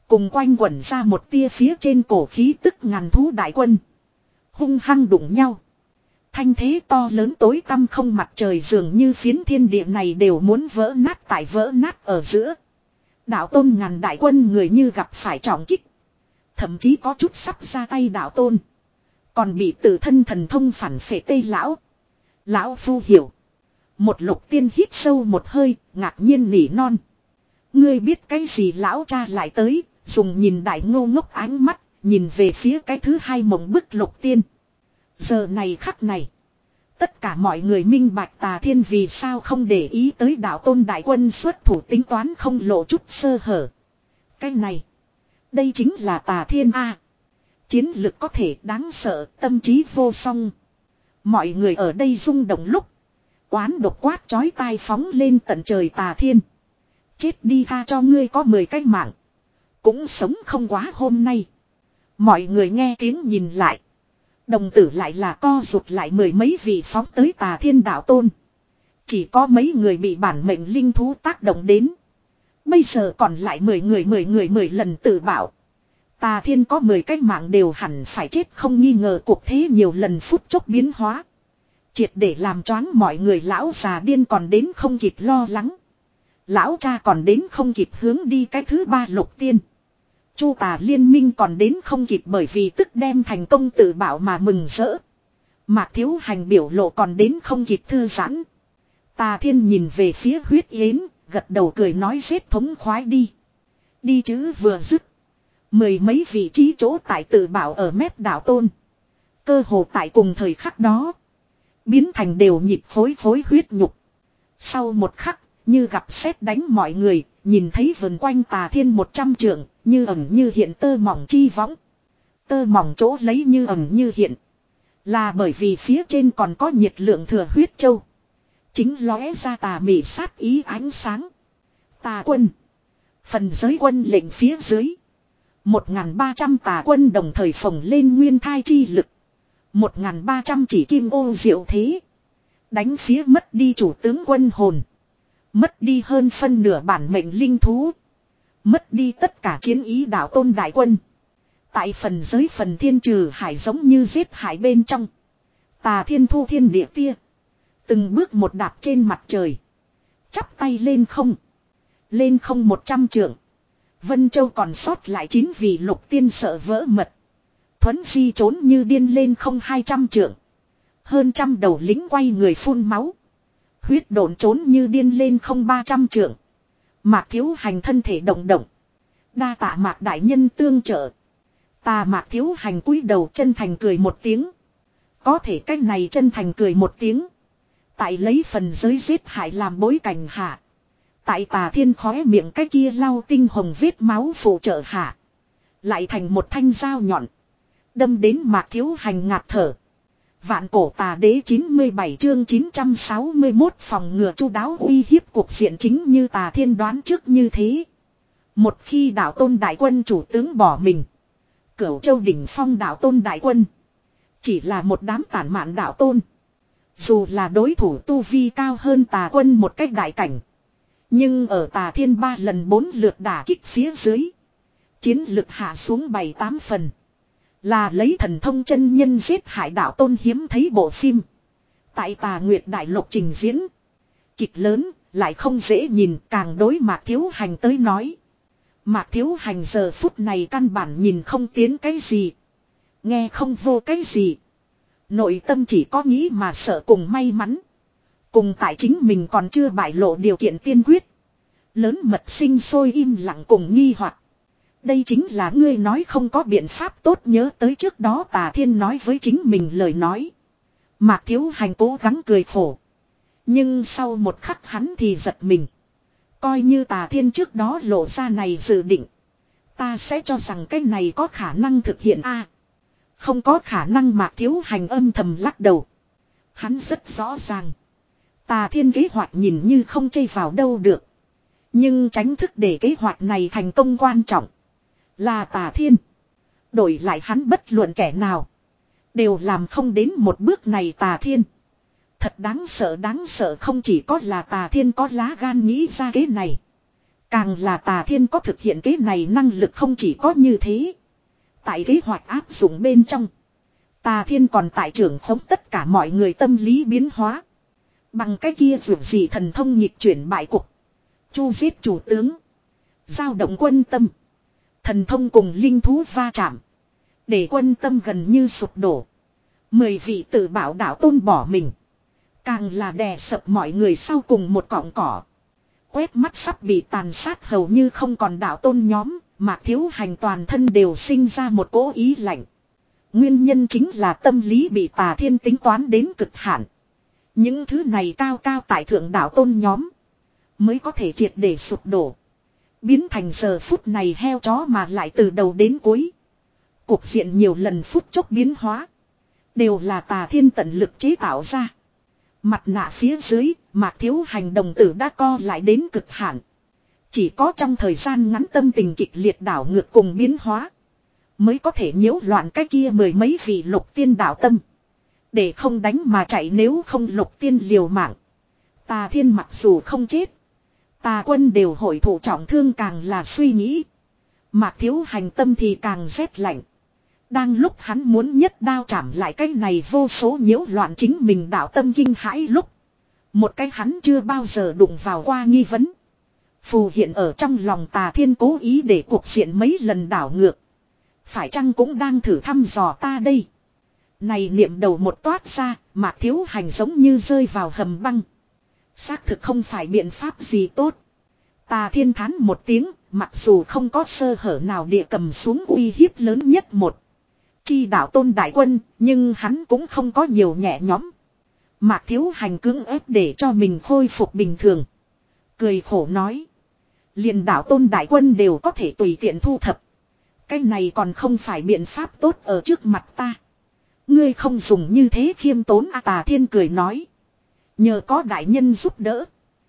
Cùng quanh quẩn ra một tia phía trên cổ khí tức ngàn thú đại quân. Hung hăng đụng nhau. Thanh thế to lớn tối tăm không mặt trời dường như phiến thiên địa này đều muốn vỡ nát tại vỡ nát ở giữa. Đạo tôn ngàn đại quân người như gặp phải trọng kích. Thậm chí có chút sắp ra tay đạo tôn. Còn bị tự thân thần thông phản phệ tây lão. Lão phu hiểu. Một lục tiên hít sâu một hơi, ngạc nhiên nỉ non. Ngươi biết cái gì lão cha lại tới, dùng nhìn đại ngô ngốc ánh mắt, nhìn về phía cái thứ hai mộng bức lục tiên. Giờ này khắc này. Tất cả mọi người minh bạch Tà Thiên vì sao không để ý tới đạo tôn đại quân xuất thủ tính toán không lộ chút sơ hở. Cái này. Đây chính là Tà Thiên A. Chiến lực có thể đáng sợ, tâm trí vô song. Mọi người ở đây rung động lúc. Oán độc quát chói tai phóng lên tận trời Tà Thiên. Chết đi tha cho ngươi có mười cái mạng. Cũng sống không quá hôm nay. Mọi người nghe tiếng nhìn lại. Đồng tử lại là co rụt lại mười mấy vị phóng tới Tà Thiên đạo tôn. Chỉ có mấy người bị bản mệnh linh thú tác động đến. Bây giờ còn lại mười người mười người mười lần tự bảo. Tà Thiên có mười cái mạng đều hẳn phải chết không nghi ngờ cuộc thế nhiều lần phút chốc biến hóa. Triệt để làm choáng mọi người lão già điên còn đến không kịp lo lắng. Lão cha còn đến không kịp hướng đi cái thứ ba lục tiên. Chu Tà liên minh còn đến không kịp bởi vì tức đem thành công tự bảo mà mừng rỡ. Mạc Thiếu Hành biểu lộ còn đến không kịp thư giãn. Tà Thiên nhìn về phía Huyết Yến, gật đầu cười nói giết thống khoái đi. Đi chứ vừa dứt. Mười mấy vị trí chỗ tại tự bảo ở mép đảo tôn. Cơ hồ tại cùng thời khắc đó. Biến thành đều nhịp phối phối huyết nhục. Sau một khắc, như gặp sét đánh mọi người, nhìn thấy vần quanh Tà Thiên một trăm trượng, như ẩn như hiện tơ mỏng chi võng. Tơ mỏng chỗ lấy như ẩn như hiện. Là bởi vì phía trên còn có nhiệt lượng thừa huyết châu. Chính lóe ra tà mị sát ý ánh sáng. Tà quân. Phần giới quân lệnh phía dưới. Một ngàn ba trăm tà quân đồng thời phồng lên nguyên thai chi lực. Một ngàn ba trăm chỉ kim ô diệu thế. Đánh phía mất đi chủ tướng quân hồn. Mất đi hơn phân nửa bản mệnh linh thú. Mất đi tất cả chiến ý đạo tôn đại quân. Tại phần giới phần thiên trừ hải giống như giết hải bên trong. Tà Thiên thu thiên địa tia. Từng bước một đạp trên mặt trời. Chắp tay lên không. Lên không một trăm trượng. Vân Châu còn sót lại chín vị lục tiên sợ vỡ mật. Thuấn di trốn như điên lên không hai trăm trượng. Hơn trăm đầu lính quay người phun máu. Huyết độn trốn như điên lên không ba trăm trượng. Mạc Thiếu Hành thân thể động động. Đa tạ Mạc đại nhân tương trợ. Tà Mạc Thiếu Hành cúi đầu chân thành cười một tiếng. Có thể cách này chân thành cười một tiếng. Tại lấy phần giới giết hại làm bối cảnh hạ. Tại Tà Thiên khóe miệng cái kia lau tinh hồng vết máu phụ trợ hạ. Lại thành một thanh dao nhọn. Đâm đến Mạc Thiếu Hành ngạt thở. Vạn cổ tà đế chín mươi bảy chương chín trăm sáu mươi mốt phòng ngừa chu đáo uy hiếp cuộc diện chính như Tà Thiên đoán trước như thế. Một khi đạo tôn đại quân chủ tướng bỏ mình. Cửu Châu đỉnh phong đạo tôn đại quân. Chỉ là một đám tản mạn đạo tôn. Dù là đối thủ tu vi cao hơn Tà quân một cách đại cảnh. Nhưng ở Tà Thiên ba lần bốn lượt đả kích phía dưới. Chiến lực hạ xuống bảy tám phần. Là lấy thần thông chân nhân giết hại đạo tôn hiếm thấy bộ phim. Tại Tà Nguyệt Đại Lục trình diễn. Kịch lớn, lại không dễ nhìn, càng đối Mạc Thiếu Hành tới nói. Mạc Thiếu Hành giờ phút này căn bản nhìn không tiến cái gì. Nghe không vô cái gì. Nội tâm chỉ có nghĩ mà sợ cùng may mắn. Cùng tại chính mình còn chưa bại lộ điều kiện tiên quyết. Lớn mật sinh sôi im lặng cùng nghi hoặc. Đây chính là ngươi nói không có biện pháp tốt nhớ tới trước đó Tà Thiên nói với chính mình lời nói. Mạc Thiếu Hành cố gắng cười khổ. Nhưng sau một khắc hắn thì giật mình. Coi như Tà Thiên trước đó lộ ra này dự định. Ta sẽ cho rằng cái này có khả năng thực hiện a. Không có khả năng Mạc Thiếu Hành âm thầm lắc đầu. Hắn rất rõ ràng. Tà Thiên kế hoạch nhìn như không chây vào đâu được. Nhưng tránh thức để kế hoạch này thành công quan trọng. Là Tà Thiên. Đổi lại hắn bất luận kẻ nào. Đều làm không đến một bước này Tà Thiên. Thật đáng sợ đáng sợ không chỉ có là Tà Thiên có lá gan nghĩ ra kế này. Càng là Tà Thiên có thực hiện kế này năng lực không chỉ có như thế. Tại kế hoạch áp dụng bên trong. Tà Thiên còn tại trưởng khống tất cả mọi người tâm lý biến hóa. Bằng cái kia vượt gì thần thông nhịp chuyển bại cục. Chu giết chủ tướng. Giao động quân tâm. Thần thông cùng linh thú va chạm. Để quân tâm gần như sụp đổ. Mười vị tự bảo đạo tôn bỏ mình. Càng là đè sập mọi người sau cùng một cọng cỏ. Quét mắt sắp bị tàn sát hầu như không còn đạo tôn nhóm. Mạc Thiếu Hành toàn thân đều sinh ra một cỗ ý lạnh. Nguyên nhân chính là tâm lý bị Tà Thiên tính toán đến cực hạn. Những thứ này cao cao tại thượng đạo tôn nhóm. Mới có thể triệt để sụp đổ. Biến thành giờ phút này heo chó mà lại từ đầu đến cuối. Cuộc diện nhiều lần phút chốc biến hóa. Đều là Tà Thiên tận lực chế tạo ra. Mặt nạ phía dưới, Mạc Thiếu Hành đồng tử đã co lại đến cực hạn. Chỉ có trong thời gian ngắn tâm tình kịch liệt đảo ngược cùng biến hóa. Mới có thể nhiễu loạn cái kia mười mấy vị lục tiên đạo tâm. Để không đánh mà chạy nếu không lục tiên liều mạng. Tà Thiên mặc dù không chết. Tà quân đều hội thủ trọng thương càng là suy nghĩ. Mạc Thiếu Hành tâm thì càng rét lạnh. Đang lúc hắn muốn nhất đao chạm lại cái này vô số nhiễu loạn chính mình đạo tâm kinh hãi lúc. Một cái hắn chưa bao giờ đụng vào qua nghi vấn. Phù hiện ở trong lòng Tà Thiên cố ý để cuộc diện mấy lần đảo ngược. Phải chăng cũng đang thử thăm dò ta đây. Này niệm đầu một toát ra, Mạc Thiếu Hành giống như rơi vào hầm băng. Xác thực không phải biện pháp gì tốt. Tà Thiên thán một tiếng, mặc dù không có sơ hở nào địa cầm xuống uy hiếp lớn nhất một. Chi đạo tôn đại quân, nhưng hắn cũng không có nhiều nhẹ nhõm. Mạc Thiếu Hành cưỡng ép để cho mình khôi phục bình thường. Cười khổ nói. Liền đạo tôn đại quân đều có thể tùy tiện thu thập. Cái này còn không phải biện pháp tốt ở trước mặt ta. Ngươi không dùng như thế khiêm tốn à, Tà Thiên cười nói. Nhờ có đại nhân giúp đỡ.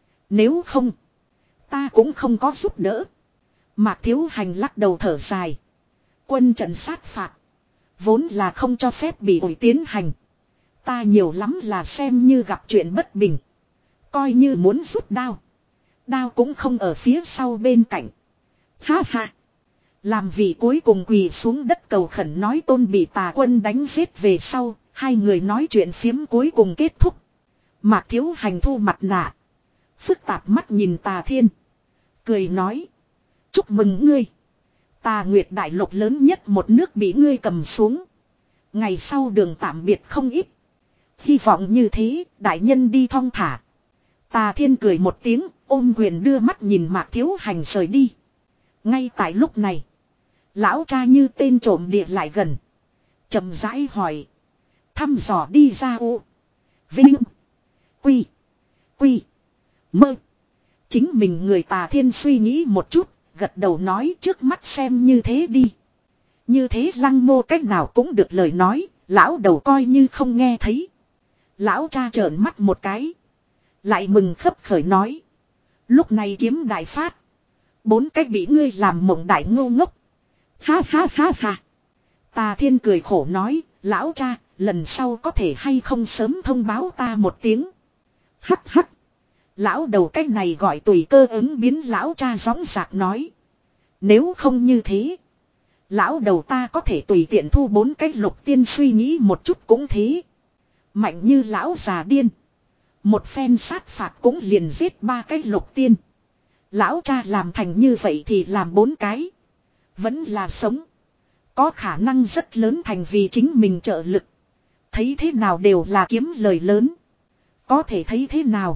Nếu không, ta cũng không có giúp đỡ. Mạc Thiếu Hành lắc đầu thở dài. Quân trận sát phạt. Vốn là không cho phép bị ổi tiến hành. Ta nhiều lắm là xem như gặp chuyện bất bình. Coi như muốn rút đao. Đao cũng không ở phía sau bên cạnh. Ha ha. Làm vị cuối cùng quỳ xuống đất cầu khẩn nói tôn bị Tà quân đánh giết về sau. Hai người nói chuyện phiếm cuối cùng kết thúc. Mạc Thiếu Hành thu mặt nạ. Phức tạp mắt nhìn Tà Thiên. Cười nói. Chúc mừng ngươi. Tà Nguyệt đại lục lớn nhất một nước bị ngươi cầm xuống. Ngày sau đường tạm biệt không ít. Hy vọng như thế, đại nhân đi thong thả. Tà Thiên cười một tiếng, ôm quyền đưa mắt nhìn Mạc Thiếu Hành rời đi. Ngay tại lúc này, lão cha như tên trộm địa lại gần. Chậm rãi hỏi. Thăm dò đi ra u. Vinh. Quy. Quy. Mơ. Chính mình người Tà Thiên suy nghĩ một chút, gật đầu nói trước mắt xem như thế đi. Như thế Lăng Mô cách nào cũng được lời nói, lão đầu coi như không nghe thấy. Lão cha trợn mắt một cái. Lại mừng khấp khởi nói. Lúc này kiếm đại phát. Bốn cách bị ngươi làm mộng đại ngô ngốc. Ha ha ha ha. Tà Thiên cười khổ nói, lão cha, lần sau có thể hay không sớm thông báo ta một tiếng. Hắc hắc. Lão đầu cách này gọi tùy cơ ứng biến lão cha gióng giạc nói. Nếu không như thế. Lão đầu ta có thể tùy tiện thu bốn cách lục tiên suy nghĩ một chút cũng thế. Mạnh như lão già điên. Một phen sát phạt cũng liền giết ba cái lục tiên. Lão cha làm thành như vậy thì làm bốn cái. Vẫn là sống. Có khả năng rất lớn thành vì chính mình trợ lực. Thấy thế nào đều là kiếm lời lớn. Có thể thấy thế nào.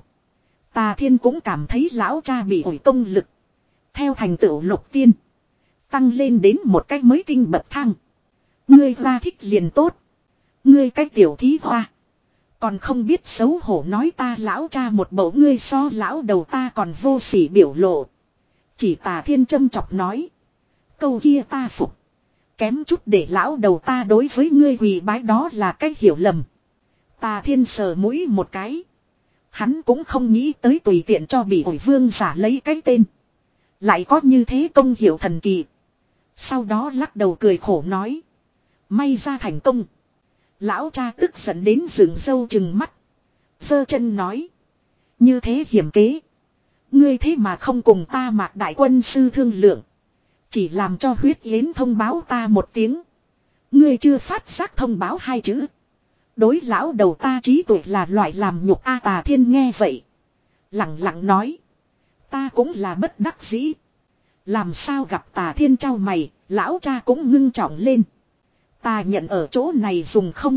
Tà Thiên cũng cảm thấy lão cha bị ổi công lực. Theo thành tựu lục tiên. Tăng lên đến một cách mới tinh bậc thang. Ngươi ra thích liền tốt. Ngươi cách tiểu thí hoa. Còn không biết xấu hổ nói ta lão cha một bầu ngươi so lão đầu ta còn vô sỉ biểu lộ. Chỉ Tà Thiên châm chọc nói. Câu kia ta phục. Kém chút để lão đầu ta đối với ngươi quỳ bái đó là cách hiểu lầm. Tà Thiên sờ mũi một cái. Hắn cũng không nghĩ tới tùy tiện cho bị ổi vương giả lấy cái tên. Lại có như thế công hiệu thần kỳ. Sau đó lắc đầu cười khổ nói. May ra thành công. Lão cha tức giận đến dựng râu chừng mắt. Giơ chân nói. Như thế hiểm kế. Ngươi thế mà không cùng ta Mạc đại quân sư thương lượng. Chỉ làm cho huyết yến thông báo ta một tiếng. Ngươi chưa phát giác thông báo hai chữ. Đối lão đầu ta trí tuệ là loại làm nhục A. Tà Thiên nghe vậy. Lặng lặng nói. Ta cũng là bất đắc dĩ. Làm sao gặp Tà Thiên trao mày, lão cha cũng ngưng trọng lên. Ta nhận ở chỗ này dùng không?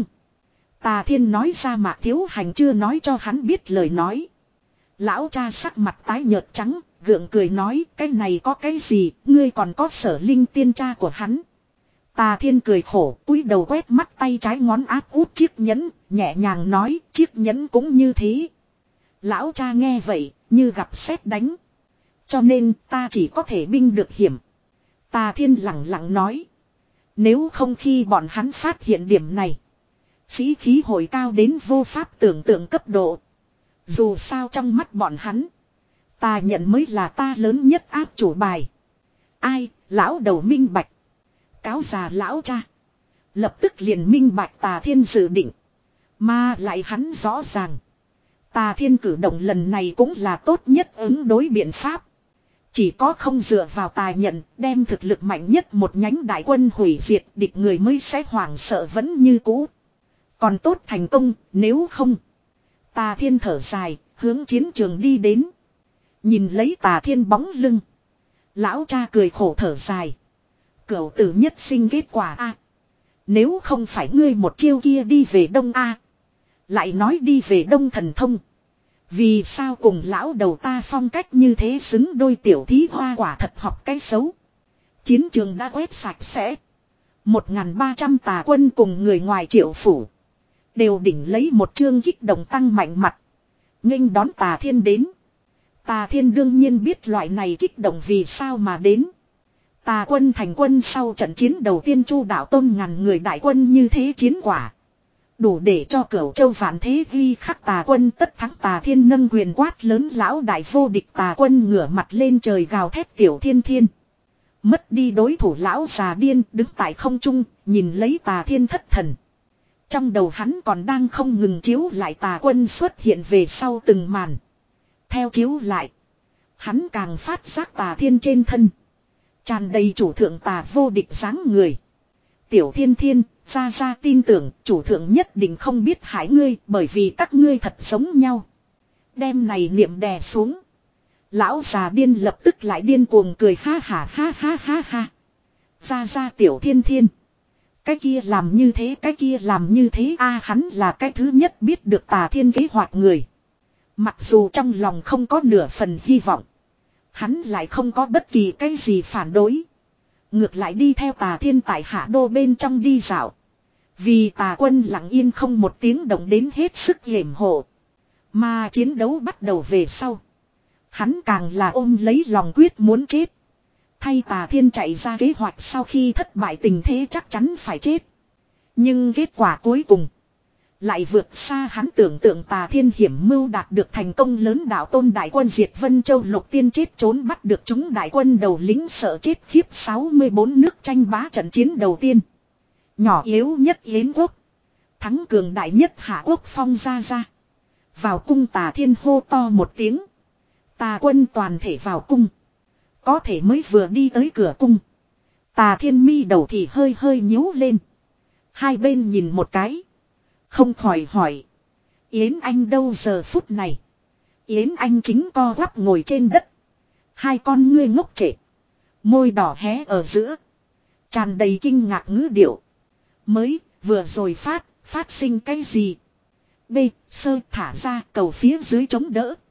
Tà Thiên nói ra Mạc Thiếu Hành chưa nói cho hắn biết lời nói. Lão cha sắc mặt tái nhợt trắng, gượng cười nói cái này có cái gì, ngươi còn có Sở Linh tiên cha của hắn. Tà Thiên cười khổ, cúi đầu quét mắt tay trái ngón áp út chiếc nhẫn, nhẹ nhàng nói chiếc nhẫn cũng như thế. Lão cha nghe vậy, như gặp sét đánh. Cho nên ta chỉ có thể binh được hiểm. Tà Thiên lặng lặng nói. Nếu không khi bọn hắn phát hiện điểm này. Sĩ khí hồi cao đến vô pháp tưởng tượng cấp độ. Dù sao trong mắt bọn hắn. Ta nhận mới là ta lớn nhất áp chủ bài. Ai, lão đầu minh bạch. Cáo già lão cha. Lập tức liền minh bạch Tà Thiên dự định. Mà lại hắn rõ ràng. Tà Thiên cử động lần này cũng là tốt nhất ứng đối biện pháp. Chỉ có không dựa vào tài nhận, đem thực lực mạnh nhất một nhánh đại quân hủy diệt, địch người mới sẽ hoảng sợ vẫn như cũ. Còn tốt thành công, nếu không. Tà Thiên thở dài, hướng chiến trường đi đến. Nhìn lấy Tà Thiên bóng lưng. Lão cha cười khổ thở dài. Cửu tử nhất sinh kết quả a. Nếu không phải ngươi một chiêu kia đi về đông a. Lại nói đi về đông thần thông. Vì sao cùng lão đầu ta phong cách như thế xứng đôi tiểu thí hoa quả thật học cái xấu. Chiến trường đã quét sạch sẽ. Một ngàn ba trăm tà quân cùng người ngoài triệu phủ. Đều đỉnh lấy một chương kích động tăng mạnh mặt. Nghênh đón Tà Thiên đến. Tà Thiên đương nhiên biết loại này kích động vì sao mà đến. Tà quân thành quân sau trận chiến đầu tiên Chu đạo tôn ngàn người đại quân như thế chiến quả. Đủ để cho Cửu Châu vạn thế ghi khắc Tà quân tất thắng. Tà Thiên nâng quyền quát lớn lão đại vô địch. Tà quân ngửa mặt lên trời gào thét tiểu thiên thiên. Mất đi đối thủ lão già điên đứng tại không trung nhìn lấy Tà Thiên thất thần. Trong đầu hắn còn đang không ngừng chiếu lại Tà quân xuất hiện về sau từng màn. Theo chiếu lại. Hắn càng phát giác Tà Thiên trên thân. Tràn đầy chủ thượng tà vô địch dáng người. Tiểu thiên thiên, ra ra tin tưởng chủ thượng nhất định không biết hại ngươi bởi vì các ngươi thật giống nhau. Đem này niệm đè xuống. Lão già điên lập tức lại điên cuồng cười ha ha ha ha ha ha. Ra ra tiểu thiên thiên. Cái kia làm như thế cái kia làm như thế a à, hắn là cái thứ nhất biết được Tà Thiên kế hoạch người. Mặc dù trong lòng không có nửa phần hy vọng. Hắn lại không có bất kỳ cái gì phản đối. Ngược lại đi theo Tà Thiên tại hạ đô bên trong đi dạo. Vì Tà quân lặng yên không một tiếng động đến hết sức yểm hộ. Mà chiến đấu bắt đầu về sau. Hắn càng là ôm lấy lòng quyết muốn chết. Thay Tà Thiên chạy ra kế hoạch sau khi thất bại tình thế chắc chắn phải chết. Nhưng kết quả cuối cùng. Lại vượt xa hắn tưởng tượng. Tà Thiên hiểm mưu đạt được thành công lớn đạo tôn đại quân diệt Vân Châu Lục Tiên chết trốn bắt được chúng đại quân đầu lính sợ chết khiếp sáu mươi bốn nước tranh bá trận chiến đầu tiên. Nhỏ yếu nhất Yến quốc. Thắng cường đại nhất Hạ quốc phong ra ra. Vào cung Tà Thiên hô to một tiếng. Tà quân toàn thể vào cung. Có thể mới vừa đi tới cửa cung. Tà Thiên mi đầu thì hơi hơi nhíu lên. Hai bên nhìn một cái. Không khỏi hỏi. Yến Anh đâu giờ phút này. Yến Anh chính co quắp ngồi trên đất. Hai con ngươi ngốc trệ. Môi đỏ hé ở giữa. Tràn đầy kinh ngạc ngữ điệu. Mới vừa rồi phát. Phát sinh cái gì. B. Sơ thả ra cầu phía dưới chống đỡ.